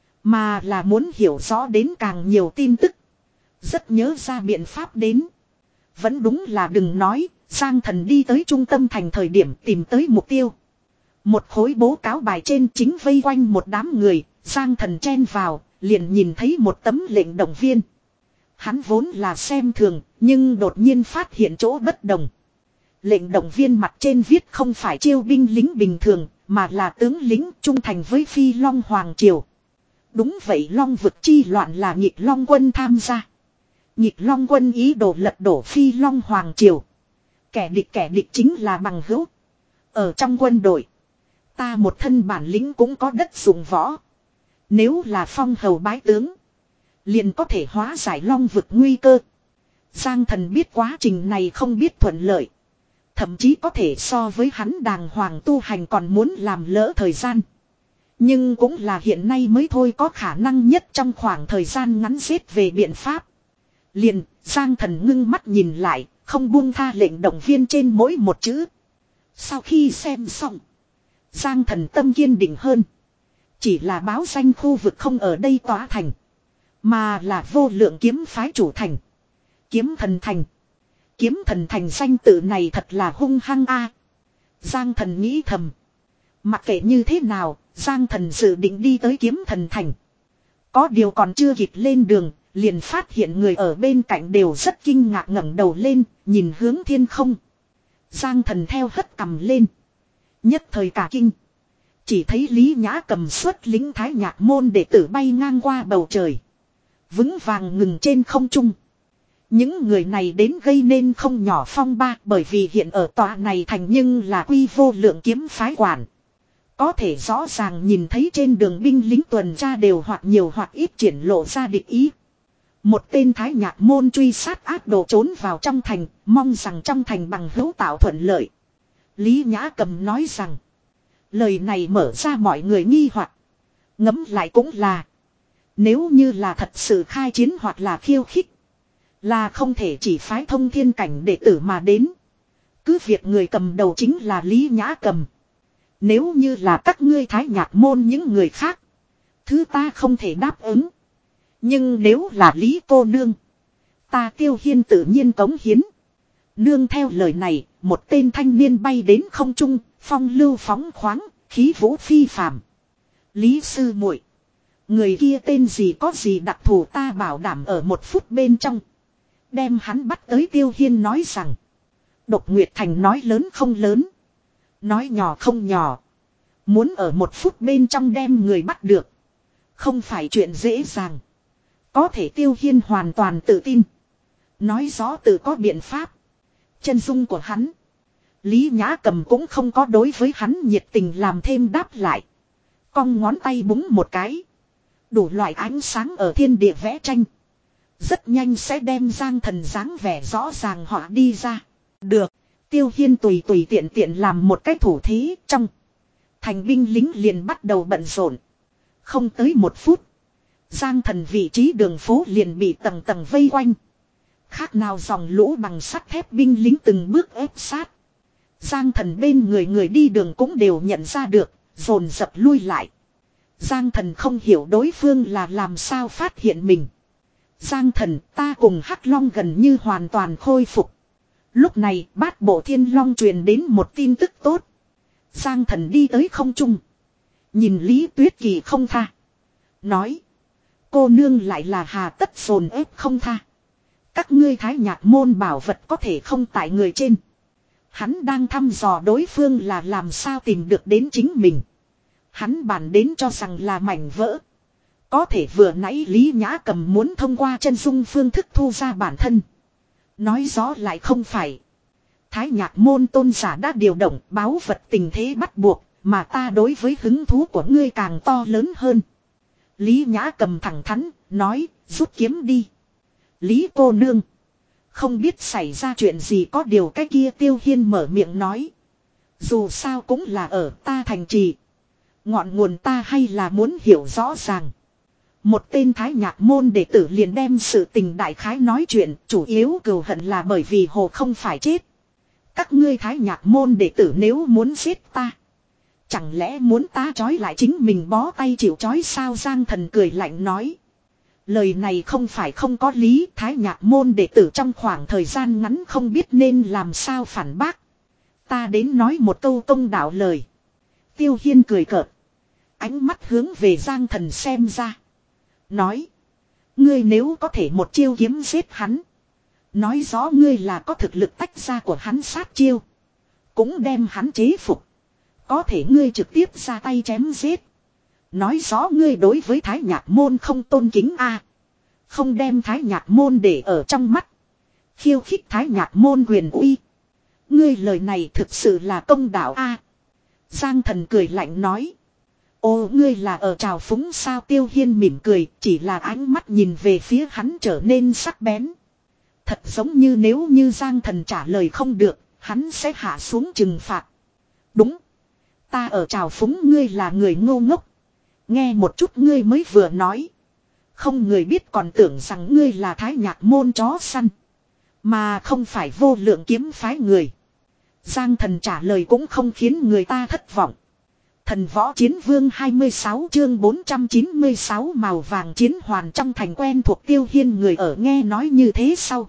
Mà là muốn hiểu rõ đến càng nhiều tin tức. Rất nhớ ra biện pháp đến. Vẫn đúng là đừng nói, Giang Thần đi tới trung tâm thành thời điểm tìm tới mục tiêu. Một khối bố cáo bài trên chính vây quanh một đám người, Giang Thần chen vào, liền nhìn thấy một tấm lệnh động viên. Hắn vốn là xem thường, nhưng đột nhiên phát hiện chỗ bất đồng. Lệnh động viên mặt trên viết không phải chiêu binh lính bình thường, mà là tướng lính trung thành với Phi Long Hoàng Triều. Đúng vậy, Long vực chi loạn là Nhịp Long quân tham gia. Nhịp Long quân ý đồ lật đổ Phi Long Hoàng Triều. Kẻ địch kẻ địch chính là bằng hữu. Ở trong quân đội, ta một thân bản lĩnh cũng có đất dụng võ. Nếu là phong hầu bái tướng, liền có thể hóa giải Long vực nguy cơ. Giang Thần biết quá trình này không biết thuận lợi. Thậm chí có thể so với hắn đàng hoàng tu hành còn muốn làm lỡ thời gian. Nhưng cũng là hiện nay mới thôi có khả năng nhất trong khoảng thời gian ngắn giết về biện pháp. Liền, Giang Thần ngưng mắt nhìn lại, không buông tha lệnh động viên trên mỗi một chữ. Sau khi xem xong, Giang Thần tâm kiên định hơn. Chỉ là báo danh khu vực không ở đây tỏa thành, mà là Vô Lượng Kiếm Phái chủ thành. Kiếm Thần Thành. Kiếm Thần Thành danh tự này thật là hung hăng a. Giang Thần nghĩ thầm. Mặc kệ như thế nào, Giang Thần dự định đi tới Kiếm Thần Thành. Có điều còn chưa kịp lên đường, liền phát hiện người ở bên cạnh đều rất kinh ngạc ngẩng đầu lên, nhìn hướng thiên không. Giang Thần theo hất cầm lên. Nhất thời cả kinh. Chỉ thấy Lý Nhã cầm xuất lính Thái Nhạc Môn đệ tử bay ngang qua bầu trời. Vững vàng ngừng trên không trung. Những người này đến gây nên không nhỏ phong ba, bởi vì hiện ở tòa này thành nhưng là quy Vô Lượng Kiếm Phái quản. Có thể rõ ràng nhìn thấy trên đường binh lính tuần tra đều hoặc nhiều hoặc ít triển lộ ra địch ý. Một tên Thái Nhạc Môn truy sát ác đồ trốn vào trong thành, mong rằng trong thành bằng hữu tạo thuận lợi. Lý Nhã cầm nói rằng, lời này mở ra mọi người nghi hoặc. Ngẫm lại cũng là, nếu như là thật sự khai chiến hoặc là khiêu khích, Là không thể chỉ phái thông thiên cảnh đệ tử mà đến. Cứ việc người cầm đầu chính là Lý Nhã Cầm. Nếu như là các ngươi Thái Nhạc môn những người khác, thứ ta không thể đáp ứng. Nhưng nếu là Lý cô nương, ta Tiêu Hiên tự nhiên cống hiến. Nương theo lời này, một tên thanh niên bay đến không trung, phong lưu phóng khoáng, khí vũ phi phàm. Lý sư muội, người kia tên gì có gì đặc thù ta bảo đảm ở một phút bên trong đem hắn bắt tới. Tiêu Hiên nói rằng, Độc Nguyệt Thành nói lớn không lớn, nói nhỏ không nhỏ. Muốn ở một phút bên trong đem người bắt được, không phải chuyện dễ dàng. Có thể Tiêu Hiên hoàn toàn tự tin, nói rõ tự có biện pháp. Chân dung của hắn, Lý Nhã Cầm cũng không có đối với hắn nhiệt tình làm thêm đáp lại. Cong ngón tay búng một cái, đủ loại ánh sáng ở thiên địa vẽ tranh. Rất nhanh sẽ đem Giang Thần dáng vẻ rõ ràng họ đi ra. Được, Tiêu Hiên tùy tùy tiện tiện làm một cái thủ thế, trong thành binh lính liền bắt đầu bận rộn. Không tới một phút, Giang Thần vị trí đường phố liền bị tầng tầng vây quanh. Khác nào dòng lũ bằng sắt thép binh lính từng bước ép sát. Giang Thần bên người người đi đường cũng đều nhận ra được, dồn dập lui lại. Giang Thần không hiểu đối phương là làm sao phát hiện mình. Giang Thần, ta cùng Hắc Long gần như hoàn toàn khôi phục. Lúc này Bát Bộ Thiên Long truyền đến một tin tức tốt. Giang Thần đi tới không trung, nhìn Lý Tuyết Kỳ không tha, nói, cô nương lại là hà tất dồn ép không tha. Các ngươi Thái Nhạc môn bảo vật có thể không tại người trên. Hắn đang thăm dò đối phương là làm sao tìm được đến chính mình. Hắn bản đến cho rằng là mảnh vỡ. Có thể vừa nãy Lý Nhã Cầm muốn thông qua chân dung phương thức thu ra bản thân. Nói rõ lại không phải. Thái Nhạc môn tôn giả đã điều động báu vật tình thế bắt buộc, mà ta đối với hứng thú của ngươi càng to lớn hơn. Lý Nhã Cầm thẳng thắn, nói, rút kiếm đi. Lý cô nương, không biết xảy ra chuyện gì có điều cái kia Tiêu Hiên mở miệng nói. Dù sao cũng là ở ta thành trì. Ngọn nguồn ta hay là muốn hiểu rõ ràng. Một tên Thái Nhạc môn đệ tử liền đem sự tình đại khái nói chuyện, chủ yếu cừu hận là bởi vì Hồ không phải chết. Các ngươi Thái Nhạc môn đệ tử nếu muốn giết ta, chẳng lẽ muốn ta trói lại chính mình bó tay chịu trói sao? Giang Thần cười lạnh nói. Lời này không phải không có lý. Thái Nhạc môn đệ tử trong khoảng thời gian ngắn không biết nên làm sao phản bác. Ta đến nói một câu công đạo lời. Tiêu Hiên cười cợt, ánh mắt hướng về Giang Thần xem ra, nói, ngươi nếu có thể một chiêu kiếm giết hắn, nói rõ ngươi là có thực lực tách ra của hắn sát chiêu, cũng đem hắn chế phục. Có thể ngươi trực tiếp ra tay chém giết, nói rõ ngươi đối với Thái Nhạc môn không tôn kính a, không đem Thái Nhạc môn để ở trong mắt, khiêu khích Thái Nhạc môn quyền uy. Ngươi lời này thực sự là công đạo a. Giang Thần cười lạnh nói. Ô, ngươi là ở trào phúng sao? Tiêu Hiên mỉm cười, chỉ là ánh mắt nhìn về phía hắn trở nên sắc bén. Thật giống như nếu như Giang Thần trả lời không được, hắn sẽ hạ xuống trừng phạt. Đúng, ta ở trào phúng ngươi là người ngô ngốc. Nghe một chút ngươi mới vừa nói, không người biết còn tưởng rằng ngươi là Thái Nhạc môn chó săn, mà không phải Vô Lượng kiếm phái người. Giang Thần trả lời cũng không khiến người ta thất vọng. Thần Võ Chiến Vương hai mươi sáu chương bốn trăm chín mươi sáu màu vàng chiến hoàn trong thành quen thuộc. Tiêu Hiên người ở nghe nói như thế sau,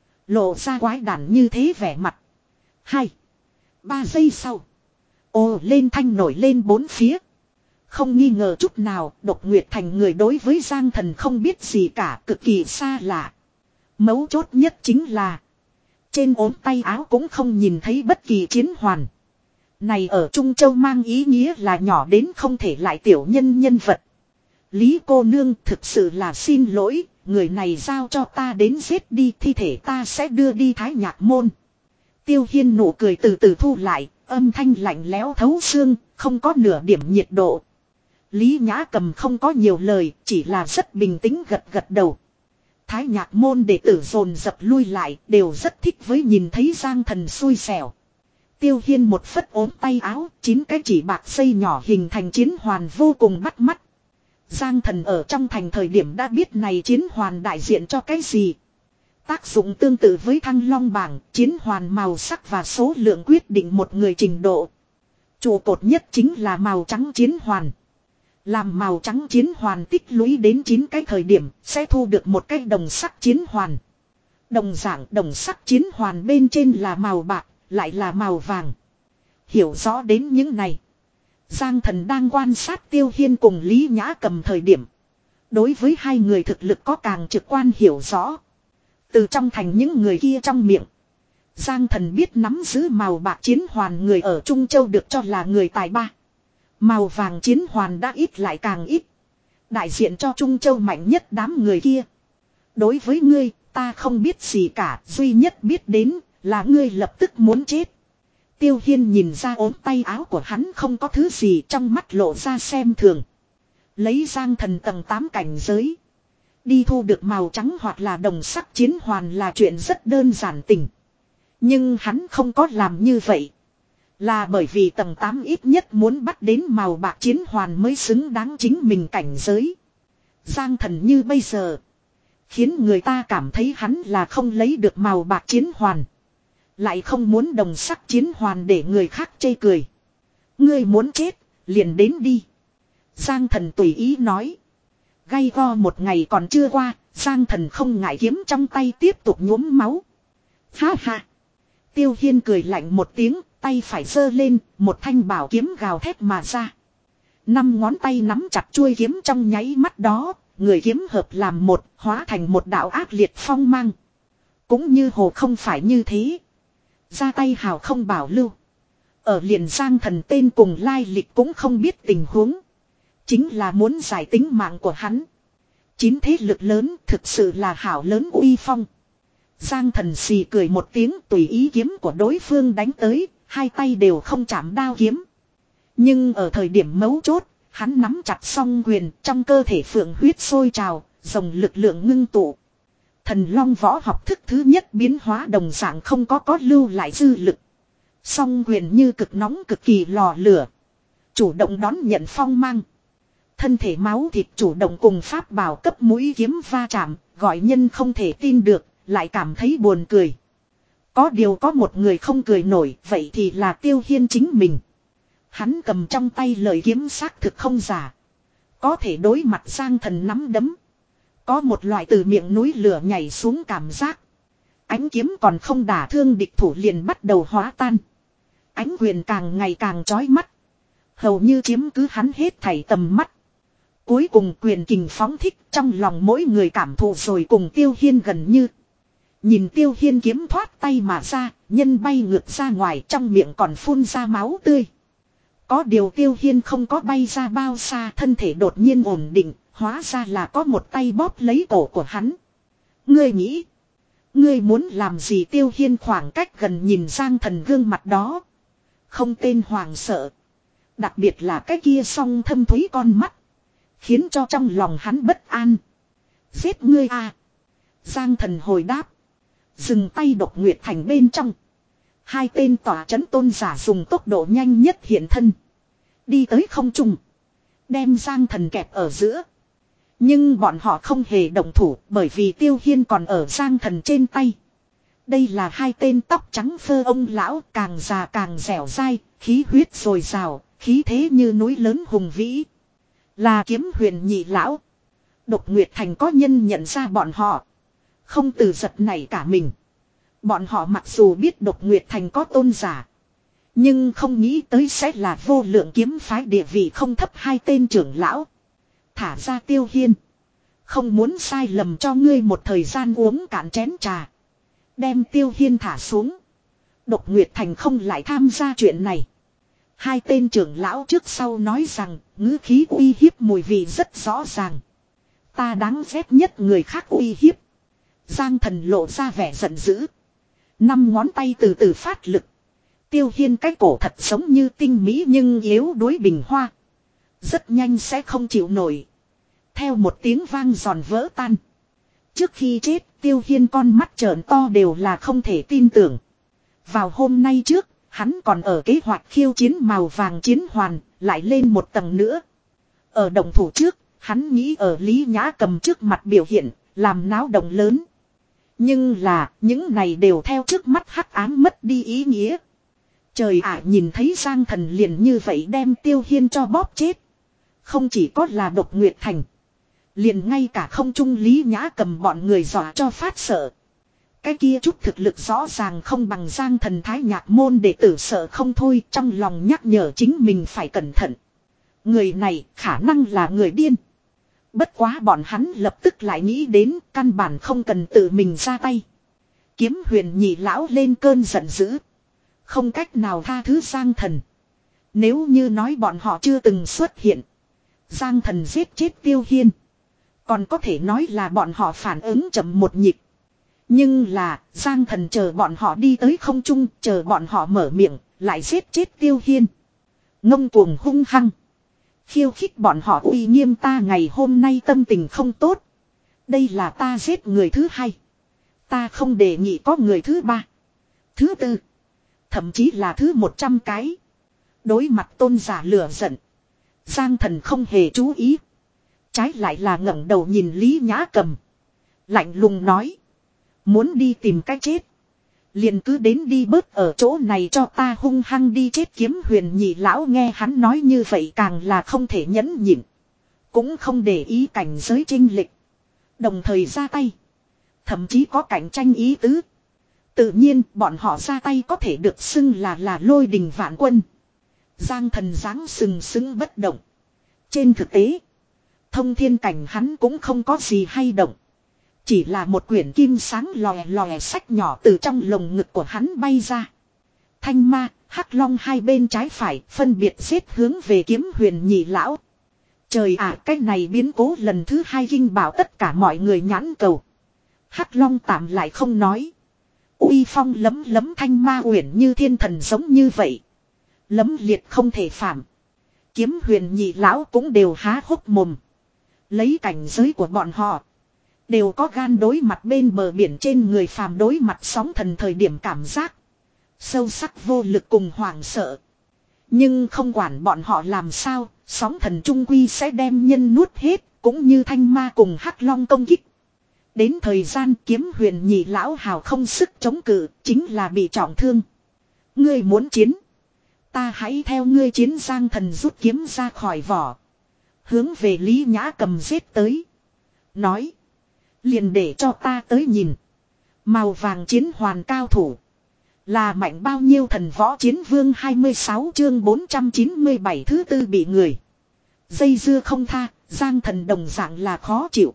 lộ ra quái đản như thế vẻ mặt. Hai, ba giây sau, ồ lên thanh nổi lên bốn phía. Không nghi ngờ chút nào, Độc Nguyệt Thành người đối với Giang Thần không biết gì cả, cực kỳ xa lạ. Mấu chốt nhất chính là, trên ốm tay áo cũng không nhìn thấy bất kỳ chiến hoàn. Này ở Trung Châu mang ý nghĩa là nhỏ đến không thể lại tiểu nhân nhân vật. Lý cô nương, thực sự là xin lỗi, người này giao cho ta đến giết đi, thi thể ta sẽ đưa đi Thái Nhạc môn. Tiêu Hiên nụ cười từ từ thu lại, âm thanh lạnh lẽo thấu xương, không có nửa điểm nhiệt độ. Lý Nhã Cầm không có nhiều lời, chỉ là rất bình tĩnh gật gật đầu. Thái Nhạc môn đệ tử dồn dập lui lại, đều rất thích với nhìn thấy Giang Thần xui xẻo. Tiêu Hiên một phất ốm tay áo, chín cái chỉ bạc dây nhỏ hình thành chiến hoàn vô cùng bắt mắt. Giang Thần ở trong thành thời điểm đã biết này chiến hoàn đại diện cho cái gì. Tác dụng tương tự với thăng long bảng, chiến hoàn màu sắc và số lượng quyết định một người trình độ. Trụ cột nhất chính là màu trắng chiến hoàn. Làm màu trắng chiến hoàn tích lũy đến chín cái thời điểm sẽ thu được một cái đồng sắc chiến hoàn. Đồng dạng đồng sắc chiến hoàn bên trên là màu bạc, lại là màu vàng. Hiểu rõ đến những này. Giang Thần đang quan sát Tiêu Hiên cùng Lý Nhã Cầm thời điểm. Đối với hai người thực lực có càng trực quan hiểu rõ. Từ trong thành những người kia trong miệng. Giang Thần biết nắm giữ màu bạc chiến hoàn người ở Trung Châu được cho là người tài ba. Màu vàng chiến hoàn đã ít lại càng ít. Đại diện cho Trung Châu mạnh nhất đám người kia. Đối với ngươi, ta không biết gì cả, duy nhất biết đến là ngươi lập tức muốn chết. Tiêu Hiên nhìn ra ốm tay áo của hắn không có thứ gì, trong mắt lộ ra xem thường. Lấy Giang Thần tầng tám cảnh giới. Đi thu được màu trắng hoặc là đồng sắc chiến hoàn là chuyện rất đơn giản tình. Nhưng hắn không có làm như vậy. Là bởi vì tầng tám ít nhất muốn bắt đến màu bạc chiến hoàn mới xứng đáng chính mình cảnh giới. Giang Thần như bây giờ. Khiến người ta cảm thấy hắn là không lấy được màu bạc chiến hoàn. Lại không muốn đồng sắc chiến hoàn để người khác chê cười. Ngươi muốn chết, liền đến đi. Giang Thần tùy ý nói. Gay go một ngày còn chưa qua, Giang Thần không ngại kiếm trong tay tiếp tục nhuốm máu. Ha ha. Tiêu Hiên cười lạnh một tiếng, tay phải giơ lên, một thanh bảo kiếm gào thét mà ra. Năm ngón tay nắm chặt chuôi kiếm trong nháy mắt đó, người kiếm hợp làm một, hóa thành một đạo ác liệt phong mang. Cũng như hồ không phải như thế. Ra tay hào không bảo lưu. Ở liền Giang Thần tên cùng lai lịch cũng không biết tình huống. Chính là muốn giải tính mạng của hắn. Chín thế lực lớn thực sự là hảo lớn uy phong. Giang Thần xì cười một tiếng tùy ý kiếm của đối phương đánh tới, hai tay đều không chạm đao kiếm. Nhưng ở thời điểm mấu chốt, hắn nắm chặt song quyền, trong cơ thể phượng huyết sôi trào, dòng lực lượng ngưng tụ. Thần Long võ học thức thứ nhất biến hóa đồng dạng không có có lưu lại dư lực. Song quyền như cực nóng cực kỳ lò lửa. Chủ động đón nhận phong mang. Thân thể máu thịt chủ động cùng pháp bảo cấp mũi kiếm va chạm, gọi nhân không thể tin được, lại cảm thấy buồn cười. Có điều có một người không cười nổi, vậy thì là Tiêu Hiên chính mình. Hắn cầm trong tay lời kiếm xác thực không giả. Có thể đối mặt Giang Thần nắm đấm. Có một loại từ miệng núi lửa nhảy xuống cảm giác. Ánh kiếm còn không đả thương địch thủ liền bắt đầu hóa tan. Ánh quyền càng ngày càng chói mắt. Hầu như chiếm cứ hắn hết thảy tầm mắt. Cuối cùng quyền kình phóng thích trong lòng mỗi người cảm thụ rồi cùng Tiêu Hiên gần như. Nhìn Tiêu Hiên kiếm thoát tay mà ra, nhân bay ngược ra ngoài trong miệng còn phun ra máu tươi. Có điều Tiêu Hiên không có bay ra bao xa, thân thể đột nhiên ổn định, hóa ra là có một tay bóp lấy cổ của hắn. Ngươi nghĩ, ngươi muốn làm gì? Tiêu Hiên khoảng cách gần nhìn Giang Thần gương mặt đó. Không tên hoàng sợ. Đặc biệt là cái kia song thâm thúy con mắt. Khiến cho trong lòng hắn bất an. Giết ngươi à? Giang Thần hồi đáp. Dừng tay Độc Nguyệt Thành bên trong. Hai tên tỏa trấn tôn giả dùng tốc độ nhanh nhất hiện thân. Đi tới không trung. Đem Giang Thần kẹp ở giữa. Nhưng bọn họ không hề động thủ bởi vì Tiêu Hiên còn ở Giang Thần trên tay. Đây là hai tên tóc trắng phơ ông lão, càng già càng dẻo dai, khí huyết dồi dào, khí thế như núi lớn hùng vĩ. Là Kiếm Huyền nhị lão. Độc Nguyệt Thành có nhân nhận ra bọn họ. Không từ giật nảy cả mình. Bọn họ mặc dù biết Độc Nguyệt Thành có tôn giả. Nhưng không nghĩ tới sẽ là Vô Lượng kiếm phái địa vị không thấp hai tên trưởng lão. Thả ra Tiêu Hiên. Không muốn sai lầm cho ngươi một thời gian uống cạn chén trà. Đem Tiêu Hiên thả xuống. Độc Nguyệt Thành không lại tham gia chuyện này. Hai tên trưởng lão trước sau nói rằng ngữ khí uy hiếp mùi vị rất rõ ràng. Ta đáng ghét nhất người khác uy hiếp. Giang Thần lộ ra vẻ giận dữ. Năm ngón tay từ từ phát lực. Tiêu Hiên cái cổ thật giống như tinh mỹ nhưng yếu đuối bình hoa. Rất nhanh sẽ không chịu nổi. Theo một tiếng vang giòn vỡ tan. Trước khi chết Tiêu Hiên con mắt trợn to đều là không thể tin tưởng. Vào hôm nay trước, hắn còn ở kế hoạch khiêu chiến màu vàng chiến hoàn, lại lên một tầng nữa. Ở động thủ trước, hắn nghĩ ở Lý Nhã Cầm trước mặt biểu hiện, làm náo động lớn. Nhưng là những này đều theo trước mắt hắc ám mất đi ý nghĩa. Trời ạ, nhìn thấy Giang Thần liền như vậy đem Tiêu Hiên cho bóp chết. Không chỉ có là Độc Nguyệt Thành. Liền ngay cả không trung Lý Nhã Cầm bọn người dọa cho phát sợ. Cái kia chút thực lực rõ ràng không bằng Giang Thần Thái Nhạc môn đệ tử sợ không thôi, trong lòng nhắc nhở chính mình phải cẩn thận. Người này khả năng là người điên. Bất quá bọn hắn lập tức lại nghĩ đến căn bản không cần tự mình ra tay. Kiếm Huyền Nhị lão lên cơn giận dữ. Không cách nào tha thứ Giang Thần. Nếu như nói bọn họ chưa từng xuất hiện. Giang Thần giết chết Tiêu Hiên. Còn có thể nói là bọn họ phản ứng chậm một nhịp. Nhưng là Giang Thần chờ bọn họ đi tới không trung, chờ bọn họ mở miệng, lại giết chết Tiêu Hiên. Ngông cuồng hung hăng. Khiêu khích bọn họ uy nghiêm ta ngày hôm nay tâm tình không tốt. Đây là ta giết người thứ hai. Ta không đề nghị có người thứ ba. Thứ tư. Thậm chí là thứ một trăm cái. Đối mặt tôn giả lửa giận. Giang Thần không hề chú ý. Trái lại là ngẩng đầu nhìn Lý Nhã Cầm. Lạnh lùng nói. Muốn đi tìm cái chết. Liền cứ đến đi bớt ở chỗ này cho ta hung hăng đi chết. Kiếm Huyền Nhị lão nghe hắn nói như vậy càng là không thể nhẫn nhịn. Cũng không để ý cảnh giới chênh lệch. Đồng thời ra tay. Thậm chí có cạnh tranh ý tứ. Tự nhiên bọn họ ra tay có thể được xưng là là lôi đình vạn quân. Giang Thần dáng sừng sững bất động. Trên thực tế. Thông thiên cảnh hắn cũng không có gì hay động. Chỉ là một quyển kim sáng lòe lòe sách nhỏ từ trong lồng ngực của hắn bay ra. Thanh ma, hắc long hai bên trái phải phân biệt xếp hướng về Kiếm Huyền Nhị lão. Trời ạ, cái này biến cố lần thứ hai kinh bảo tất cả mọi người nhãn cầu. Hắc long tạm lại không nói. Uy phong lấm lấm thanh ma uyển như thiên thần giống như vậy. Lấm liệt không thể phạm. Kiếm Huyền Nhị lão cũng đều há hốc mồm. Lấy cảnh giới của bọn họ. Đều có gan đối mặt bên bờ biển trên người phàm đối mặt sóng thần thời điểm cảm giác. Sâu sắc vô lực cùng hoảng sợ. Nhưng không quản bọn họ làm sao, sóng thần trung quy sẽ đem nhân nuốt hết, cũng như thanh ma cùng hắc long công kích. Đến thời gian Kiếm Huyền Nhị lão hào không sức chống cự, chính là bị trọng thương. Ngươi muốn chiến. Ta hãy theo ngươi chiến. Giang Thần rút kiếm ra khỏi vỏ. Hướng về Lý Nhã Cầm giết tới. Nói. Liền để cho ta tới nhìn. Màu vàng chiến hoàn cao thủ. Là mạnh bao nhiêu thần võ chiến vương. Hai mươi sáu chương bốn trăm chín mươi bảy thứ tư bị người. Dây dưa không tha. Giang Thần đồng dạng là khó chịu.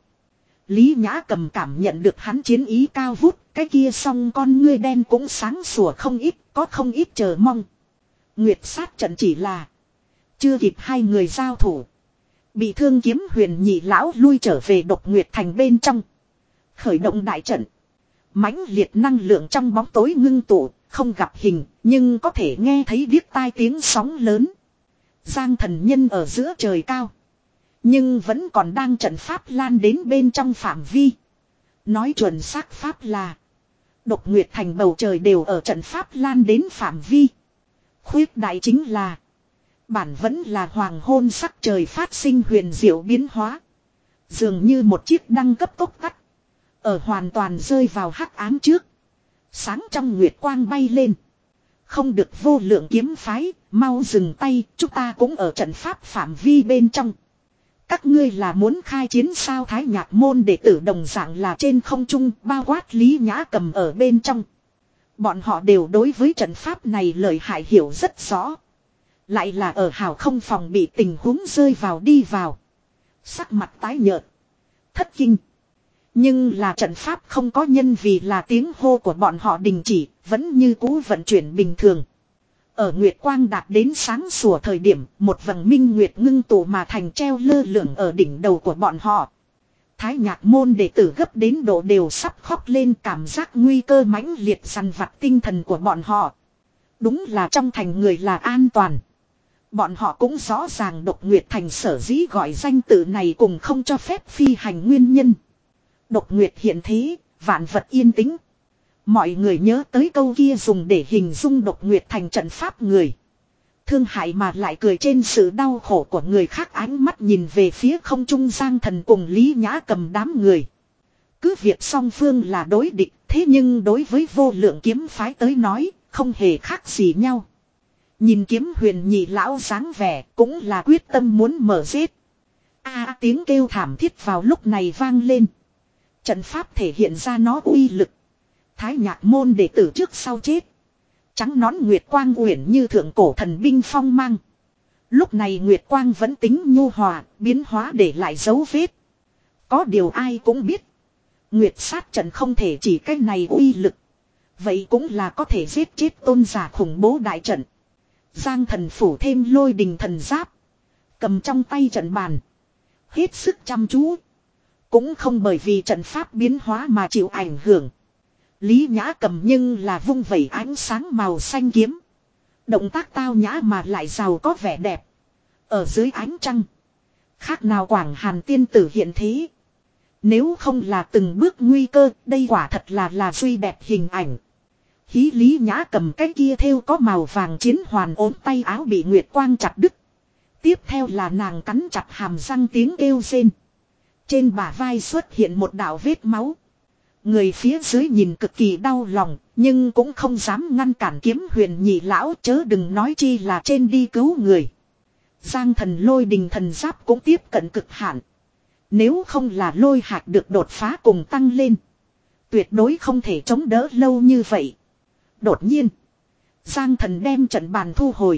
Lý Nhã Cầm cảm nhận được hắn chiến ý cao vút. Cái kia song con ngươi đen cũng sáng sủa không ít. Có không ít chờ mong. Nguyệt sát trận chỉ là. Chưa kịp hai người giao thủ. Bị thương Kiếm Huyền Nhị lão lui trở về Độc Nguyệt Thành bên trong. Khởi động đại trận. Mãnh liệt năng lượng trong bóng tối ngưng tụ. Không gặp hình. Nhưng có thể nghe thấy điếc tai tiếng sóng lớn. Giang Thần nhân ở giữa trời cao. Nhưng vẫn còn đang trận pháp lan đến bên trong phạm vi. Nói chuẩn xác pháp là. Độc Nguyệt Thành bầu trời đều ở trận pháp lan đến phạm vi. Khuyết đại chính là. Bản vẫn là hoàng hôn sắc trời phát sinh huyền diệu biến hóa. Dường như một chiếc đăng cấp tốc tắt. Ở hoàn toàn rơi vào hắc ám trước. Sáng trong nguyệt quang bay lên. Không được vô lượng kiếm phái, mau dừng tay, chúng ta cũng ở trận pháp phạm vi bên trong. Các ngươi là muốn khai chiến sao? Thái Nhạc môn đệ tử đồng dạng là trên không trung, bao quát Lý Nhã Cầm ở bên trong. Bọn họ đều đối với trận pháp này lợi hại hiểu rất rõ. Lại là ở hào không phòng bị tình huống rơi vào đi vào. Sắc mặt tái nhợt. Thất kinh. Nhưng là trận pháp không có nhân vì là tiếng hô của bọn họ đình chỉ, vẫn như cũ vận chuyển bình thường. Ở nguyệt quang đạt đến sáng sủa thời điểm, một vầng minh nguyệt ngưng tụ mà thành treo lơ lửng ở đỉnh đầu của bọn họ. Thái Nhạc môn đệ tử gấp đến độ đều sắp khóc lên, cảm giác nguy cơ mãnh liệt dằn vặt tinh thần của bọn họ. Đúng là trong thành người là an toàn. Bọn họ cũng rõ ràng Độc Nguyệt Thành sở dĩ gọi danh tự này cùng không cho phép phi hành nguyên nhân. Độc Nguyệt hiện thế, vạn vật yên tĩnh. Mọi người nhớ tới câu kia dùng để hình dung Độc Nguyệt Thành trận pháp người. Thương hại mà lại cười trên sự đau khổ của người khác, ánh mắt nhìn về phía không trung Giang Thần cùng Lý Nhã Cầm đám người. Cứ việc song phương là đối địch, thế nhưng đối với vô lượng kiếm phái tới nói, không hề khác gì nhau. Nhìn kiếm huyền nhị lão dáng vẻ, cũng là quyết tâm muốn mở giết. A tiếng kêu thảm thiết vào lúc này vang lên. Trận pháp thể hiện ra nó uy lực. Thái nhạc môn đệ tử trước sau chết. Trắng nón Nguyệt Quang uyển như thượng cổ thần binh phong mang. Lúc này Nguyệt Quang vẫn tính nhu hòa, biến hóa để lại dấu vết. Có điều ai cũng biết. Nguyệt sát trận không thể chỉ cách này uy lực. Vậy cũng là có thể giết chết tôn giả khủng bố đại trận. Giang thần phủ thêm lôi đình thần giáp. Cầm trong tay trận bàn. Hết sức chăm chú. Cũng không bởi vì trận pháp biến hóa mà chịu ảnh hưởng. Lý Nhã cầm nhưng là vung vẩy ánh sáng màu xanh kiếm. Động tác tao nhã mà lại giàu có vẻ đẹp. Ở dưới ánh trăng. Khác nào Quảng Hàn tiên tử hiện thế. Nếu không là từng bước nguy cơ, đây quả thật là là duy đẹp hình ảnh. Hí Lý Nhã cầm cái kia thêu có màu vàng chiến hoàn ốm tay áo bị Nguyệt Quang chặt đứt. Tiếp theo là nàng cắn chặt hàm răng tiếng kêu rên. Trên bả vai xuất hiện một đạo vết máu. Người phía dưới nhìn cực kỳ đau lòng, nhưng cũng không dám ngăn cản kiếm huyền nhị lão, chớ đừng nói chi là trên đi cứu người. Giang thần lôi đình thần giáp cũng tiếp cận cực hạn. Nếu không là lôi hạt được đột phá cùng tăng lên, tuyệt đối không thể chống đỡ lâu như vậy. Đột nhiên, Giang thần đem trận bàn thu hồi.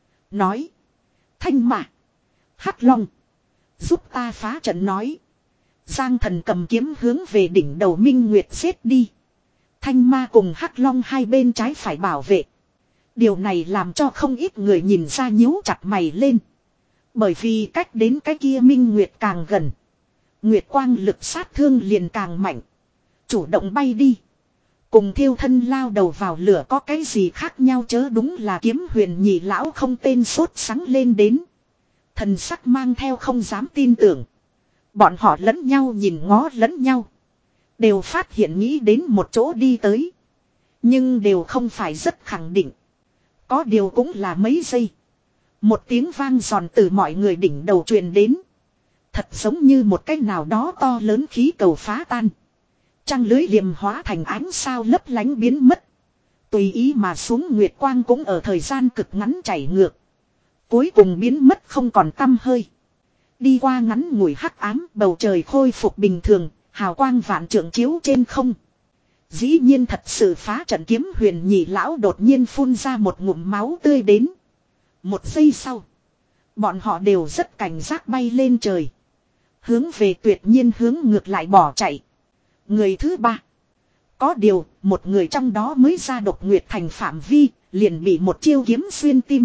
Nói, Thanh Mạc, Hắc Long, giúp ta phá trận nói. Giang thần cầm kiếm hướng về đỉnh đầu Minh Nguyệt xếp đi. Thanh Ma cùng Hắc Long hai bên trái phải bảo vệ. Điều này làm cho không ít người nhìn ra nhíu chặt mày lên. Bởi vì cách đến cái kia Minh Nguyệt càng gần, Nguyệt quang lực sát thương liền càng mạnh. Chủ động bay đi, cùng thiêu thân lao đầu vào lửa có cái gì khác nhau, chớ đúng là kiếm huyền nhị lão không tên sốt sắng lên đến. Thần sắc mang theo không dám tin tưởng. Bọn họ lẫn nhau nhìn ngó lẫn nhau. Đều phát hiện nghĩ đến một chỗ đi tới. Nhưng đều không phải rất khẳng định. Có điều cũng là mấy giây. Một tiếng vang giòn từ mọi người đỉnh đầu truyền đến. Thật giống như một cái nào đó to lớn khí cầu phá tan. Trăng lưới liềm hóa thành ánh sao lấp lánh biến mất. Tùy ý mà xuống Nguyệt Quang cũng ở thời gian cực ngắn chảy ngược. Cuối cùng biến mất không còn tăm hơi. Đi qua ngắn ngủi hắc ám, bầu trời khôi phục bình thường, hào quang vạn trượng chiếu trên không. Dĩ nhiên thật sự phá trận kiếm huyền nhị lão đột nhiên phun ra một ngụm máu tươi đến. Một giây sau, bọn họ đều rất cảnh giác bay lên trời. Hướng về tuyệt nhiên hướng ngược lại bỏ chạy. Người thứ ba. Có điều, một người trong đó mới ra độc nguyệt thành phạm vi, liền bị một chiêu kiếm xuyên tim.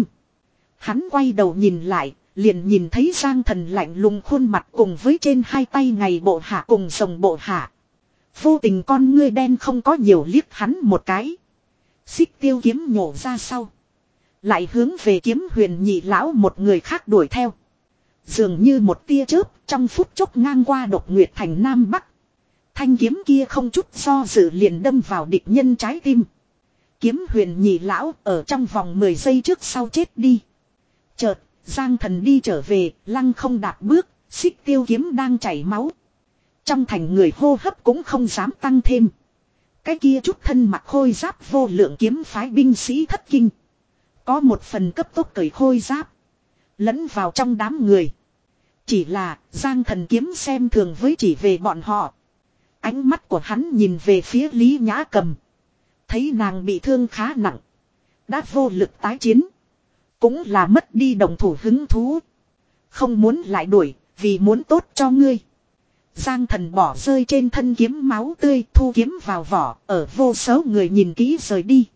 Hắn quay đầu nhìn lại, liền nhìn thấy Giang thần lạnh lùng khuôn mặt cùng với trên hai tay ngày bộ hạ cùng sồng bộ hạ. Vô tình con ngươi đen không có nhiều liếc hắn một cái. Xích tiêu kiếm nhổ ra sau. Lại hướng về kiếm huyền nhị lão một người khác đuổi theo. Dường như một tia chớp trong phút chốc ngang qua độc nguyệt thành Nam Bắc. Thanh kiếm kia không chút do dự liền đâm vào địch nhân trái tim. Kiếm huyền nhị lão ở trong vòng mười giây trước sau chết đi. Chợt, Giang thần đi trở về, lăng không đạp bước, xích tiêu kiếm đang chảy máu. Trong thành người hô hấp cũng không dám tăng thêm. Cái kia chút thân mặc khôi giáp vô lượng kiếm phái binh sĩ thất kinh. Có một phần cấp tốc cởi khôi giáp, lẫn vào trong đám người. Chỉ là Giang thần kiếm xem thường với chỉ về bọn họ. Ánh mắt của hắn nhìn về phía Lý Nhã cầm. Thấy nàng bị thương khá nặng, đã vô lực tái chiến. Cũng là mất đi đồng thủ hứng thú. Không muốn lại đuổi, vì muốn tốt cho ngươi. Giang thần bỏ rơi trên thân kiếm máu tươi, thu kiếm vào vỏ, ở vô số người nhìn kỹ rời đi.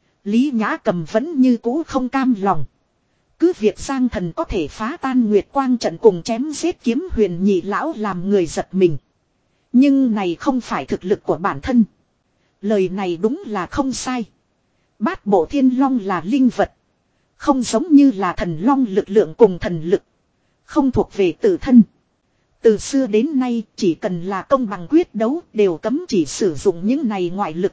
Lý Nhã cầm vẫn như cũ không cam lòng. Cứ việc Giang thần có thể phá tan Nguyệt Quang trận cùng chém giết kiếm huyền nhị lão làm người giật mình. Nhưng này không phải thực lực của bản thân. Lời này đúng là không sai. Bát bộ thiên long là linh vật. Không giống như là thần long lực lượng cùng thần lực. Không thuộc về tự thân. Từ xưa đến nay chỉ cần là công bằng quyết đấu đều cấm chỉ sử dụng những này ngoại lực.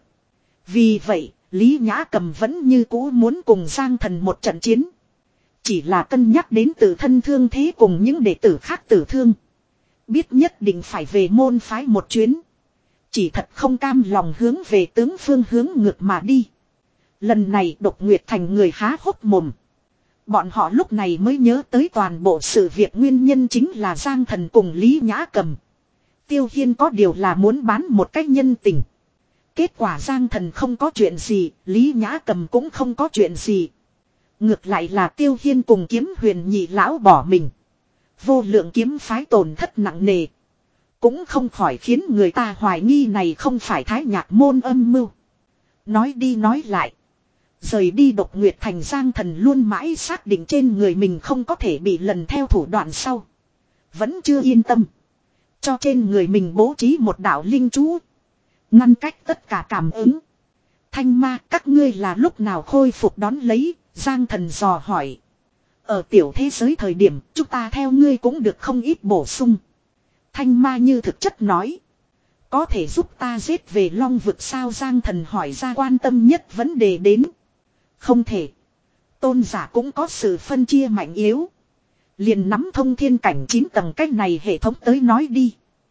Vì vậy, Lý Nhã cầm vẫn như cũ muốn cùng Giang thần một trận chiến. Chỉ là cân nhắc đến tự thân thương thế cùng những đệ tử khác tử thương. Biết nhất định phải về môn phái một chuyến. Chỉ thật không cam lòng hướng về tướng phương hướng ngược mà đi. Lần này Độc Nguyệt Thành người há hốc mồm. Bọn họ lúc này mới nhớ tới toàn bộ sự việc nguyên nhân chính là Giang Thần cùng Lý Nhã Cầm. Tiêu Hiên có điều là muốn bán một cách nhân tình. Kết quả Giang Thần không có chuyện gì, Lý Nhã Cầm cũng không có chuyện gì. Ngược lại là Tiêu Hiên cùng Kiếm Huyền nhị lão bỏ mình. Vô lượng kiếm phái tổn thất nặng nề. Cũng không khỏi khiến người ta hoài nghi này không phải Thái Nhạc môn âm mưu. Nói đi nói lại. Rời đi Độc Nguyệt Thành Giang Thần luôn mãi xác định trên người mình không có thể bị lần theo thủ đoạn sau. Vẫn chưa yên tâm. Cho trên người mình bố trí một đạo linh chú. Ngăn cách tất cả cảm ứng. Thanh ma các ngươi là lúc nào khôi phục đón lấy, Giang Thần dò hỏi. Ở tiểu thế giới thời điểm chúng ta theo ngươi cũng được không ít bổ sung. Thanh ma như thực chất nói. Có thể giúp ta giết về Long vực sao Giang Thần hỏi ra quan tâm nhất vấn đề đến. Không thể. Tôn giả cũng có sự phân chia mạnh yếu. Liền nắm thông thiên cảnh chín tầng cách này hệ thống tới nói đi.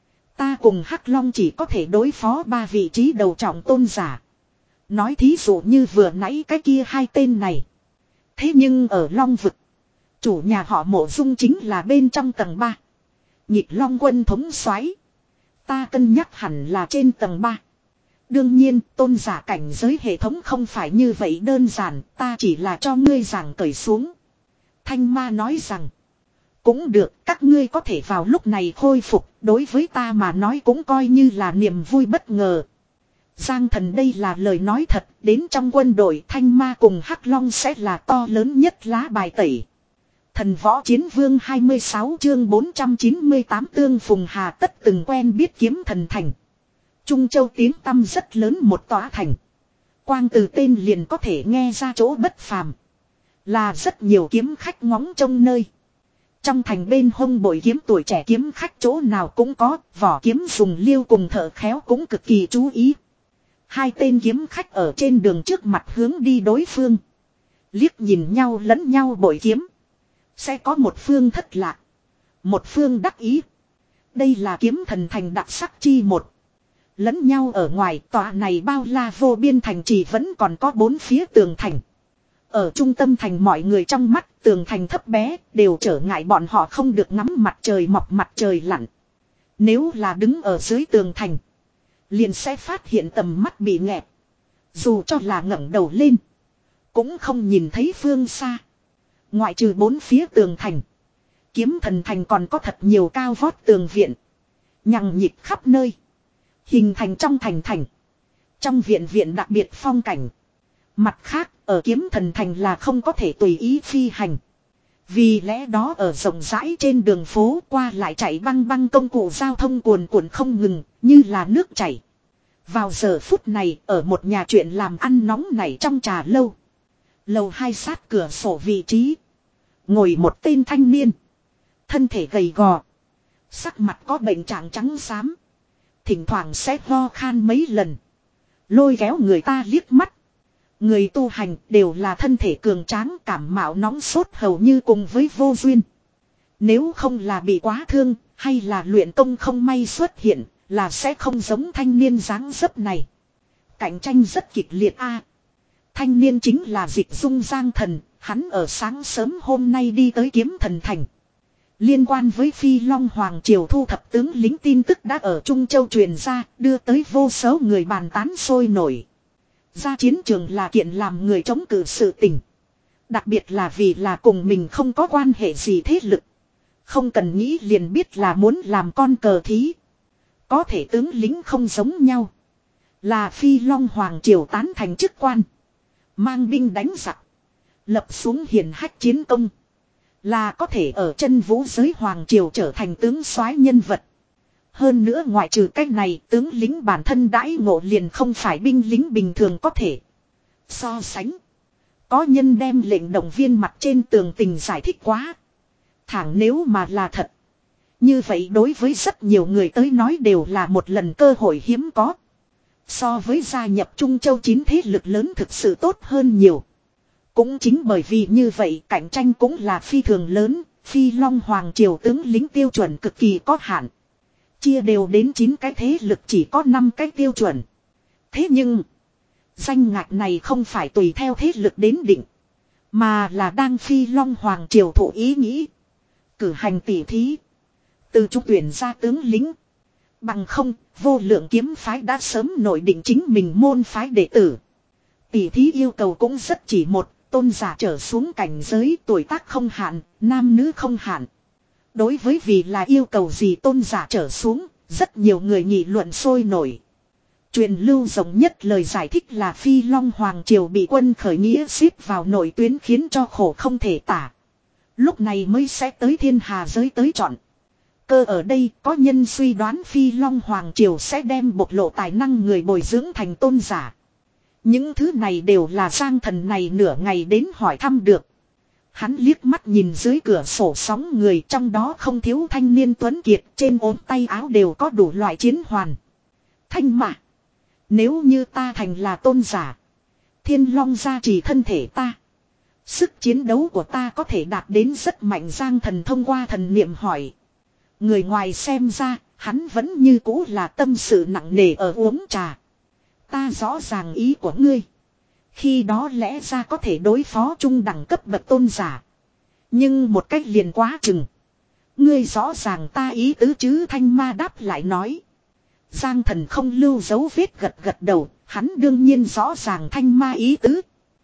Ta cùng Hắc Long chỉ có thể đối phó ba vị trí đầu trọng tôn giả. Nói thí dụ như vừa nãy cái kia hai tên này. Thế nhưng ở Long vực. Chủ nhà họ Mộ Dung chính là bên trong tầng ba. Nhịp Long quân thống soái. Ta cân nhắc hẳn là trên tầng ba. Đương nhiên tôn giả cảnh giới hệ thống không phải như vậy đơn giản. Ta chỉ là cho ngươi giảng cởi xuống. Thanh ma nói rằng. Cũng được các ngươi có thể vào lúc này khôi phục. Đối với ta mà nói cũng coi như là niềm vui bất ngờ. Giang Thần đây là lời nói thật. Đến trong quân đội Thanh ma cùng Hắc Long sẽ là to lớn nhất lá bài tẩy. Thần võ chiến vương hai mươi sáu chương bốn trăm chín mươi tám tương phùng hà tất từng quen biết kiếm thần thành. Trung Châu tiếng tăm rất lớn một tòa thành. Quang từ tên liền có thể nghe ra chỗ bất phàm. Là rất nhiều kiếm khách ngóng trông nơi. Trong thành bên hông bội kiếm tuổi trẻ kiếm khách chỗ nào cũng có, vỏ kiếm dùng liêu cùng thợ khéo cũng cực kỳ chú ý. Hai tên kiếm khách ở trên đường trước mặt hướng đi đối phương. Liếc nhìn nhau lẫn nhau bội kiếm. Sẽ có một phương thất lạc. Một phương đắc ý. Đây là kiếm thần thành đặc sắc chi một. Lẫn nhau ở ngoài tòa này bao la vô biên thành trì vẫn còn có bốn phía tường thành. Ở trung tâm thành mọi người trong mắt tường thành thấp bé đều trở ngại bọn họ không được ngắm mặt trời mọc mặt trời lặn. Nếu là đứng ở dưới tường thành. Liền sẽ phát hiện tầm mắt bị nghẹt. Dù cho là ngẩng đầu lên. Cũng không nhìn thấy phương xa. Ngoại trừ bốn phía tường thành. Kiếm thần thành còn có thật nhiều cao vót tường viện. Nhằng nhịp khắp nơi. Hình thành trong thành thành. Trong viện viện đặc biệt phong cảnh. Mặt khác ở kiếm thần thành là không có thể tùy ý phi hành. Vì lẽ đó ở rộng rãi trên đường phố qua lại chạy băng băng công cụ giao thông cuồn cuộn không ngừng như là nước chảy. Vào giờ phút này ở một nhà chuyện làm ăn nóng nảy trong trà lâu. Lầu hai sát cửa sổ vị trí. Ngồi một tên thanh niên. Thân thể gầy gò. Sắc mặt có bệnh trạng trắng xám. Thỉnh thoảng sẽ ho khan mấy lần. Lôi kéo người ta liếc mắt. Người tu hành đều là thân thể cường tráng cảm mạo nóng sốt hầu như cùng với vô duyên. Nếu không là bị quá thương hay là luyện công không may xuất hiện là sẽ không giống thanh niên dáng dấp này. Cạnh tranh rất kịch liệt a. Thanh niên chính là Dịch Dung Giang Thần, hắn ở sáng sớm hôm nay đi tới kiếm thần thành. Liên quan với Phi Long Hoàng Triều thu thập tướng lính tin tức đã ở Trung Châu truyền ra, đưa tới vô số người bàn tán sôi nổi. Ra chiến trường là kiện làm người chống cự sự tình. Đặc biệt là vì là cùng mình không có quan hệ gì thế lực. Không cần nghĩ liền biết là muốn làm con cờ thí. Có thể tướng lính không giống nhau. Là Phi Long Hoàng Triều tán thành chức quan. Mang binh đánh giặc. Lập xuống hiển hách chiến công. Là có thể ở chân vũ giới Hoàng Triều trở thành tướng soái nhân vật. Hơn nữa ngoại trừ cách này tướng lính bản thân đãi ngộ liền không phải binh lính bình thường có thể. So sánh. Có nhân đem lệnh động viên mặt trên tường tình giải thích quá. Thẳng nếu mà là thật. Như vậy đối với rất nhiều người tới nói đều là một lần cơ hội hiếm có. So với gia nhập Trung Châu chín thế lực lớn thực sự tốt hơn nhiều. Cũng chính bởi vì như vậy cạnh tranh cũng là phi thường lớn. Phi Long Hoàng Triều tướng lính tiêu chuẩn cực kỳ có hạn. Chia đều đến chín cái thế lực chỉ có năm cái tiêu chuẩn. Thế nhưng, danh ngạch này không phải tùy theo thế lực đến định. Mà là đang Phi Long Hoàng Triều thụ ý nghĩ. Cử hành tỷ thí. Từ trung tuyển ra tướng lính. Bằng không, vô lượng kiếm phái đã sớm nội định chính mình môn phái đệ tử. Tỷ thí yêu cầu cũng rất chỉ một, tôn giả trở xuống cảnh giới tuổi tác không hạn, nam nữ không hạn. Đối với vì là yêu cầu gì tôn giả trở xuống, rất nhiều người nghị luận sôi nổi. Truyền lưu rộng nhất lời giải thích là Phi Long Hoàng Triều bị quân khởi nghĩa xếp vào nội tuyến khiến cho khổ không thể tả. Lúc này mới sẽ tới thiên hà giới tới chọn. Cơ ở đây có nhân suy đoán Phi Long Hoàng Triều sẽ đem bộc lộ tài năng người bồi dưỡng thành tôn giả. Những thứ này đều là Giang Thần này nửa ngày đến hỏi thăm được. Hắn liếc mắt nhìn dưới cửa sổ sóng người, trong đó không thiếu thanh niên tuấn kiệt, trên ốm tay áo đều có đủ loại chiến hoàn. Thanh mạ, nếu như ta thành là tôn giả, Thiên Long gia trì thân thể ta, sức chiến đấu của ta có thể đạt đến rất mạnh. Giang Thần thông qua thần niệm hỏi. Người ngoài xem ra, hắn vẫn như cũ là tâm sự nặng nề ở uống trà. Ta rõ ràng ý của ngươi. Khi đó lẽ ra có thể đối phó trung đẳng cấp bậc tôn giả. Nhưng một cách liền quá chừng. Ngươi rõ ràng ta ý tứ chứ? Thanh ma đáp lại nói. Giang Thần không lưu dấu vết gật gật đầu. Hắn đương nhiên rõ ràng thanh ma ý tứ.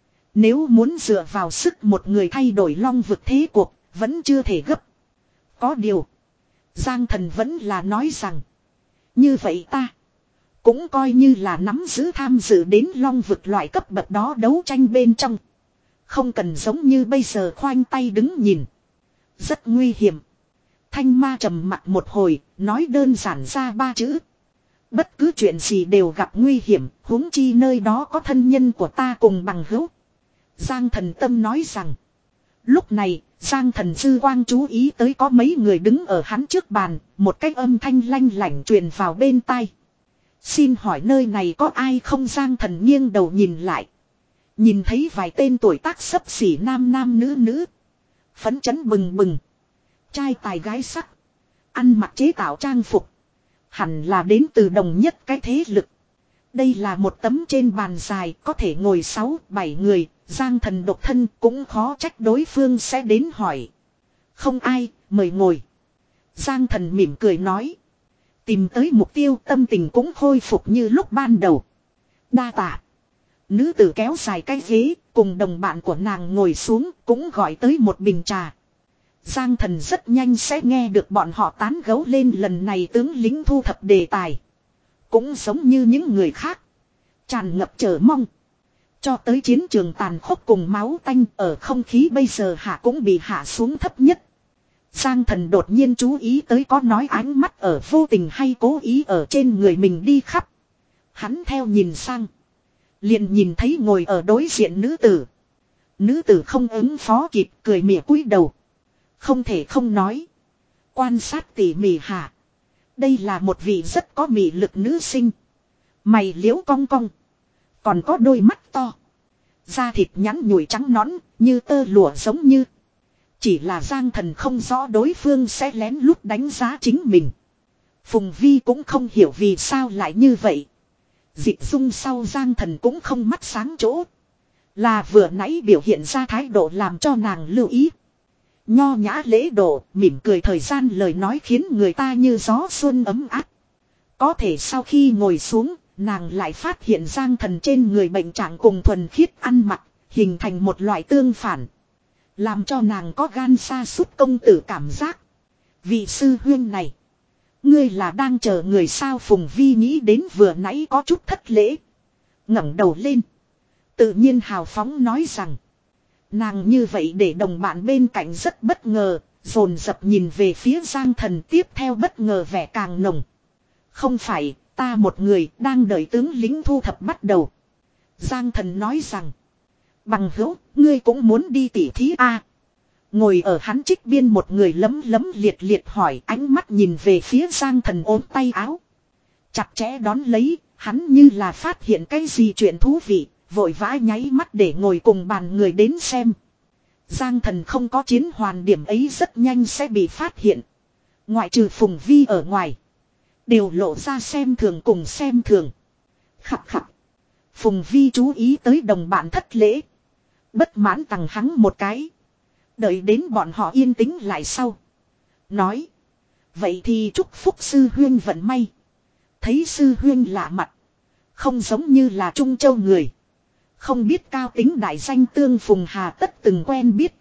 Nếu muốn dựa vào sức một người thay đổi long vực thế cuộc, vẫn chưa thể gấp. Có điều, Giang Thần vẫn là nói rằng, như vậy ta cũng coi như là nắm giữ tham dự đến long vực loại cấp bậc đó đấu tranh bên trong. Không cần giống như bây giờ khoanh tay đứng nhìn. Rất nguy hiểm. Thanh ma trầm mặt một hồi, nói đơn giản ra ba chữ. Bất cứ chuyện gì đều gặp nguy hiểm, huống chi nơi đó có thân nhân của ta cùng bằng hữu. Giang Thần tâm nói rằng. Lúc này, Giang Thần dư quang chú ý tới có mấy người đứng ở hắn trước bàn, một cái âm thanh lanh lảnh truyền vào bên tai. Xin hỏi nơi này có ai không? Giang Thần nghiêng đầu nhìn lại. Nhìn thấy vài tên tuổi tác xấp xỉ nam nam nữ nữ. Phấn chấn bừng bừng. Trai tài gái sắc. Ăn mặc chế tạo trang phục. Hẳn là đến từ đồng nhất cái thế lực. Đây là một tấm trên bàn dài có thể ngồi sáu bảy người. Giang Thần độc thân cũng khó trách đối phương sẽ đến hỏi. Không ai, mời ngồi. Giang Thần mỉm cười nói. Tìm tới mục tiêu, tâm tình cũng khôi phục như lúc ban đầu. Đa tạ. Nữ tử kéo dài cái ghế, cùng đồng bạn của nàng ngồi xuống, cũng gọi tới một bình trà. Giang Thần rất nhanh sẽ nghe được bọn họ tán gẫu lên lần này tướng lính thu thập đề tài. Cũng giống như những người khác. Tràn ngập chờ mong. Cho tới chiến trường tàn khốc cùng máu tanh, ở không khí bây giờ hạ cũng bị hạ xuống thấp nhất. Giang Thần đột nhiên chú ý tới có nói ánh mắt ở vô tình hay cố ý ở trên người mình đi khắp. Hắn theo nhìn sang. Liền nhìn thấy ngồi ở đối diện nữ tử. Nữ tử không ứng phó kịp, cười mỉa cúi đầu. Không thể không nói. Quan sát tỉ mỉ hạ. Đây là một vị rất có mị lực nữ sinh. Mày liễu cong cong. Còn có đôi mắt to. Da thịt nhẵn nhủi trắng nõn, như tơ lụa giống như. Chỉ là Giang Thần không rõ đối phương sẽ lén lút đánh giá chính mình. Phùng Vi cũng không hiểu vì sao lại như vậy. Dịch dung sau Giang Thần cũng không mắt sáng chỗ. Là vừa nãy biểu hiện ra thái độ làm cho nàng lưu ý. Nho nhã lễ độ, mỉm cười thời gian lời nói khiến người ta như gió xuân ấm áp. Có thể sau khi ngồi xuống, nàng lại phát hiện Giang Thần trên người bệnh trạng cùng thuần khiết ăn mặc, hình thành một loại tương phản. Làm cho nàng có gan sa sút công tử cảm giác. Vị sư huyên này, ngươi là đang chờ người sao? Phùng Vi nghĩ đến vừa nãy có chút thất lễ. Ngẩng đầu lên. Tự nhiên hào phóng nói rằng. Nàng như vậy để đồng bạn bên cạnh rất bất ngờ, dồn dập nhìn về phía Giang Thần, tiếp theo bất ngờ vẻ càng nồng. Không phải, ta một người đang đợi tướng lính thu thập bắt đầu. Giang Thần nói rằng. Bằng hữu, ngươi cũng muốn đi tỉ thí à? Ngồi ở hắn trích biên một người lấm lấm liệt liệt hỏi, ánh mắt nhìn về phía Giang Thần ôm tay áo. Chặt chẽ đón lấy, hắn như là phát hiện cái gì chuyện thú vị, vội vã nháy mắt để ngồi cùng bàn người đến xem. Giang Thần không có chiến hoàn điểm ấy rất nhanh sẽ bị phát hiện. Ngoại trừ Phùng Vi ở ngoài. Đều lộ ra xem thường cùng xem thường. Khặt khặt. Phùng Vi chú ý tới đồng bạn thất lễ. Bất mãn tằng hắn một cái. Đợi đến bọn họ yên tĩnh lại sau. Nói. Vậy thì chúc phúc sư huyên vận may. Thấy sư huyên lạ mặt. Không giống như là Trung Châu người. Không biết cao tính đại danh Tương Phùng Hà Tất từng quen biết.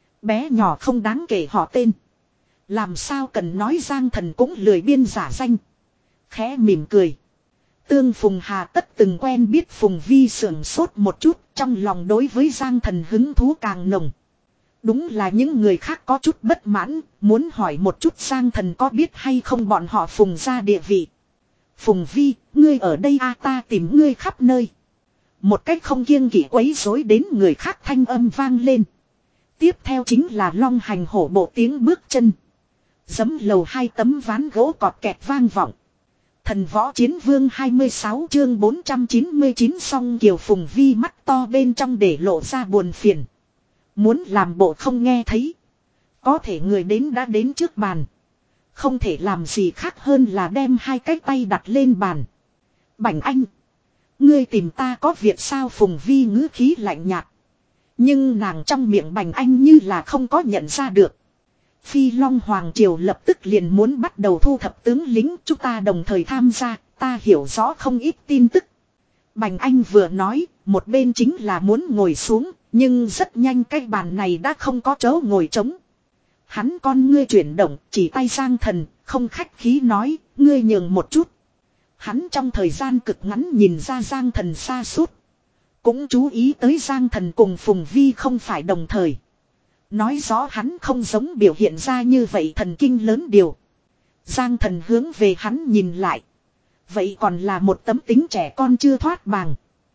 Bé nhỏ không đáng kể họ tên. Làm sao cần nói Giang Thần cũng lười biên giả danh. Khẽ mỉm cười. Tương Phùng Hà Tất từng quen biết Phùng Vi sưởng sốt một chút. Trong lòng đối với Giang Thần hứng thú càng nồng. Đúng là những người khác có chút bất mãn. Muốn hỏi một chút Giang Thần có biết hay không bọn họ Phùng ra địa vị. Phùng Vi, ngươi ở đây a ta tìm ngươi khắp nơi. Một cách không kiêng kỵ quấy rối đến người khác thanh âm vang lên. Tiếp theo chính là long hành hổ bộ tiếng bước chân. Giấm lầu hai tấm ván gỗ cọt kẹt vang vọng. Thần võ chiến vương hai mươi sáu chương bốn trăm chín mươi chín song kiều Phùng Vi mắt to bên trong để lộ ra buồn phiền. Muốn làm bộ không nghe thấy. Có thể người đến đã đến trước bàn. Không thể làm gì khác hơn là đem hai cái tay đặt lên bàn. Bảnh Anh. Ngươi tìm ta có việc sao Phùng Vi ngữ khí lạnh nhạt. Nhưng nàng trong miệng Bảnh Anh như là không có nhận ra được. Phi Long Hoàng Triều lập tức liền muốn bắt đầu thu thập tướng lính. Chúng ta đồng thời tham gia. Ta hiểu rõ không ít tin tức. Bảnh Anh vừa nói. Một bên chính là muốn ngồi xuống. Nhưng rất nhanh cái bàn này đã không có chỗ ngồi trống. Hắn con ngươi chuyển động. Chỉ tay Giang Thần. Không khách khí nói. Ngươi nhường một chút. Hắn trong thời gian cực ngắn nhìn ra Giang Thần xa suốt. Cũng chú ý tới Giang Thần cùng Phùng Vi không phải đồng thời. Nói rõ hắn không giống biểu hiện ra như vậy thần kinh lớn điều. Giang Thần hướng về hắn nhìn lại. Vậy còn là một tấm tính trẻ con chưa thoát bàng.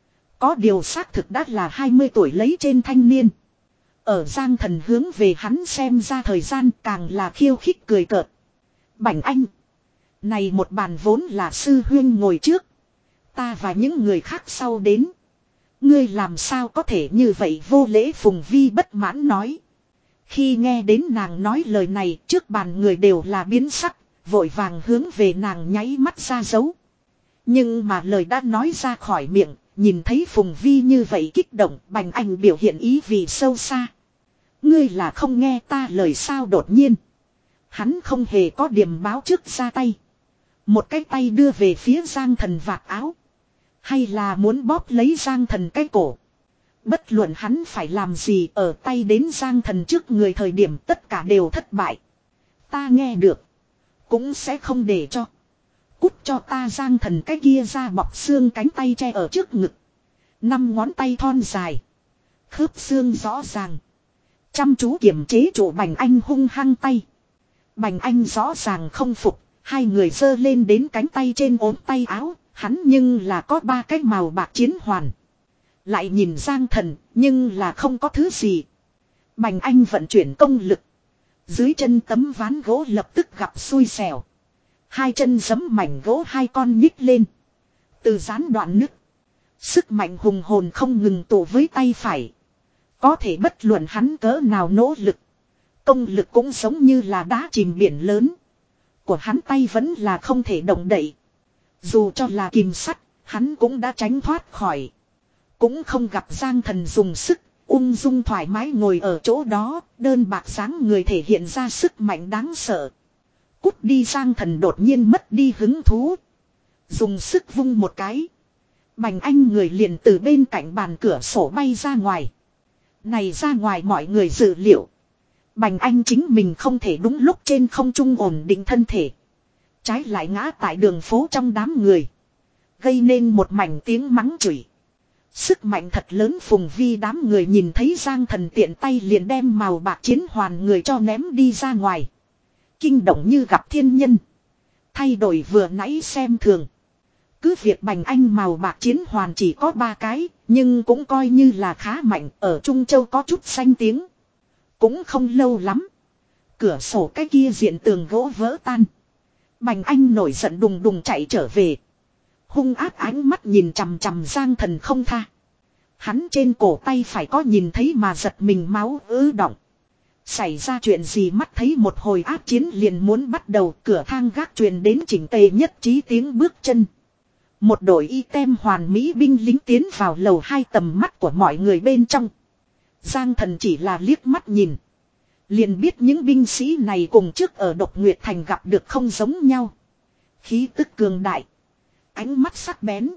Có điều xác thực đã là hai mươi tuổi lấy trên thanh niên. Ở Giang Thần hướng về hắn xem ra thời gian càng là khiêu khích cười cợt. Bảnh Anh. Này một bàn vốn là sư huyên ngồi trước. Ta và những người khác sau đến. Ngươi làm sao có thể như vậy vô lễ Phùng Vi bất mãn nói. Khi nghe đến nàng nói lời này trước bàn người đều là biến sắc. Vội vàng hướng về nàng nháy mắt ra dấu. Nhưng mà lời đã nói ra khỏi miệng. Nhìn thấy Phùng Vi như vậy kích động. Bành Anh biểu hiện ý vì sâu xa. Ngươi là không nghe ta lời sao đột nhiên. Hắn không hề có điểm báo trước ra tay. Một cái tay đưa về phía Giang Thần vạt áo. Hay là muốn bóp lấy Giang Thần cái cổ. Bất luận hắn phải làm gì ở tay đến Giang Thần trước người thời điểm tất cả đều thất bại. Ta nghe được. Cũng sẽ không để cho. Cút cho ta Giang Thần cái kia ra bọc xương cánh tay che ở trước ngực. Năm ngón tay thon dài. Khớp xương rõ ràng. Chăm chú kiểm chế chủ Bành Anh hung hăng tay. Bành Anh rõ ràng không phục. Hai người giơ lên đến cánh tay trên ốm tay áo. Hắn nhưng là có ba cái màu bạc chiến hoàn. Lại nhìn Giang Thần nhưng là không có thứ gì. Bành Anh vận chuyển công lực. Dưới chân tấm ván gỗ lập tức gặp xui xẻo. Hai chân giấm mảnh gỗ hai con nhích lên. Từ gián đoạn nứt. Sức mạnh hùng hồn không ngừng tụ với tay phải. Có thể bất luận hắn cỡ nào nỗ lực. Công lực cũng giống như là đá chìm biển lớn. Của hắn tay vẫn là không thể động đậy. Dù cho là kìm sắt, hắn cũng đã tránh thoát khỏi. Cũng không gặp Giang Thần dùng sức, ung dung thoải mái ngồi ở chỗ đó, đơn bạc dáng người thể hiện ra sức mạnh đáng sợ. Cút đi Giang Thần đột nhiên mất đi hứng thú. Dùng sức vung một cái. Bành Anh người liền từ bên cạnh bàn cửa sổ bay ra ngoài. Này ra ngoài mọi người dự liệu. Bành Anh chính mình không thể đúng lúc trên không trung ổn định thân thể. Trái lại ngã tại đường phố trong đám người. Gây nên một mảnh tiếng mắng chửi. Sức mạnh thật lớn Phùng Vi đám người nhìn thấy Giang Thần tiện tay liền đem màu bạc chiến hoàn người cho ném đi ra ngoài. Kinh động như gặp thiên nhân. Thay đổi vừa nãy xem thường. Cứ việc Bành Anh màu bạc chiến hoàn chỉ có ba cái. Nhưng cũng coi như là khá mạnh. Ở Trung Châu có chút danh tiếng. Cũng không lâu lắm. Cửa sổ cái kia diện tường gỗ vỡ tan. Bành Anh nổi giận đùng đùng chạy trở về. Hung ác ánh mắt nhìn chằm chằm Giang Thần không tha. Hắn trên cổ tay phải có nhìn thấy mà giật mình máu ứ động. Xảy ra chuyện gì mắt thấy một hồi ác chiến liền muốn bắt đầu, cửa thang gác truyền đến chỉnh tề nhất trí tiếng bước chân. Một đội y tem hoàn mỹ binh lính tiến vào lầu hai tầm mắt của mọi người bên trong. Giang Thần chỉ là liếc mắt nhìn. Liền biết những binh sĩ này cùng trước ở Độc Nguyệt Thành gặp được không giống nhau. Khí tức cường đại. Ánh mắt sắc bén.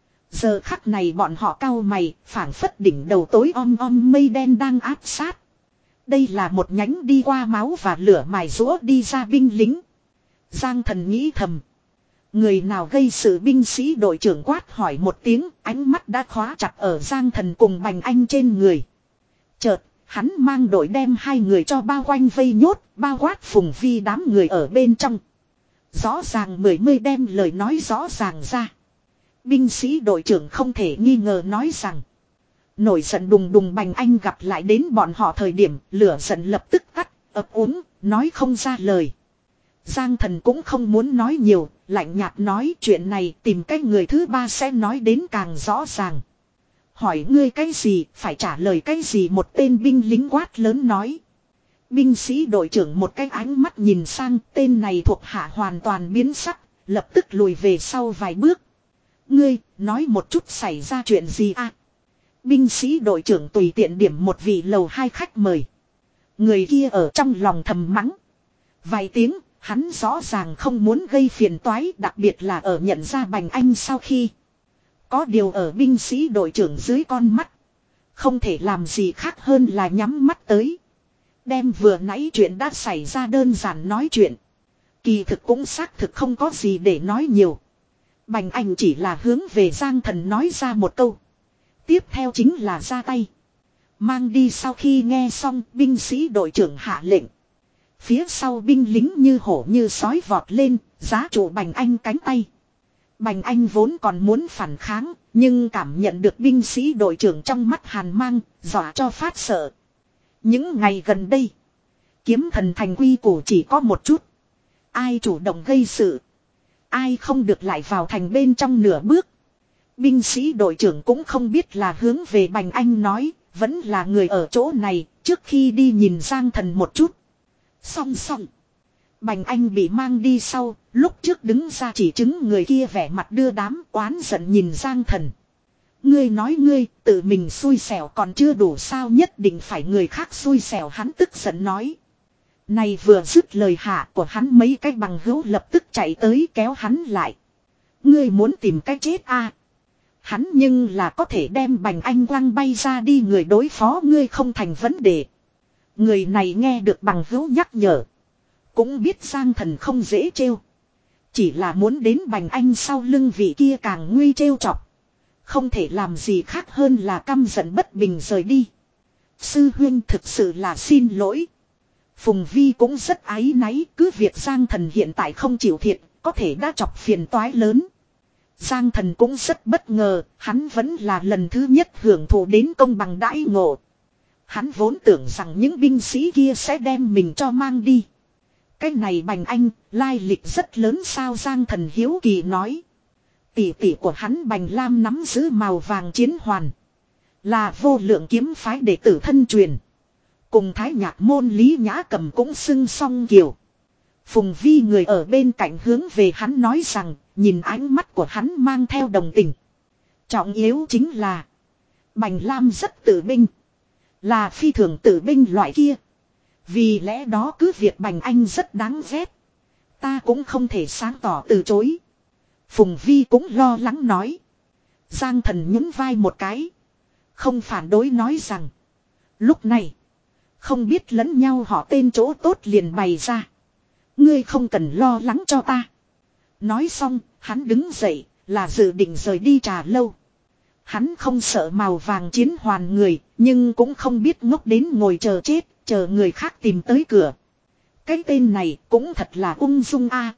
Giờ khắc này bọn họ cau mày, phảng phất đỉnh đầu tối om om mây đen đang áp sát. Đây là một nhánh đi qua máu và lửa mài rũa đi ra binh lính. Giang Thần nghĩ thầm. Người nào gây sự, binh sĩ đội trưởng quát hỏi một tiếng, ánh mắt đã khóa chặt ở Giang Thần cùng Bành Anh trên người. Chợt, hắn mang đội đem hai người cho bao quanh vây nhốt, bao quát Phùng Vi đám người ở bên trong. Rõ ràng mười mươi đem lời nói rõ ràng ra. Binh sĩ đội trưởng không thể nghi ngờ nói rằng. Nổi giận đùng đùng Bành Anh gặp lại đến bọn họ thời điểm lửa giận lập tức tắt, ấp úng, nói không ra lời. Giang Thần cũng không muốn nói nhiều, lạnh nhạt nói chuyện này tìm cách người thứ ba sẽ nói đến càng rõ ràng. Hỏi ngươi cái gì, phải trả lời cái gì, một tên binh lính quát lớn nói. Binh sĩ đội trưởng một cái ánh mắt nhìn sang, tên này thuộc hạ hoàn toàn biến sắc, lập tức lùi về sau vài bước. Ngươi, nói một chút xảy ra chuyện gì à? Binh sĩ đội trưởng tùy tiện điểm một vị lầu hai khách mời. Người kia ở trong lòng thầm mắng. Vài tiếng, hắn rõ ràng không muốn gây phiền toái, đặc biệt là ở nhận ra Bành Anh sau khi. Có điều ở binh sĩ đội trưởng dưới con mắt. Không thể làm gì khác hơn là nhắm mắt tới. Đem vừa nãy chuyện đã xảy ra đơn giản nói chuyện. Kỳ thực cũng xác thực không có gì để nói nhiều. Bành Anh chỉ là hướng về Giang Thần nói ra một câu. Tiếp theo chính là ra tay. Mang đi. Sau khi nghe xong, binh sĩ đội trưởng hạ lệnh. Phía sau binh lính như hổ như sói vọt lên, giá trụ Bành Anh cánh tay. Bành Anh vốn còn muốn phản kháng, nhưng cảm nhận được binh sĩ đội trưởng trong mắt hàn mang, dọa cho phát sợ. Những ngày gần đây, Kiếm Thần thành quy củ chỉ có một chút. Ai chủ động gây sự, ai không được lại vào thành bên trong nửa bước. Binh sĩ đội trưởng cũng không biết là hướng về Bành Anh nói, vẫn là người ở chỗ này, trước khi đi nhìn Giang Thần một chút. Song song. Bành Anh bị mang đi sau, lúc trước đứng ra chỉ chứng người kia vẻ mặt đưa đám oán giận nhìn Giang Thần. Ngươi nói ngươi, tự mình xui xẻo còn chưa đủ sao, nhất định phải người khác xui xẻo, hắn tức giận nói. Này vừa dứt lời hạ của hắn, mấy cái bằng hữu lập tức chạy tới kéo hắn lại. Ngươi muốn tìm cái chết à? Hắn nhưng là có thể đem Bành Anh quăng bay ra đi người, đối phó ngươi không thành vấn đề. Người này nghe được bằng hữu nhắc nhở. Cũng biết Giang Thần không dễ trêu. Chỉ là muốn đến Bành Anh sau lưng vị kia càng nguy trêu chọc. Không thể làm gì khác hơn là căm giận bất bình rời đi. Sư huynh thực sự là xin lỗi. Phùng Vi cũng rất áy náy, cứ việc Giang Thần hiện tại không chịu thiệt, có thể đã chọc phiền toái lớn. Giang Thần cũng rất bất ngờ, hắn vẫn là lần thứ nhất hưởng thụ đến công bằng đãi ngộ. Hắn vốn tưởng rằng những binh sĩ kia sẽ đem mình cho mang đi. Cái này Bành Anh, lai lịch rất lớn sao, Giang Thần hiếu kỳ nói. Tỷ tỷ của hắn Bành Lam nắm giữ màu vàng chiến hoàn. Là vô lượng kiếm phái đệ tử thân truyền. Cùng thái nhạc môn Lý Nhã Cầm cũng xưng song kiều. Phùng Vi người ở bên cạnh hướng về hắn nói rằng, nhìn ánh mắt của hắn mang theo đồng tình. Trọng yếu chính là, Bành Lam rất tự binh. Là phi thường tự binh loại kia. Vì lẽ đó cứ việc Bành Anh rất đáng ghét, ta cũng không thể sáng tỏ từ chối. Phùng Vi cũng lo lắng nói. Giang Thần nhún vai một cái, không phản đối nói rằng, lúc này không biết lẫn nhau họ tên chỗ tốt liền bày ra. Ngươi không cần lo lắng cho ta. Nói xong, hắn đứng dậy, là dự định rời đi trà lâu. Hắn không sợ màu vàng chiến hoàn người, nhưng cũng không biết ngốc đến ngồi chờ chết, chờ người khác tìm tới cửa. Cái tên này cũng thật là ung dung a.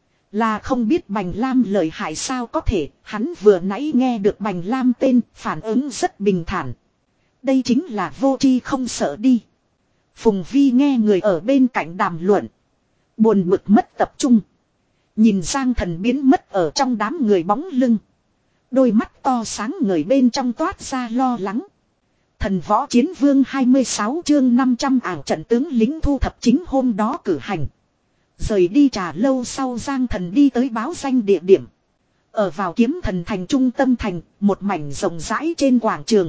Là không biết Bành Lam lợi hại sao, có thể, hắn vừa nãy nghe được Bành Lam tên, phản ứng rất bình thản. Đây chính là vô tri không sợ đi. Phùng Vi nghe người ở bên cạnh đàm luận, buồn bực mất tập trung. Nhìn Giang Thần biến mất ở trong đám người bóng lưng. Đôi mắt to sáng người bên trong toát ra lo lắng. Thần võ chiến vương hai mươi sáu chương năm trăm ảo trận tướng lính thu thập chính hôm đó cử hành. Rời đi trà lâu sau Giang Thần đi tới báo danh địa điểm. Ở vào Kiếm Thần thành trung tâm thành, một mảnh rộng rãi trên quảng trường.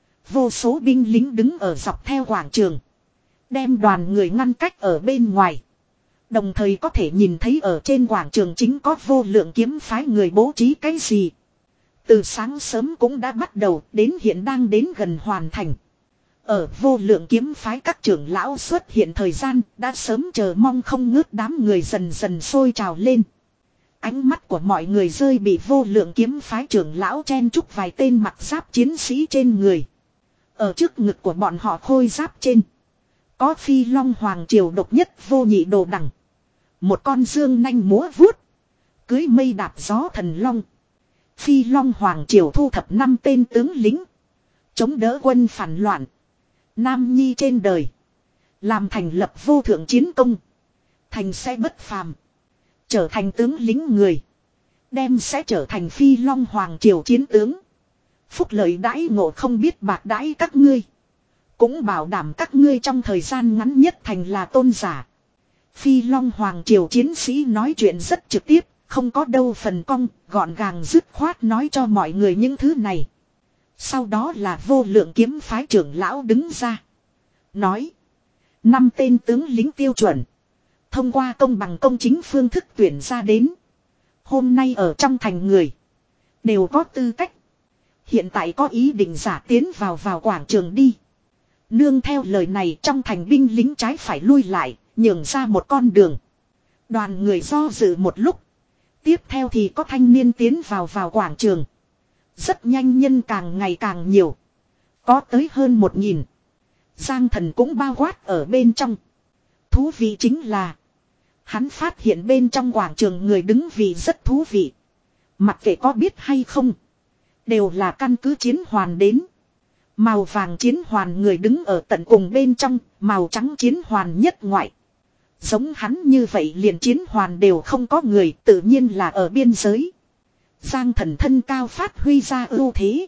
Vô số binh lính đứng ở dọc theo quảng trường. Đem đoàn người ngăn cách ở bên ngoài. Đồng thời có thể nhìn thấy ở trên quảng trường chính có vô lượng kiếm phái người bố trí cái gì. Từ sáng sớm cũng đã bắt đầu, đến hiện đang đến gần hoàn thành. Ở vô lượng kiếm phái các trưởng lão xuất hiện thời gian, đã sớm chờ mong không ngớt, đám người dần dần sôi trào lên. Ánh mắt của mọi người rơi bị vô lượng kiếm phái trưởng lão chen chúc vài tên mặc giáp chiến sĩ trên người. Ở trước ngực của bọn họ khôi giáp trên. Có phi long hoàng triều độc nhất vô nhị đồ đằng. Một con dương nanh múa vuốt. Cưới mây đạp gió thần long. Phi long hoàng triều thu thập năm tên tướng lính. Chống đỡ quân phản loạn. Nam nhi trên đời. Làm thành lập vô thượng chiến công. Thành sẽ bất phàm. Trở thành tướng lính người. Đem sẽ trở thành phi long hoàng triều chiến tướng. Phúc lợi đãi ngộ không biết bạc đãi các ngươi. Cũng bảo đảm các ngươi trong thời gian ngắn nhất thành là tôn giả. Phi long hoàng triều chiến sĩ nói chuyện rất trực tiếp. Không có đâu phần cong, gọn gàng dứt khoát nói cho mọi người những thứ này. Sau đó là vô lượng kiếm phái trưởng lão đứng ra. Nói. Năm tên tướng lính tiêu chuẩn. Thông qua công bằng công chính phương thức tuyển ra đến. Hôm nay ở trong thành người. Đều có tư cách. Hiện tại có ý định giả tiến vào vào quảng trường đi. Nương theo lời này trong thành binh lính trái phải lui lại. Nhường ra một con đường. Đoàn người do dự một lúc. Tiếp theo thì có thanh niên tiến vào vào quảng trường. Rất nhanh nhân càng ngày càng nhiều. Có tới hơn một nghìn. Giang Thần cũng bao quát ở bên trong. Thú vị chính là. Hắn phát hiện bên trong quảng trường người đứng vì rất thú vị. Mặc kệ có biết hay không. Đều là căn cứ chiến hoàn đến. Màu vàng chiến hoàn người đứng ở tận cùng bên trong. Màu trắng chiến hoàn nhất ngoại. Giống hắn như vậy liền chiến hoàn đều không có người, tự nhiên là ở biên giới. Giang Thần thân cao phát huy ra ưu thế.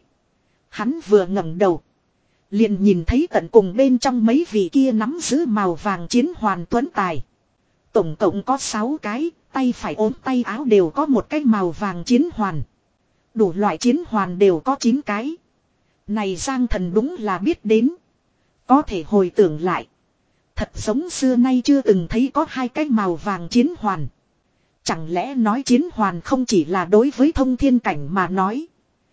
Hắn vừa ngẩng đầu. Liền nhìn thấy tận cùng bên trong mấy vị kia nắm giữ màu vàng chiến hoàn tuấn tài. Tổng cộng có sáu cái, tay phải ốm tay áo đều có một cái màu vàng chiến hoàn. Đủ loại chiến hoàn đều có chín cái. Này Giang Thần đúng là biết đến. Có thể hồi tưởng lại. Thật giống xưa nay chưa từng thấy có hai cái màu vàng chiến hoàn. Chẳng lẽ nói chiến hoàn không chỉ là đối với thông thiên cảnh mà nói.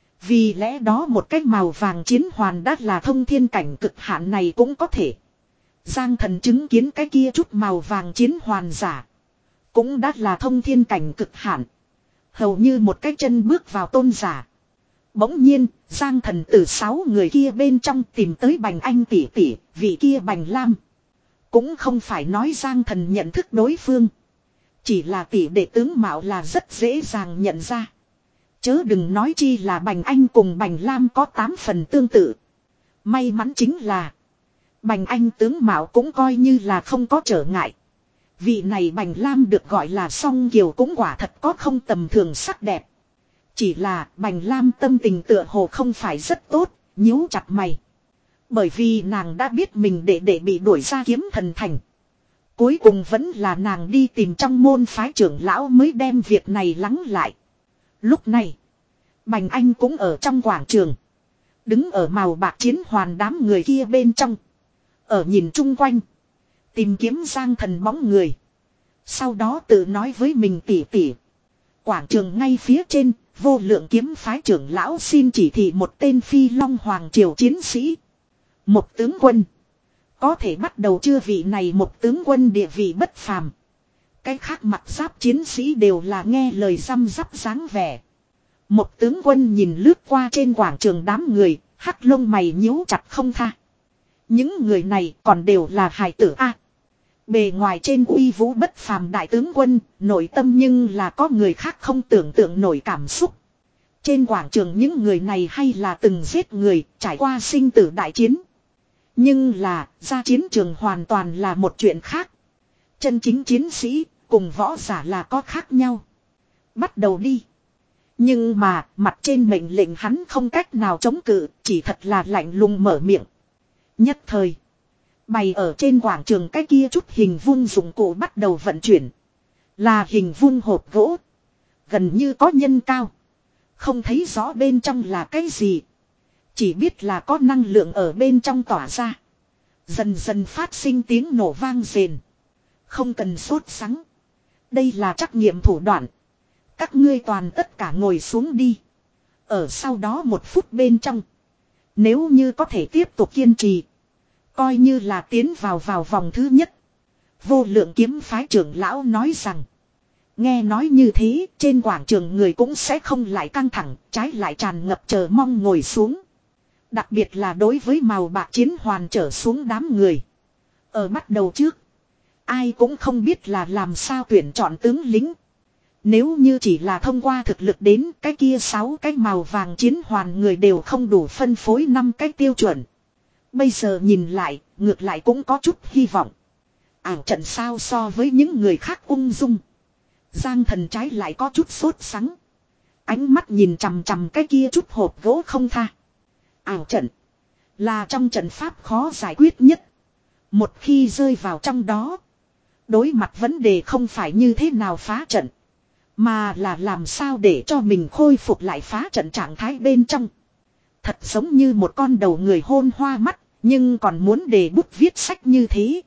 Vì lẽ đó một cái màu vàng chiến hoàn đã là thông thiên cảnh cực hạn này cũng có thể. Giang Thần chứng kiến cái kia chút màu vàng chiến hoàn giả. Cũng đã là thông thiên cảnh cực hạn. Hầu như một cái chân bước vào tôn giả. Bỗng nhiên, Giang Thần từ sáu người kia bên trong tìm tới Bành Anh tỷ tỷ, vị kia Bành Lam. Cũng không phải nói Giang Thần nhận thức đối phương. Chỉ là tỷ đệ tướng mạo là rất dễ dàng nhận ra. Chớ đừng nói chi là Bành Anh cùng Bành Lam có tám phần tương tự. May mắn chính là Bành Anh tướng mạo cũng coi như là không có trở ngại. Vị này Bành Lam được gọi là song kiều cũng quả thật có không tầm thường sắc đẹp. Chỉ là Bành Lam tâm tình tựa hồ không phải rất tốt, nhíu chặt mày. Bởi vì nàng đã biết mình đệ đệ bị đuổi ra Kiếm Thần thành. Cuối cùng vẫn là nàng đi tìm trong môn phái trưởng lão mới đem việc này lắng lại. Lúc này, Bành Anh cũng ở trong quảng trường. Đứng ở màu bạc chiến hoàn đám người kia bên trong. Ở nhìn chung quanh. Tìm kiếm Giang Thần bóng người. Sau đó tự nói với mình tỉ tỉ. Quảng trường ngay phía trên, vô lượng kiếm phái trưởng lão xin chỉ thị một tên phi long hoàng triều chiến sĩ. Một tướng quân. Có thể bắt đầu chưa, vị này một tướng quân địa vị bất phàm. Cái khác mặt giáp chiến sĩ đều là nghe lời răm rắp dáng vẻ. Một tướng quân nhìn lướt qua trên quảng trường đám người, hắc lông mày nhíu chặt không tha. Những người này còn đều là hài tử a. Bề ngoài trên uy vũ bất phàm đại tướng quân, nội tâm nhưng là có người khác không tưởng tượng nổi cảm xúc. Trên quảng trường những người này hay là từng giết người, trải qua sinh tử đại chiến. Nhưng là, ra chiến trường hoàn toàn là một chuyện khác. Chân chính chiến sĩ, cùng võ giả là có khác nhau. Bắt đầu đi. Nhưng mà, mặt trên mệnh lệnh hắn không cách nào chống cự, chỉ thật là lạnh lùng mở miệng. Nhất thời. Bày ở trên quảng trường cái kia chút hình vuông dụng cụ bắt đầu vận chuyển. Là hình vuông hộp gỗ. Gần như có nhân cao. Không thấy rõ bên trong là cái gì. Chỉ biết là có năng lượng ở bên trong tỏa ra. Dần dần phát sinh tiếng nổ vang rền. Không cần sốt sắng. Đây là trắc nghiệm thủ đoạn. Các ngươi toàn tất cả ngồi xuống đi. Ở sau đó một phút bên trong. Nếu như có thể tiếp tục kiên trì. Coi như là tiến vào vào vòng thứ nhất. Vô lượng kiếm phái trưởng lão nói rằng. Nghe nói như thế, trên quảng trường người cũng sẽ không lại căng thẳng, trái lại tràn ngập chờ mong ngồi xuống. Đặc biệt là đối với màu bạc chiến hoàn trở xuống đám người. Ở bắt đầu trước, ai cũng không biết là làm sao tuyển chọn tướng lính. Nếu như chỉ là thông qua thực lực đến cái kia sáu cái màu vàng chiến hoàn người đều không đủ phân phối năm cái tiêu chuẩn. Bây giờ nhìn lại, ngược lại cũng có chút hy vọng. Ảo trận sao so với những người khác ung dung. Giang Thần trái lại có chút sốt sắng. Ánh mắt nhìn chằm chằm cái kia chút hộp gỗ không tha. Ảo trận là trong trận pháp khó giải quyết nhất. Một khi rơi vào trong đó, đối mặt vấn đề không phải như thế nào phá trận, mà là làm sao để cho mình khôi phục lại phá trận trạng thái bên trong. Thật giống như một con đầu người hôn hoa mắt, nhưng còn muốn để bút viết sách như thế.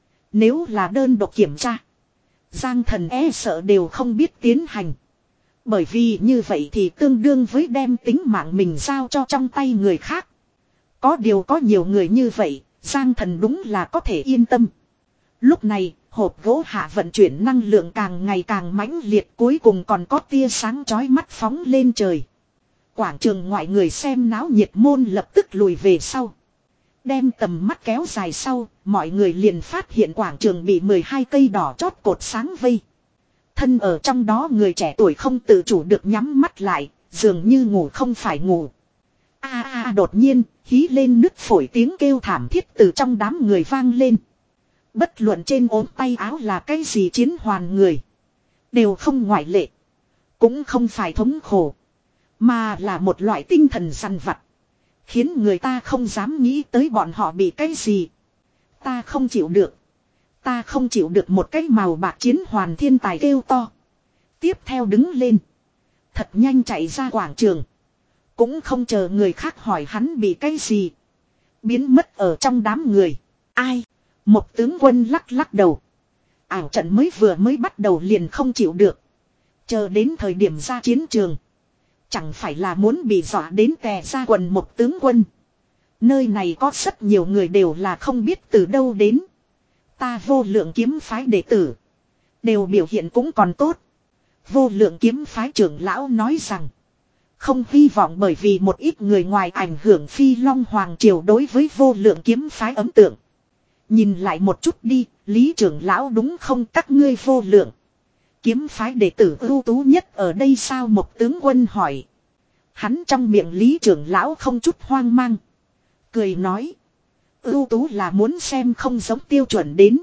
Nếu là đơn độc kiểm tra, Giang Thần e sợ đều không biết tiến hành. Bởi vì như vậy thì tương đương với đem tính mạng mình giao cho trong tay người khác. Có điều có nhiều người như vậy, Giang Thần đúng là có thể yên tâm. Lúc này, hộp gỗ hạ vận chuyển năng lượng càng ngày càng mãnh liệt, cuối cùng còn có tia sáng chói mắt phóng lên trời. Quảng trường ngoại người xem náo nhiệt môn lập tức lùi về sau. Đem tầm mắt kéo dài sau, mọi người liền phát hiện quảng trường bị mười hai cây đỏ chót cột sáng vây. Thân ở trong đó người trẻ tuổi không tự chủ được nhắm mắt lại, dường như ngủ không phải ngủ. A a đột nhiên, hí lên nứt phổi tiếng kêu thảm thiết từ trong đám người vang lên. Bất luận trên ốm tay áo là cái gì chiến hoàn người, đều không ngoại lệ. Cũng không phải thống khổ, mà là một loại tinh thần săn vặt. Khiến người ta không dám nghĩ tới bọn họ bị cái gì. Ta không chịu được. Ta không chịu được, một cái màu bạc chiến hoàn thiên tài kêu to. Tiếp theo đứng lên. Thật nhanh chạy ra quảng trường. Cũng không chờ người khác hỏi hắn bị cái gì. Biến mất ở trong đám người. Ai? Một tướng quân lắc lắc đầu. Ảo trận mới vừa mới bắt đầu liền không chịu được. Chờ đến thời điểm ra chiến trường, chẳng phải là muốn bị dọa đến tè ra quần. Một tướng quân. Nơi này có rất nhiều người đều là không biết từ đâu đến. Ta vô lượng kiếm phái đệ tử, đều biểu hiện cũng còn tốt. Vô lượng kiếm phái trưởng lão nói rằng, không hy vọng bởi vì một ít người ngoài ảnh hưởng Phi Long Hoàng Triều đối với vô lượng kiếm phái ấn tượng. Nhìn lại một chút đi, Lý trưởng lão đúng không? Các ngươi vô lượng kiếm phái đệ tử ưu tú nhất ở đây sao? Một tướng quân hỏi. Hắn trong miệng Lý trưởng lão không chút hoang mang, cười nói, ưu tú là muốn xem không giống tiêu chuẩn đến.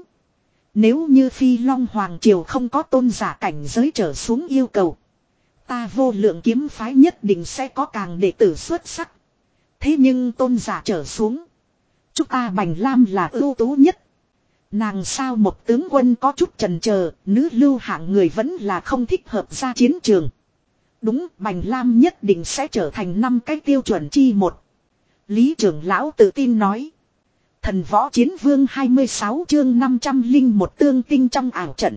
Nếu như Phi Long Hoàng Triều không có tôn giả cảnh giới trở xuống yêu cầu, ta vô lượng kiếm phái nhất định sẽ có càng đệ tử xuất sắc. Thế nhưng tôn giả trở xuống, chúng ta Bành Lam là ưu tú nhất. Nàng sao? Một tướng quân có chút chần chờ, nữ lưu hạng người vẫn là không thích hợp ra chiến trường. Đúng, Bành Lam nhất định sẽ trở thành năm cái tiêu chuẩn chi một. Lý trưởng lão tự tin nói. Thần võ chiến vương hai mươi sáu chương năm trăm linh một tương tinh trong ảo trận.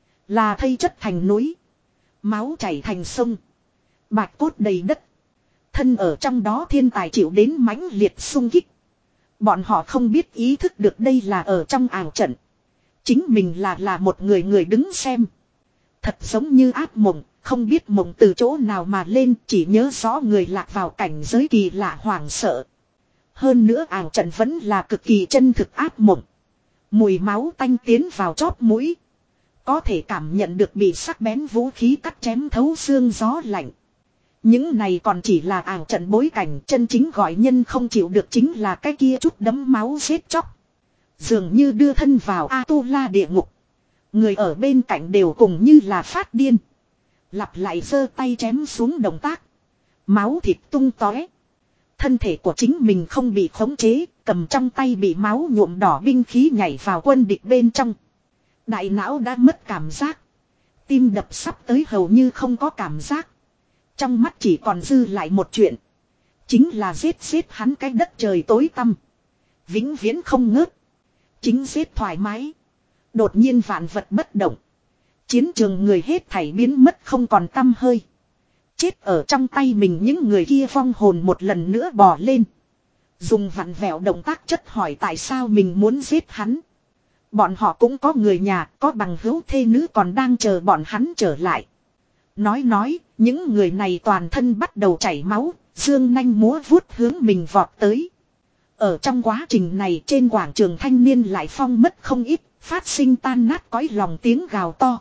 Là thây chất thành núi, máu chảy thành sông, bạch cốt đầy đất. Thân ở trong đó thiên tài chịu đến mãnh liệt xung kích. Bọn họ không biết ý thức được đây là ở trong ảo trận. Chính mình là là một người người đứng xem. Thật giống như ác mộng, không biết mộng từ chỗ nào mà lên, chỉ nhớ rõ người lạc vào cảnh giới kỳ lạ hoảng sợ. Hơn nữa ảo trận vẫn là cực kỳ chân thực ác mộng. Mùi máu tanh tiến vào chóp mũi. Có thể cảm nhận được bị sắc bén vũ khí cắt chém thấu xương gió lạnh. Những này còn chỉ là ảo trận bối cảnh, chân chính gọi nhân không chịu được chính là cái kia chút đấm máu giết chóc. Dường như đưa thân vào A-tu-la địa ngục. Người ở bên cạnh đều cùng như là phát điên. Lặp lại giơ tay chém xuống động tác. Máu thịt tung tóe. Thân thể của chính mình không bị khống chế, cầm trong tay bị máu nhuộm đỏ binh khí nhảy vào quân địch bên trong. Đại não đã mất cảm giác. Tim đập sắp tới hầu như không có cảm giác. Trong mắt chỉ còn dư lại một chuyện. Chính là giết giết hắn cái đất trời tối tăm. Vĩnh viễn không ngớt. Chính giết thoải mái. Đột nhiên vạn vật bất động. Chiến trường người hết thảy biến mất không còn tăm hơi. Chết ở trong tay mình những người kia vong hồn một lần nữa bò lên. Dùng vặn vẹo động tác chất hỏi tại sao mình muốn giết hắn. Bọn họ cũng có người nhà, có bằng hữu thê nữ còn đang chờ bọn hắn trở lại. Nói nói, những người này toàn thân bắt đầu chảy máu, dương nanh múa vuốt hướng mình vọt tới. Ở trong quá trình này trên quảng trường thanh niên lại phong mất không ít, phát sinh tan nát cõi lòng tiếng gào to.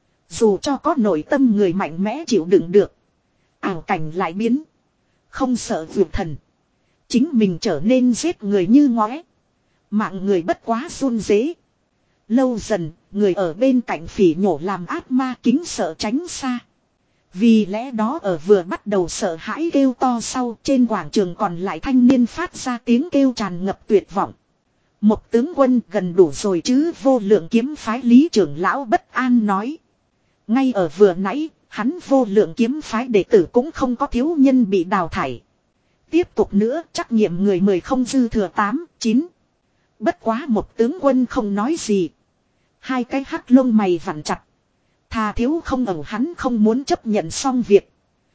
Dù cho có nội tâm người mạnh mẽ chịu đựng được. Ảo cảnh lại biến. Không sợ vượt thần. Chính mình trở nên giết người như ngóe. Mạng người bất quá run rế. Lâu dần, người ở bên cạnh phỉ nhổ làm ác ma kính sợ tránh xa. Vì lẽ đó ở vừa bắt đầu sợ hãi kêu to sau trên quảng trường còn lại thanh niên phát ra tiếng kêu tràn ngập tuyệt vọng. Một tướng quân gần đủ rồi chứ, Vô Lượng Kiếm phái Lý trưởng lão bất an nói. Ngay ở vừa nãy, hắn Vô Lượng Kiếm phái đệ tử cũng không có thiếu nhân bị đào thải. Tiếp tục nữa, trắc nghiệm người mười không dư thừa tám, chín. Bất quá một tướng quân không nói gì. Hai cái hắc lông mày vặn chặt. Thà thiếu không ẩu, hắn không muốn chấp nhận xong việc.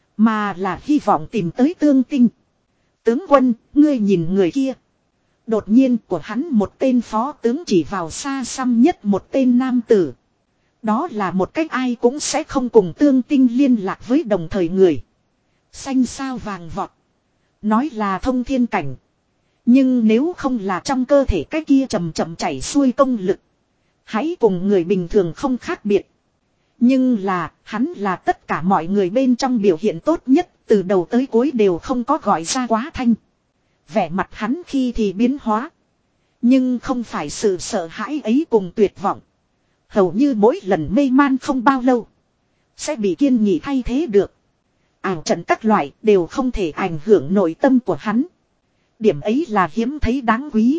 Mà là hy vọng tìm tới tương tinh. Tướng quân, ngươi nhìn người kia. Đột nhiên của hắn một tên phó tướng chỉ vào xa xăm nhất một tên nam tử. Đó là một cách ai cũng sẽ không cùng tương tinh liên lạc với đồng thời người. Xanh sao vàng vọt. Nói là thông thiên cảnh. Nhưng nếu không là trong cơ thể cái kia chậm chậm chảy xuôi công lực. Hãy cùng người bình thường không khác biệt. Nhưng là, hắn là tất cả mọi người bên trong biểu hiện tốt nhất, từ đầu tới cuối đều không có gọi ra quá thanh. Vẻ mặt hắn khi thì biến hóa. Nhưng không phải sự sợ hãi ấy cùng tuyệt vọng. Hầu như mỗi lần mê man không bao lâu. Sẽ bị kiên nghị thay thế được. Ảo trận các loại đều không thể ảnh hưởng nội tâm của hắn. Điểm ấy là hiếm thấy đáng quý.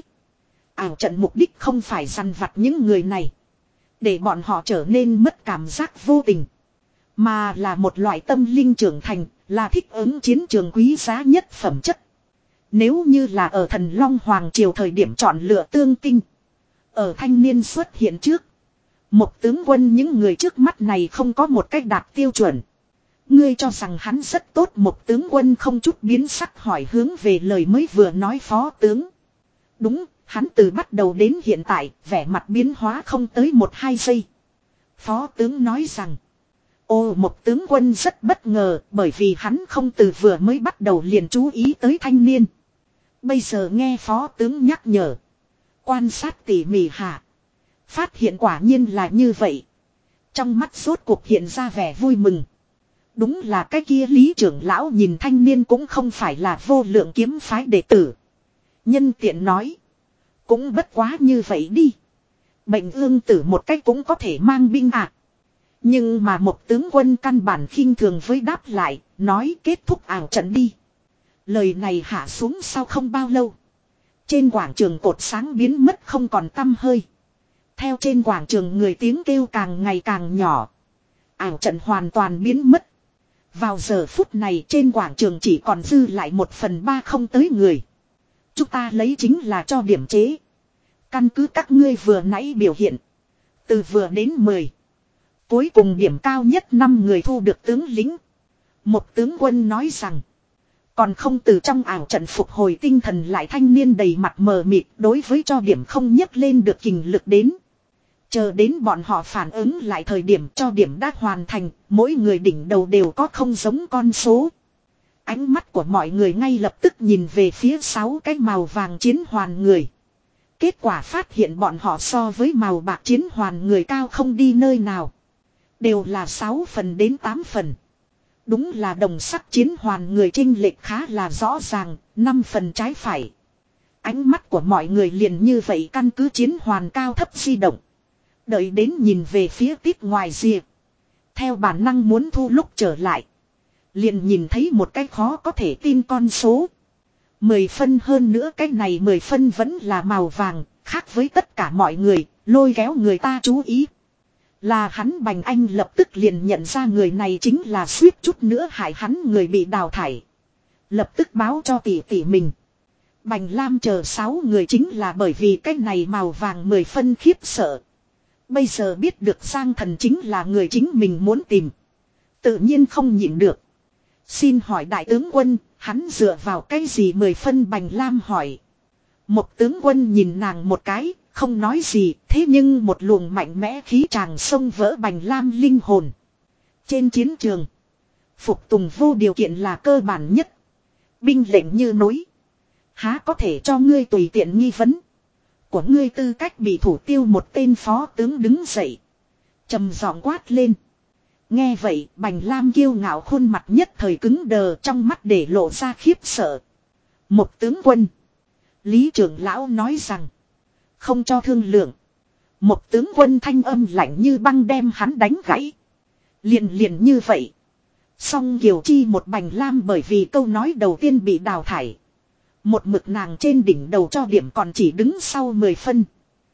Ảo trận mục đích không phải săn vặt những người này. Để bọn họ trở nên mất cảm giác vô tình. Mà là một loại tâm linh trưởng thành, là thích ứng chiến trường quý giá nhất phẩm chất. Nếu như là ở Thần Long Hoàng Triều thời điểm chọn lựa tương tinh. Ở thanh niên xuất hiện trước. Một tướng quân những người trước mắt này không có một cách đạt tiêu chuẩn. Ngươi cho rằng hắn rất tốt, một tướng quân không chút biến sắc hỏi hướng về lời mới vừa nói phó tướng. Đúng, hắn từ bắt đầu đến hiện tại, vẻ mặt biến hóa không tới một hai giây. Phó tướng nói rằng. Ô, một tướng quân rất bất ngờ bởi vì hắn không từ vừa mới bắt đầu liền chú ý tới thanh niên. Bây giờ nghe phó tướng nhắc nhở. Quan sát tỉ mỉ hạ. Phát hiện quả nhiên là như vậy. Trong mắt rốt cuộc hiện ra vẻ vui mừng. Đúng là cái kia Lý trưởng lão nhìn thanh niên cũng không phải là Vô Lượng Kiếm phái đệ tử. Nhân tiện nói. Cũng bất quá như vậy đi. Bệnh ương tử một cách cũng có thể mang binh à. Nhưng mà một tướng quân căn bản khinh thường với đáp lại. Nói kết thúc ảo trận đi. Lời này hạ xuống sau không bao lâu. Trên quảng trường cột sáng biến mất không còn tăm hơi. Theo trên quảng trường người tiếng kêu càng ngày càng nhỏ. Ảo trận hoàn toàn biến mất. Vào giờ phút này trên quảng trường chỉ còn dư lại một phần ba không tới người. Chúng ta lấy chính là cho điểm chế. Căn cứ các ngươi vừa nãy biểu hiện. Từ vừa đến mười. Cuối cùng điểm cao nhất năm người thu được tướng lính. Một tướng quân nói rằng. Còn không từ trong ảo trận phục hồi tinh thần lại thanh niên đầy mặt mờ mịt đối với cho điểm không nhấc lên được kình lực đến. Chờ đến bọn họ phản ứng lại thời điểm cho điểm đã hoàn thành, mỗi người đỉnh đầu đều có không giống con số. Ánh mắt của mọi người ngay lập tức nhìn về phía sáu cái màu vàng chiến hoàn người. Kết quả phát hiện bọn họ so với màu bạc chiến hoàn người cao không đi nơi nào. Đều là sáu phần đến tám phần. Đúng là đồng sắc chiến hoàn người chênh lệch khá là rõ ràng, năm phần trái phải. Ánh mắt của mọi người liền như vậy căn cứ chiến hoàn cao thấp di động. Đợi đến nhìn về phía tít ngoài rìa. Theo bản năng muốn thu lúc trở lại. Liền nhìn thấy một cái khó có thể tin con số. Mười phân hơn nữa cái này mười phân vẫn là màu vàng, khác với tất cả mọi người, lôi kéo người ta chú ý. Là hắn Bành Anh lập tức liền nhận ra người này chính là suýt chút nữa hại hắn người bị đào thải. Lập tức báo cho tỷ tỷ mình. Bành Lam chờ sáu người chính là bởi vì cái này màu vàng mười phân khiếp sợ. Bây giờ biết được Giang Thần chính là người chính mình muốn tìm. Tự nhiên không nhịn được. Xin hỏi đại tướng quân, hắn dựa vào cái gì mười phân Bành Lam hỏi. Một tướng quân nhìn nàng một cái, không nói gì, thế nhưng một luồng mạnh mẽ khí tràng xông vỡ Bành Lam linh hồn. Trên chiến trường, phục tùng vô điều kiện là cơ bản nhất. Binh lệnh như núi. Há có thể cho ngươi tùy tiện nghi vấn. Của ngươi tư cách bị thủ tiêu một tên phó tướng đứng dậy. Trầm giọng quát lên. Nghe vậy Bành Lam kiêu ngạo khuôn mặt nhất thời cứng đờ trong mắt để lộ ra khiếp sợ. Một tướng quân. Lý trưởng lão nói rằng. Không cho thương lượng. Một tướng quân thanh âm lạnh như băng đem hắn đánh gãy. Liền liền như vậy. Song Kiều Chi một Bành Lam bởi vì câu nói đầu tiên bị đào thải. Một mực nàng trên đỉnh đầu cho điểm còn chỉ đứng sau mười phân.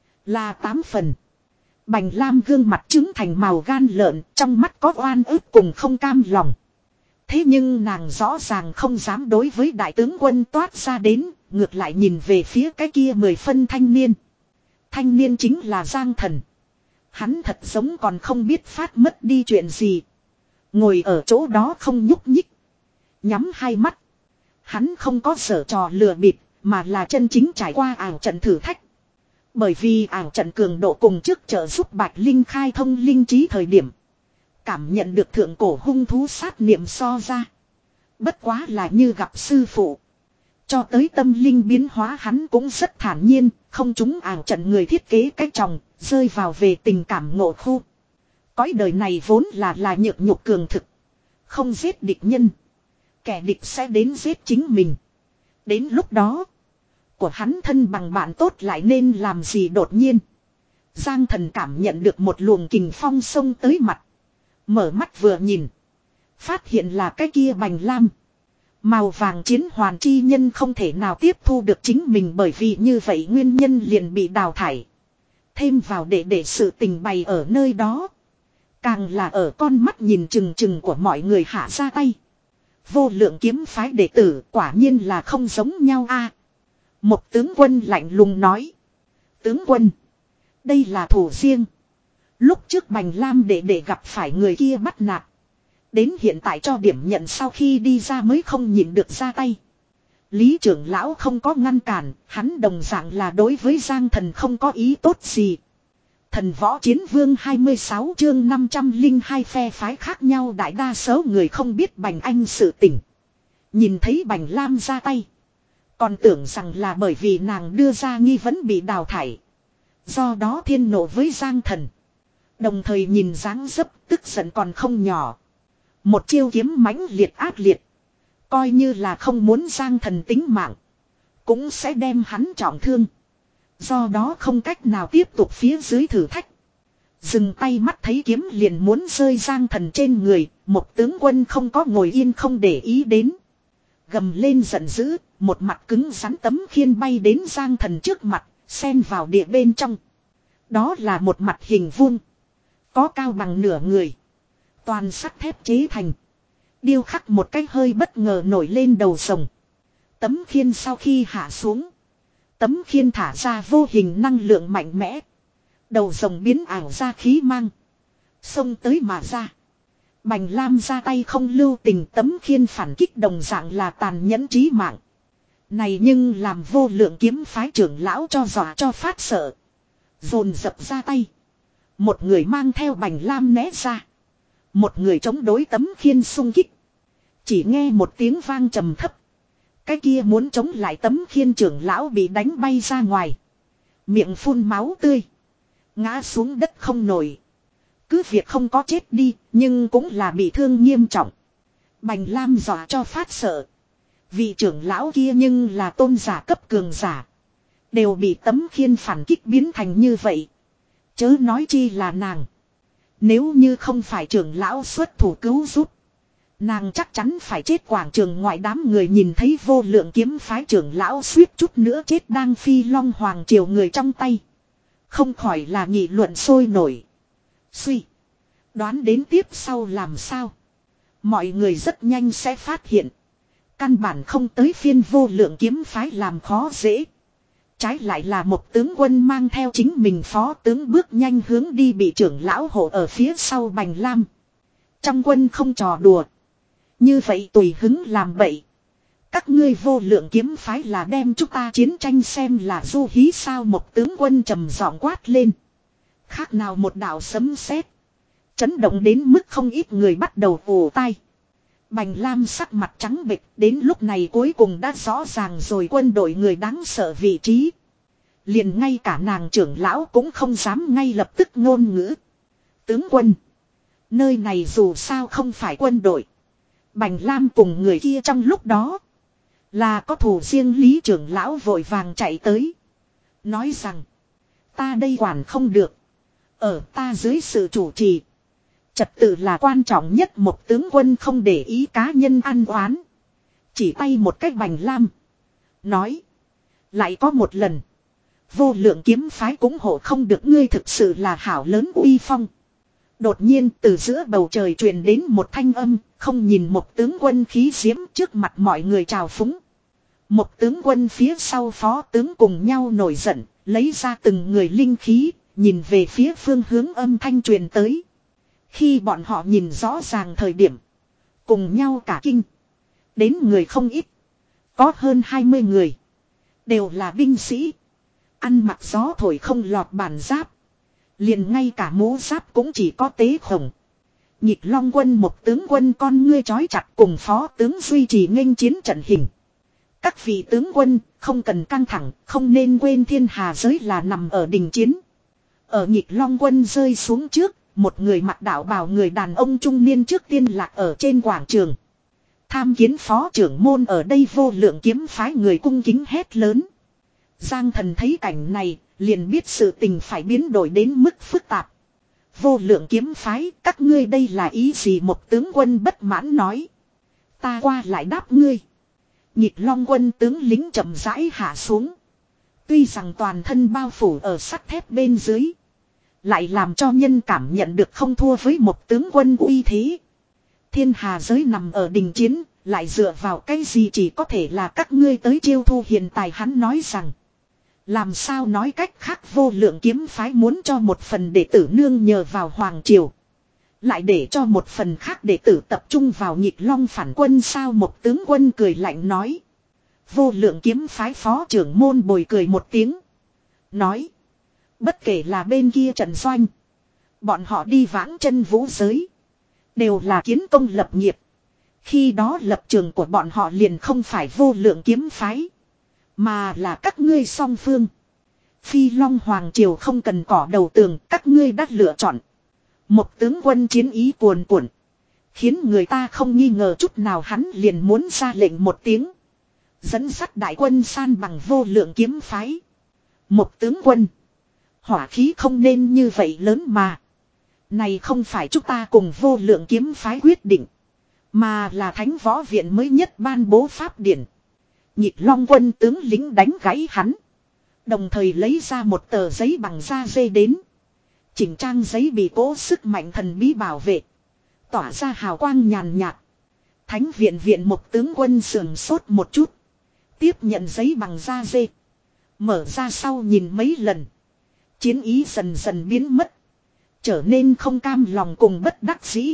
Là tám phần. Bành Lam gương mặt trứng thành màu gan lợn, trong mắt có oan ức cùng không cam lòng. Thế nhưng nàng rõ ràng không dám đối với đại tướng quân toát ra đến, ngược lại nhìn về phía cái kia mười phân thanh niên. Thanh niên chính là Giang Thần. Hắn thật giống còn không biết phát mất đi chuyện gì. Ngồi ở chỗ đó không nhúc nhích. Nhắm hai mắt. Hắn không có sở trò lừa bịp, mà là chân chính trải qua ảo trận thử thách. Bởi vì ảo trận cường độ cùng trước trợ giúp Bạch Linh khai thông linh trí thời điểm. Cảm nhận được thượng cổ hung thú sát niệm so ra. Bất quá là như gặp sư phụ. Cho tới tâm linh biến hóa hắn cũng rất thản nhiên, không trúng ảo trận người thiết kế cách tròng, rơi vào về tình cảm ngộ khu. Cõi đời này vốn là là nhược nhục cường thực. Không giết địch nhân. Kẻ địch sẽ đến giết chính mình. Đến lúc đó. Của hắn thân bằng bạn tốt lại nên làm gì đột nhiên. Giang Thần cảm nhận được một luồng kình phong xông tới mặt. Mở mắt vừa nhìn. Phát hiện là cái kia Bành Lam. Màu vàng chiến hoàn chi nhân không thể nào tiếp thu được chính mình bởi vì như vậy nguyên nhân liền bị đào thải. Thêm vào để để sự tình bày ở nơi đó. Càng là ở con mắt nhìn chừng chừng của mọi người hạ ra tay. Vô lượng kiếm phái đệ tử quả nhiên là không giống nhau a. Một tướng quân lạnh lùng nói. Tướng quân. Đây là thủ riêng. Lúc trước Bành Lam đệ đệ gặp phải người kia bắt nạt. Đến hiện tại cho điểm nhận sau khi đi ra mới không nhịn được ra tay. Lý trưởng lão không có ngăn cản. Hắn đồng dạng là đối với Giang Thần không có ý tốt gì. Thần võ chiến vương hai mươi sáu chương năm trăm linh hai phe phái khác nhau đại đa số người không biết Bành Anh sự tình. Nhìn thấy Bành Lam ra tay. Còn tưởng rằng là bởi vì nàng đưa ra nghi vấn bị đào thải. Do đó thiên nộ với Giang Thần. Đồng thời nhìn dáng dấp tức giận còn không nhỏ. Một chiêu kiếm mãnh liệt ác liệt. Coi như là không muốn Giang Thần tính mạng. Cũng sẽ đem hắn trọng thương. Do đó không cách nào tiếp tục phía dưới thử thách. Dừng tay mắt thấy kiếm liền muốn rơi Giang Thần trên người. Một tướng quân không có ngồi yên không để ý đến. Gầm lên giận dữ. Một mặt cứng rắn tấm khiên bay đến Giang Thần trước mặt. Xen vào địa bên trong. Đó là một mặt hình vuông. Có cao bằng nửa người. Toàn sắt thép chế thành. Điêu khắc một cái hơi bất ngờ nổi lên đầu rồng. Tấm khiên sau khi hạ xuống. Tấm khiên thả ra vô hình năng lượng mạnh mẽ. Đầu rồng biến ảo ra khí mang. Xông tới mà ra. Bành Lam ra tay không lưu tình tấm khiên phản kích đồng dạng là tàn nhẫn trí mạng. Này nhưng làm vô lượng kiếm phái trưởng lão cho dọa cho phát sợ. Dồn dập ra tay. Một người mang theo Bành Lam né ra. Một người chống đối tấm khiên xung kích. Chỉ nghe một tiếng vang trầm thấp. Cái kia muốn chống lại tấm khiên trưởng lão bị đánh bay ra ngoài. Miệng phun máu tươi. Ngã xuống đất không nổi. Cứ việc không có chết đi, nhưng cũng là bị thương nghiêm trọng. Bành Lam dọa cho phát sợ. Vị trưởng lão kia nhưng là tôn giả cấp cường giả. Đều bị tấm khiên phản kích biến thành như vậy. Chớ nói chi là nàng. Nếu như không phải trưởng lão xuất thủ cứu giúp. Nàng chắc chắn phải chết. Quảng trường ngoại đám người nhìn thấy vô lượng kiếm phái trưởng lão suýt chút nữa chết đang phi long hoàng triều người trong tay. Không khỏi là nghị luận sôi nổi. Suy. Đoán đến tiếp sau làm sao. Mọi người rất nhanh sẽ phát hiện. Căn bản không tới phiên vô lượng kiếm phái làm khó dễ. Trái lại là một tướng quân mang theo chính mình phó tướng bước nhanh hướng đi bị trưởng lão hộ ở phía sau Bành Lam. Trong quân không trò đùa. Như vậy tùy hứng làm bậy. Các ngươi vô lượng kiếm phái là đem chúng ta chiến tranh xem là du hí sao, một tướng quân trầm giọng quát lên. Khác nào một đạo sấm sét, chấn động đến mức không ít người bắt đầu ù tai. Bành Lam sắc mặt trắng bệch, đến lúc này cuối cùng đã rõ ràng rồi quân đội người đáng sợ vị trí. Liền ngay cả nàng trưởng lão cũng không dám ngay lập tức ngôn ngữ. Tướng quân, nơi này dù sao không phải quân đội. Bành Lam cùng người kia trong lúc đó là có thù riêng, Lý trưởng lão vội vàng chạy tới. Nói rằng, ta đây quản không được. Ở ta dưới sự chủ trì, trật tự là quan trọng nhất. Một tướng quân không để ý cá nhân ăn oán. Chỉ tay một cách Bành Lam. Nói, lại có một lần, vô lượng kiếm phái cũng hộ không được ngươi, thực sự là hảo lớn uy phong. Đột nhiên từ giữa bầu trời truyền đến một thanh âm, không nhìn một tướng quân khí diễm trước mặt mọi người trào phúng. Một tướng quân phía sau phó tướng cùng nhau nổi giận, lấy ra từng người linh khí, nhìn về phía phương hướng âm thanh truyền tới. Khi bọn họ nhìn rõ ràng thời điểm, cùng nhau cả kinh. Đến người không ít, có hơn hai mươi người, đều là binh sĩ, ăn mặc gió thổi không lọt bản giáp. Liền ngay cả mũ giáp cũng chỉ có tế khổng. Nhịp Long quân một tướng quân con ngươi chói chặt cùng phó tướng duy trì nghênh chiến trận hình. Các vị tướng quân không cần căng thẳng, không nên quên thiên hà giới là nằm ở đình chiến. Ở nhịp Long quân rơi xuống trước, một người mặc đạo bào người đàn ông trung niên trước tiên lạc ở trên quảng trường. Tham kiến phó trưởng môn. Ở đây vô lượng kiếm phái người cung kính hét lớn. Giang Thần thấy cảnh này, liền biết sự tình phải biến đổi đến mức phức tạp. Vô lượng kiếm phái, các ngươi đây là ý gì? Một tướng quân bất mãn nói. Ta qua lại đáp ngươi. Nhịp Long quân tướng lính chậm rãi hạ xuống. Tuy rằng toàn thân bao phủ ở sắt thép bên dưới, lại làm cho nhân cảm nhận được không thua với một tướng quân uy thế. Thiên hà giới nằm ở đình chiến, lại dựa vào cái gì? Chỉ có thể là các ngươi tới chiêu thu hiện tài. Hắn nói rằng, làm sao nói cách khác, vô lượng kiếm phái muốn cho một phần đệ tử nương nhờ vào hoàng triều, lại để cho một phần khác đệ tử tập trung vào nhịp Long phản quân sao? Một tướng quân cười lạnh nói. Vô lượng kiếm phái phó trưởng môn bồi cười một tiếng, nói, bất kể là bên kia trận doanh, bọn họ đi vãng chân vũ giới, đều là kiến công lập nghiệp. Khi đó lập trường của bọn họ liền không phải vô lượng kiếm phái, mà là các ngươi song phương. Phi Long hoàng triều không cần cỏ đầu tường, các ngươi đã lựa chọn. Một tướng quân chiến ý cuồn cuộn, khiến người ta không nghi ngờ chút nào. Hắn liền muốn ra lệnh một tiếng, dẫn dắt đại quân san bằng vô lượng kiếm phái. Một tướng quân, hỏa khí không nên như vậy lớn mà. Này không phải chúng ta cùng vô lượng kiếm phái quyết định, mà là Thánh Võ Viện mới nhất ban bố pháp điển. Nhịp Long quân tướng lính đánh gãy hắn, đồng thời lấy ra một tờ giấy bằng da dê đến. Chỉnh trang giấy bị cố sức mạnh thần bí bảo vệ, tỏa ra hào quang nhàn nhạt. Thánh viện viện một tướng quân sườn sốt một chút, tiếp nhận giấy bằng da dê, mở ra sau nhìn mấy lần, chiến ý dần dần biến mất, trở nên không cam lòng cùng bất đắc dĩ.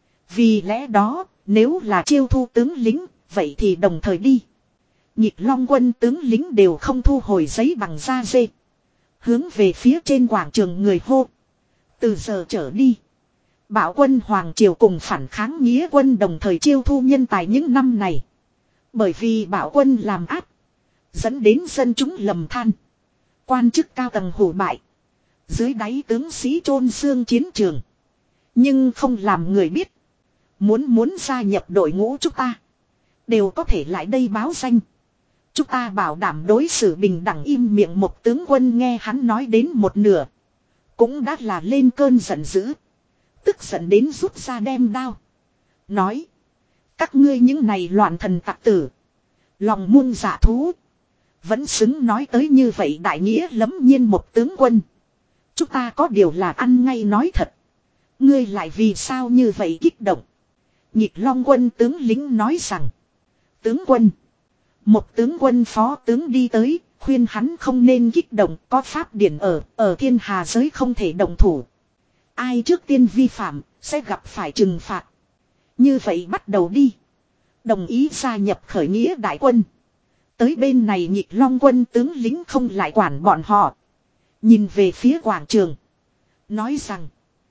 Vì lẽ đó, nếu là chiêu thu tướng lính, vậy thì đồng thời đi. Nhịp Long quân tướng lính đều không thu hồi giấy bằng da dê, hướng về phía trên quảng trường người hô. Từ giờ trở đi, Bảo quân Hoàng Triều cùng phản kháng nghĩa quân đồng thời chiêu thu nhân tài những năm này. Bởi vì Bảo quân làm áp, dẫn đến dân chúng lầm than, quan chức cao tầng hủ bại, dưới đáy tướng sĩ chôn xương chiến trường. Nhưng không làm người biết, muốn muốn gia nhập đội ngũ chúng ta, đều có thể lại đây báo danh. Chúng ta bảo đảm đối xử bình đẳng. Im miệng. Một tướng quân nghe hắn nói đến một nửa, cũng đã là lên cơn giận dữ, tức giận đến rút ra đem đao, nói, Các ngươi những này loạn thần tặc tử. Lòng muôn dạ thú. Vẫn xứng nói tới như vậy đại nghĩa lẫm nhiên một tướng quân. Chúng ta có điều là ăn ngay nói thật. Ngươi lại vì sao như vậy kích động. Nhịp Long quân tướng lính nói rằng. Tướng quân. Một tướng quân phó tướng đi tới. Khuyên hắn không nên kích động. Có pháp điển ở. Ở thiên hà giới không thể động thủ. Ai trước tiên vi phạm. Sẽ gặp phải trừng phạt. Như vậy bắt đầu đi. Đồng ý gia nhập khởi nghĩa đại quân. Tới bên này nhịp Long quân tướng lính không lại quản bọn họ. Nhìn về phía quảng trường. Nói rằng.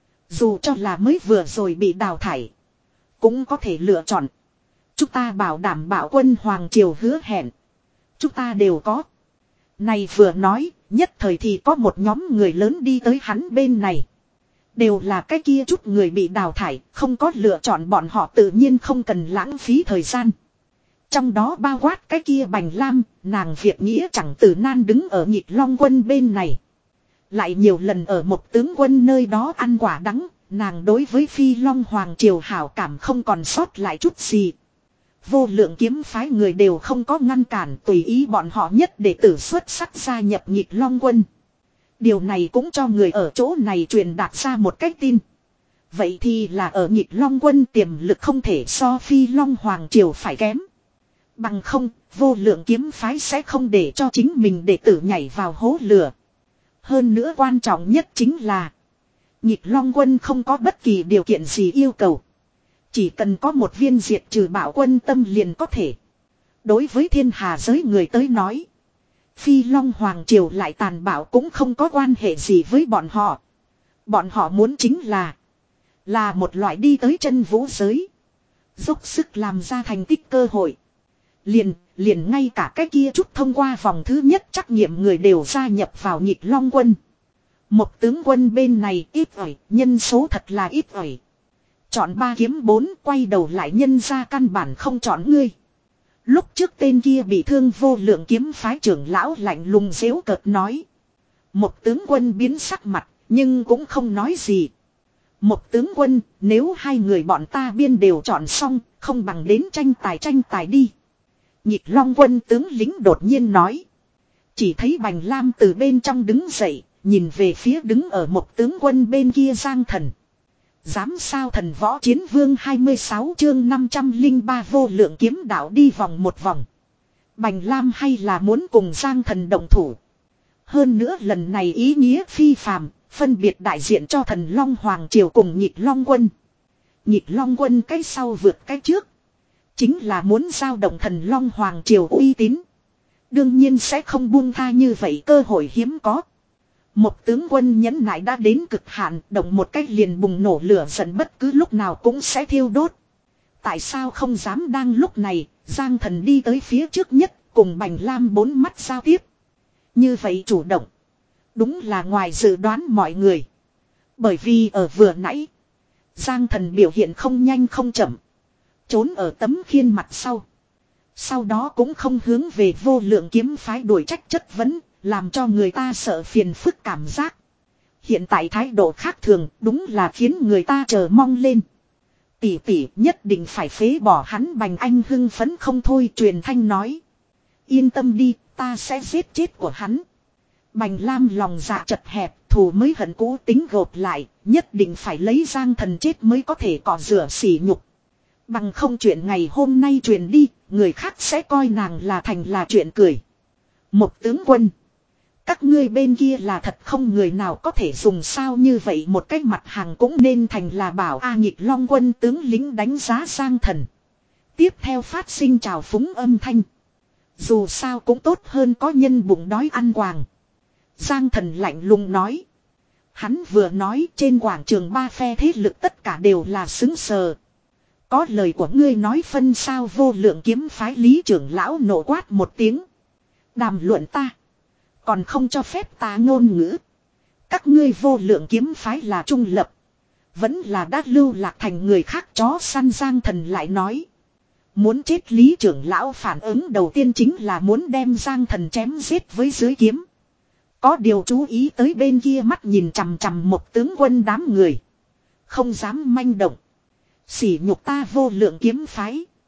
Dù cho là mới vừa rồi bị đào thải. Cũng có thể lựa chọn. Chúng ta bảo đảm bảo quân Hoàng Triều hứa hẹn. Chúng ta đều có. Này vừa nói. Nhất thời thì có một nhóm người lớn đi tới hắn bên này. Đều là cái kia chút người bị đào thải. Không có lựa chọn bọn họ tự nhiên không cần lãng phí thời gian. Trong đó bao quát cái kia Bành Lam. Nàng Việt nghĩa chẳng tử nan đứng ở nhịp Long quân bên này. Lại nhiều lần ở một tướng quân nơi đó ăn quả đắng. Nàng đối với Phi Long Hoàng Triều hảo cảm không còn sót lại chút gì. Vô lượng kiếm phái người đều không có ngăn cản tùy ý bọn họ nhất để tử xuất sắc gia nhập nhịp Long quân. Điều này cũng cho người ở chỗ này truyền đạt ra một cách tin. Vậy thì là ở nhịp Long quân tiềm lực không thể so Phi Long Hoàng Triều phải kém. Bằng không, vô lượng kiếm phái sẽ không để cho chính mình đệ tử nhảy vào hố lửa. Hơn nữa quan trọng nhất chính là nhịp Long quân không có bất kỳ điều kiện gì yêu cầu. Chỉ cần có một viên diệt trừ bạo quân tâm liền có thể. Đối với thiên hà giới người tới nói. Phi Long Hoàng Triều lại tàn bạo cũng không có quan hệ gì với bọn họ. Bọn họ muốn chính là. Là một loại đi tới chân vũ giới. Dốc sức làm ra thành tích cơ hội. Liền, liền ngay cả cái kia chút thông qua vòng thứ nhất trắc nghiệm người đều gia nhập vào nhịp Long quân. Một tướng quân bên này ít ỏi, nhân số thật là ít ỏi. Chọn ba kiếm bốn quay đầu lại nhân ra căn bản không chọn ngươi. Lúc trước tên kia bị thương vô lượng kiếm phái trưởng lão lạnh lùng dễu cợt nói. Một tướng quân biến sắc mặt nhưng cũng không nói gì. Một tướng quân nếu hai người bọn ta biên đều chọn xong không bằng đến tranh tài tranh tài đi. Nhịp Long quân tướng lính đột nhiên nói. Chỉ thấy Bành Lam từ bên trong đứng dậy. Nhìn về phía đứng ở một tướng quân bên kia Giang Thần. Dám sao thần võ chiến vương hai mươi sáu chương năm trăm linh ba vô lượng kiếm đạo đi vòng một vòng. Bành Lam hay là muốn cùng Giang Thần động thủ. Hơn nữa lần này ý nghĩa phi phàm, phân biệt đại diện cho thần Long Hoàng Triều cùng nhịp Long quân. Nhịp Long quân cái sau vượt cái trước. Chính là muốn giao động thần Long Hoàng Triều uy tín. Đương nhiên sẽ không buông tha như vậy cơ hội hiếm có. Một tướng quân nhẫn nại đã đến cực hạn, động một cách liền bùng nổ lửa giận bất cứ lúc nào cũng sẽ thiêu đốt. Tại sao không dám đang lúc này, Giang Thần đi tới phía trước nhất, cùng Bành Lam bốn mắt giao tiếp. Như vậy chủ động. Đúng là ngoài dự đoán mọi người. Bởi vì ở vừa nãy, Giang Thần biểu hiện không nhanh không chậm. Trốn ở tấm khiên mặt sau. Sau đó cũng không hướng về vô lượng kiếm phái đuổi trách chất vấn. Làm cho người ta sợ phiền phức cảm giác. Hiện tại thái độ khác thường đúng là khiến người ta chờ mong lên. Tỷ tỷ nhất định phải phế bỏ hắn. Bành Anh hưng phấn không thôi truyền thanh nói. Yên tâm đi, ta sẽ giết chết của hắn. Bành Lam lòng dạ chật hẹp, thù mới hận cũ tính gộp lại, nhất định phải lấy Giang Thần chết mới có thể cọ rửa sỉ nhục. Bằng không chuyện ngày hôm nay truyền đi, người khác sẽ coi nàng là thành là chuyện cười. Một tướng quân. Các ngươi bên kia là thật không người nào có thể dùng sao như vậy một cái mặt hàng cũng nên thành là bảo A nhịp Long quân tướng lính đánh giá Giang Thần. Tiếp theo phát sinh trào phúng âm thanh. Dù sao cũng tốt hơn có nhân bụng đói ăn quàng. Giang Thần lạnh lùng nói. Hắn vừa nói trên quảng trường ba phe thế lực tất cả đều là xứng sờ. Có lời của ngươi nói phân sao vô lượng kiếm phái lý trưởng lão nổ quát một tiếng. Đàm luận ta. Còn không cho phép ta ngôn ngữ. Các ngươi vô lượng kiếm phái là trung lập. Vẫn là đã lưu lạc thành người khác chó săn. Giang Thần lại nói. Muốn chết lý trưởng lão phản ứng đầu tiên chính là muốn đem Giang Thần chém giết với dưới kiếm. Có điều chú ý tới bên kia mắt nhìn chằm chằm một tướng quân đám người. Không dám manh động. Sỉ nhục ta vô lượng kiếm phái.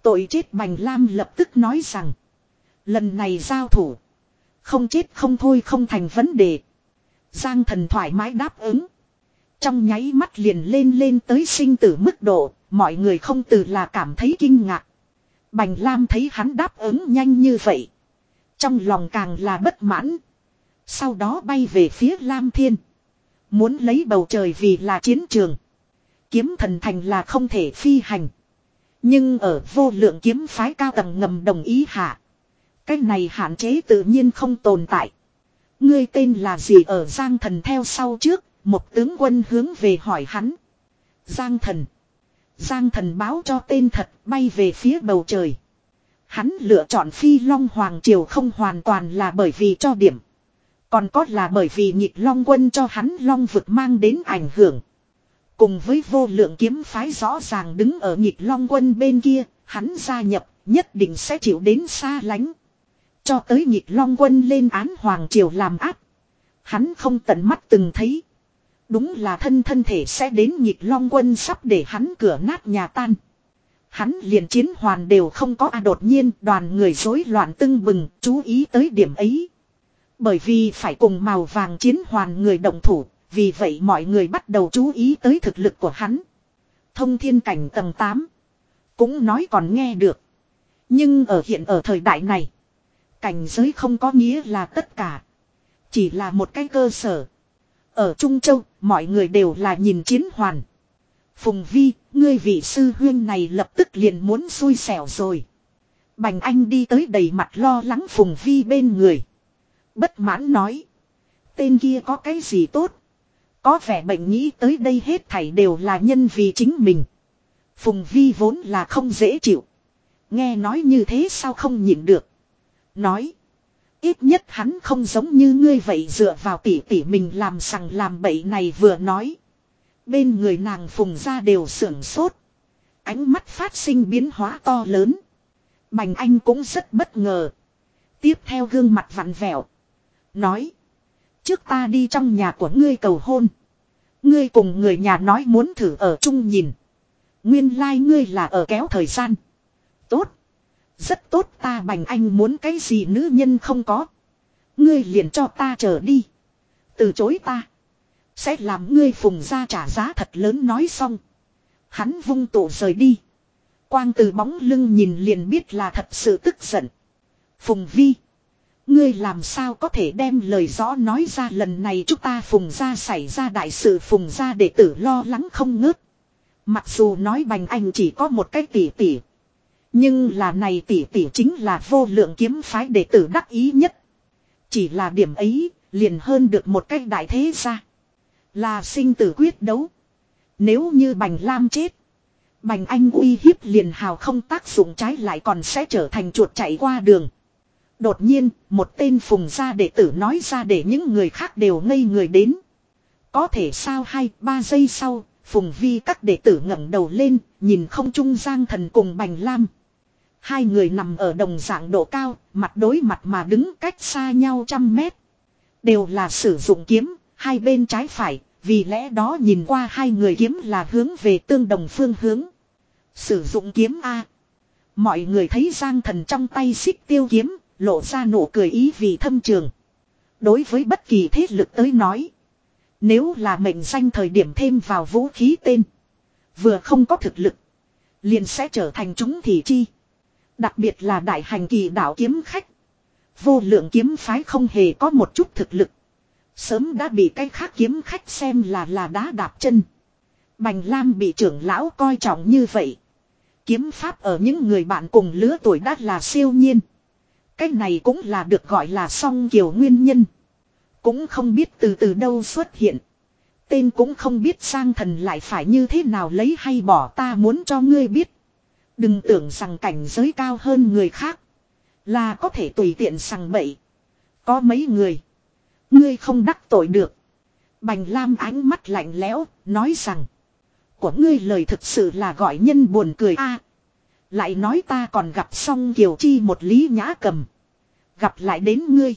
Tội chết Bành Lam lập tức nói rằng. Lần này giao thủ. Không chết không thôi không thành vấn đề. Giang Thần thoải mái đáp ứng. Trong nháy mắt liền lên lên tới sinh tử mức độ. Mọi người không từ là cảm thấy kinh ngạc. Bành Lam thấy hắn đáp ứng nhanh như vậy. Trong lòng càng là bất mãn. Sau đó bay về phía Lam Thiên. Muốn lấy bầu trời vì là chiến trường. Kiếm thần thành là không thể phi hành. Nhưng ở vô lượng kiếm phái cao tầng ngầm đồng ý hạ. Cái này hạn chế tự nhiên không tồn tại. Ngươi tên là gì ở Giang Thần theo sau trước. Một tướng quân hướng về hỏi hắn. Giang Thần. Giang Thần báo cho tên thật bay về phía bầu trời. Hắn lựa chọn Phi Long Hoàng Triều không hoàn toàn là bởi vì cho điểm. Còn có là bởi vì Nhịp Long Quân cho hắn Long vực mang đến ảnh hưởng. Cùng với vô lượng kiếm phái rõ ràng đứng ở Nhịp Long Quân bên kia, hắn gia nhập nhất định sẽ chịu đến xa lánh. Cho tới Nhịp Long Quân lên án Hoàng Triều làm áp. Hắn không tận mắt từng thấy. Đúng là thân thân thể sẽ đến Nhịp Long Quân sắp để hắn cửa nát nhà tan. Hắn liền chiến hoàn đều không có à đột nhiên đoàn người rối loạn tưng bừng chú ý tới điểm ấy. Bởi vì phải cùng màu vàng chiến hoàn người động thủ, vì vậy mọi người bắt đầu chú ý tới thực lực của hắn. Thông thiên cảnh tầng tám. Cũng nói còn nghe được. Nhưng ở hiện ở thời đại này, cảnh giới không có nghĩa là tất cả. Chỉ là một cái cơ sở. Ở Trung Châu, mọi người đều là nhìn chiến hoàn. Phùng Vi, ngươi vị sư huyên này lập tức liền muốn xui xẻo rồi. Bành Anh đi tới đầy mặt lo lắng Phùng Vi bên người. Bất mãn nói. Tên kia có cái gì tốt. Có vẻ bệnh nghĩ tới đây hết thảy đều là nhân vì chính mình. Phùng Vi vốn là không dễ chịu. Nghe nói như thế sao không nhịn được. Nói. Ít nhất hắn không giống như ngươi vậy dựa vào tỉ tỉ mình làm sằng làm bậy này vừa nói. Bên người nàng Phùng ra đều sưởng sốt. Ánh mắt phát sinh biến hóa to lớn. Bành Anh cũng rất bất ngờ. Tiếp theo gương mặt vặn vẹo. Nói. Trước ta đi trong nhà của ngươi cầu hôn. Ngươi cùng người nhà nói muốn thử ở chung nhìn. Nguyên lai like ngươi là ở kéo thời gian. Tốt. Rất tốt ta Bành Anh muốn cái gì nữ nhân không có. Ngươi liền cho ta chờ đi. Từ chối ta. Sẽ làm ngươi Phùng ra trả giá thật lớn nói xong. Hắn vung tụ rời đi. Quang từ bóng lưng nhìn liền biết là thật sự tức giận. Phùng Vi. Ngươi làm sao có thể đem lời rõ nói ra lần này chúng ta Phùng ra xảy ra đại sự Phùng ra đệ tử lo lắng không ngớt. Mặc dù nói Bành Anh chỉ có một cái tỷ tỷ. Nhưng là này tỷ tỷ chính là vô lượng kiếm phái đệ tử đắc ý nhất. Chỉ là điểm ấy liền hơn được một cái đại thế gia. Là sinh tử quyết đấu. Nếu như Bành Lam chết. Bành Anh uy hiếp liền hào không tác dụng trái lại còn sẽ trở thành chuột chạy qua đường. Đột nhiên, một tên Phùng gia đệ tử nói ra để những người khác đều ngây người đến. Có thể sao hai, ba giây sau, Phùng Vi các đệ tử ngẩng đầu lên, nhìn không trung Giang Thần cùng Bành Lam. Hai người nằm ở đồng dạng độ cao, mặt đối mặt mà đứng cách xa nhau trăm mét. Đều là sử dụng kiếm, hai bên trái phải, vì lẽ đó nhìn qua hai người kiếm là hướng về tương đồng phương hướng. Sử dụng kiếm A. Mọi người thấy Giang Thần trong tay xích tiêu kiếm, lộ ra nụ cười ý vì thâm trường. Đối với bất kỳ thế lực tới nói. Nếu là mệnh danh thời điểm thêm vào vũ khí tên. Vừa không có thực lực. Liền sẽ trở thành chúng thị chi. Đặc biệt là đại hành kỳ đạo kiếm khách. Vô lượng kiếm phái không hề có một chút thực lực. Sớm đã bị cái khác kiếm khách xem là là đá đạp chân. Bành Lam bị trưởng lão coi trọng như vậy. Kiếm pháp ở những người bạn cùng lứa tuổi đã là siêu nhiên. Cái này cũng là được gọi là song kiều nguyên nhân. Cũng không biết từ từ đâu xuất hiện. Tên cũng không biết Giang Thần lại phải như thế nào lấy hay bỏ ta muốn cho ngươi biết. Đừng tưởng rằng cảnh giới cao hơn người khác. Là có thể tùy tiện sằng bậy. Có mấy người. Ngươi không đắc tội được. Bành Lam ánh mắt lạnh lẽo, nói rằng. Của ngươi lời thực sự là gọi nhân buồn cười a. Lại nói ta còn gặp xong Kiều Chi một Lý Nhã Cầm. Gặp lại đến ngươi.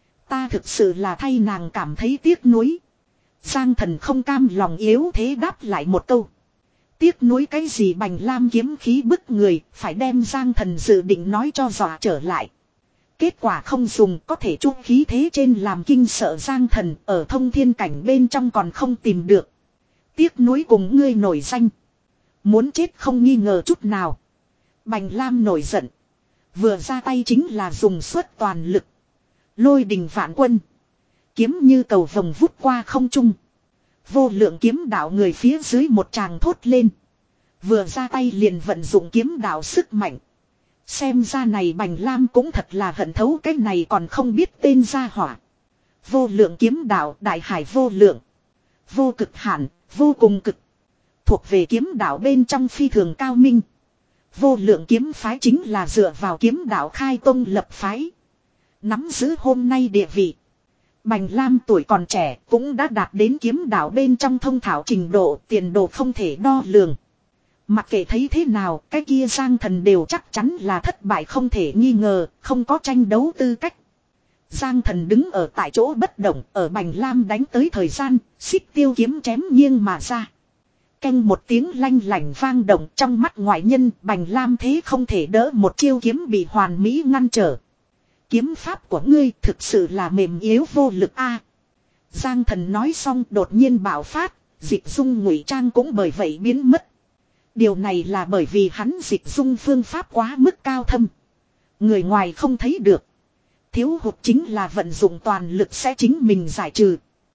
Ta thực sự là thay nàng cảm thấy tiếc nuối. Giang Thần không cam lòng yếu thế đáp lại một câu. Tiếc nuối cái gì Bành Lam kiếm khí bức người, phải đem Giang Thần dự định nói cho dọa trở lại. Kết quả không dùng, có thể chu khí thế trên làm kinh sợ Giang Thần, ở thông thiên cảnh bên trong còn không tìm được. Tiếc nuối cùng ngươi nổi danh. Muốn chết không nghi ngờ chút nào. Bành Lam nổi giận. Vừa ra tay chính là dùng suốt toàn lực. Lôi đình vạn quân. Kiếm như cầu vồng vút qua không trung. Vô lượng kiếm đạo người phía dưới một tràng thốt lên. Vừa ra tay liền vận dụng kiếm đạo sức mạnh. Xem ra này Bành Lam cũng thật là hận thấu cái này còn không biết tên gia hỏa. Vô lượng kiếm đạo đại hải vô lượng. Vô cực hạn, vô cùng cực. Thuộc về kiếm đạo bên trong phi thường cao minh. Vô lượng kiếm phái chính là dựa vào kiếm đạo khai tông lập phái. Nắm giữ hôm nay địa vị. Bành Lam tuổi còn trẻ cũng đã đạt đến kiếm đạo bên trong thông thạo trình độ, tiền đồ không thể đo lường. Mặc kệ thấy thế nào, cái kia Giang Thần đều chắc chắn là thất bại không thể nghi ngờ, không có tranh đấu tư cách. Giang Thần đứng ở tại chỗ bất động, ở Bành Lam đánh tới thời gian, xích tiêu kiếm chém nghiêng mà ra. Canh một tiếng lanh lảnh vang động, trong mắt ngoại nhân, Bành Lam thế không thể đỡ một chiêu kiếm bị hoàn mỹ ngăn trở. Kiếm pháp của ngươi thực sự là mềm yếu vô lực a. Giang Thần nói xong đột nhiên bạo phát, dịch dung ngụy trang cũng bởi vậy biến mất. Điều này là bởi vì hắn dịch dung phương pháp quá mức cao thâm. Người ngoài không thấy được. Thiếu hụt chính là vận dụng toàn lực sẽ chính mình giải trừ.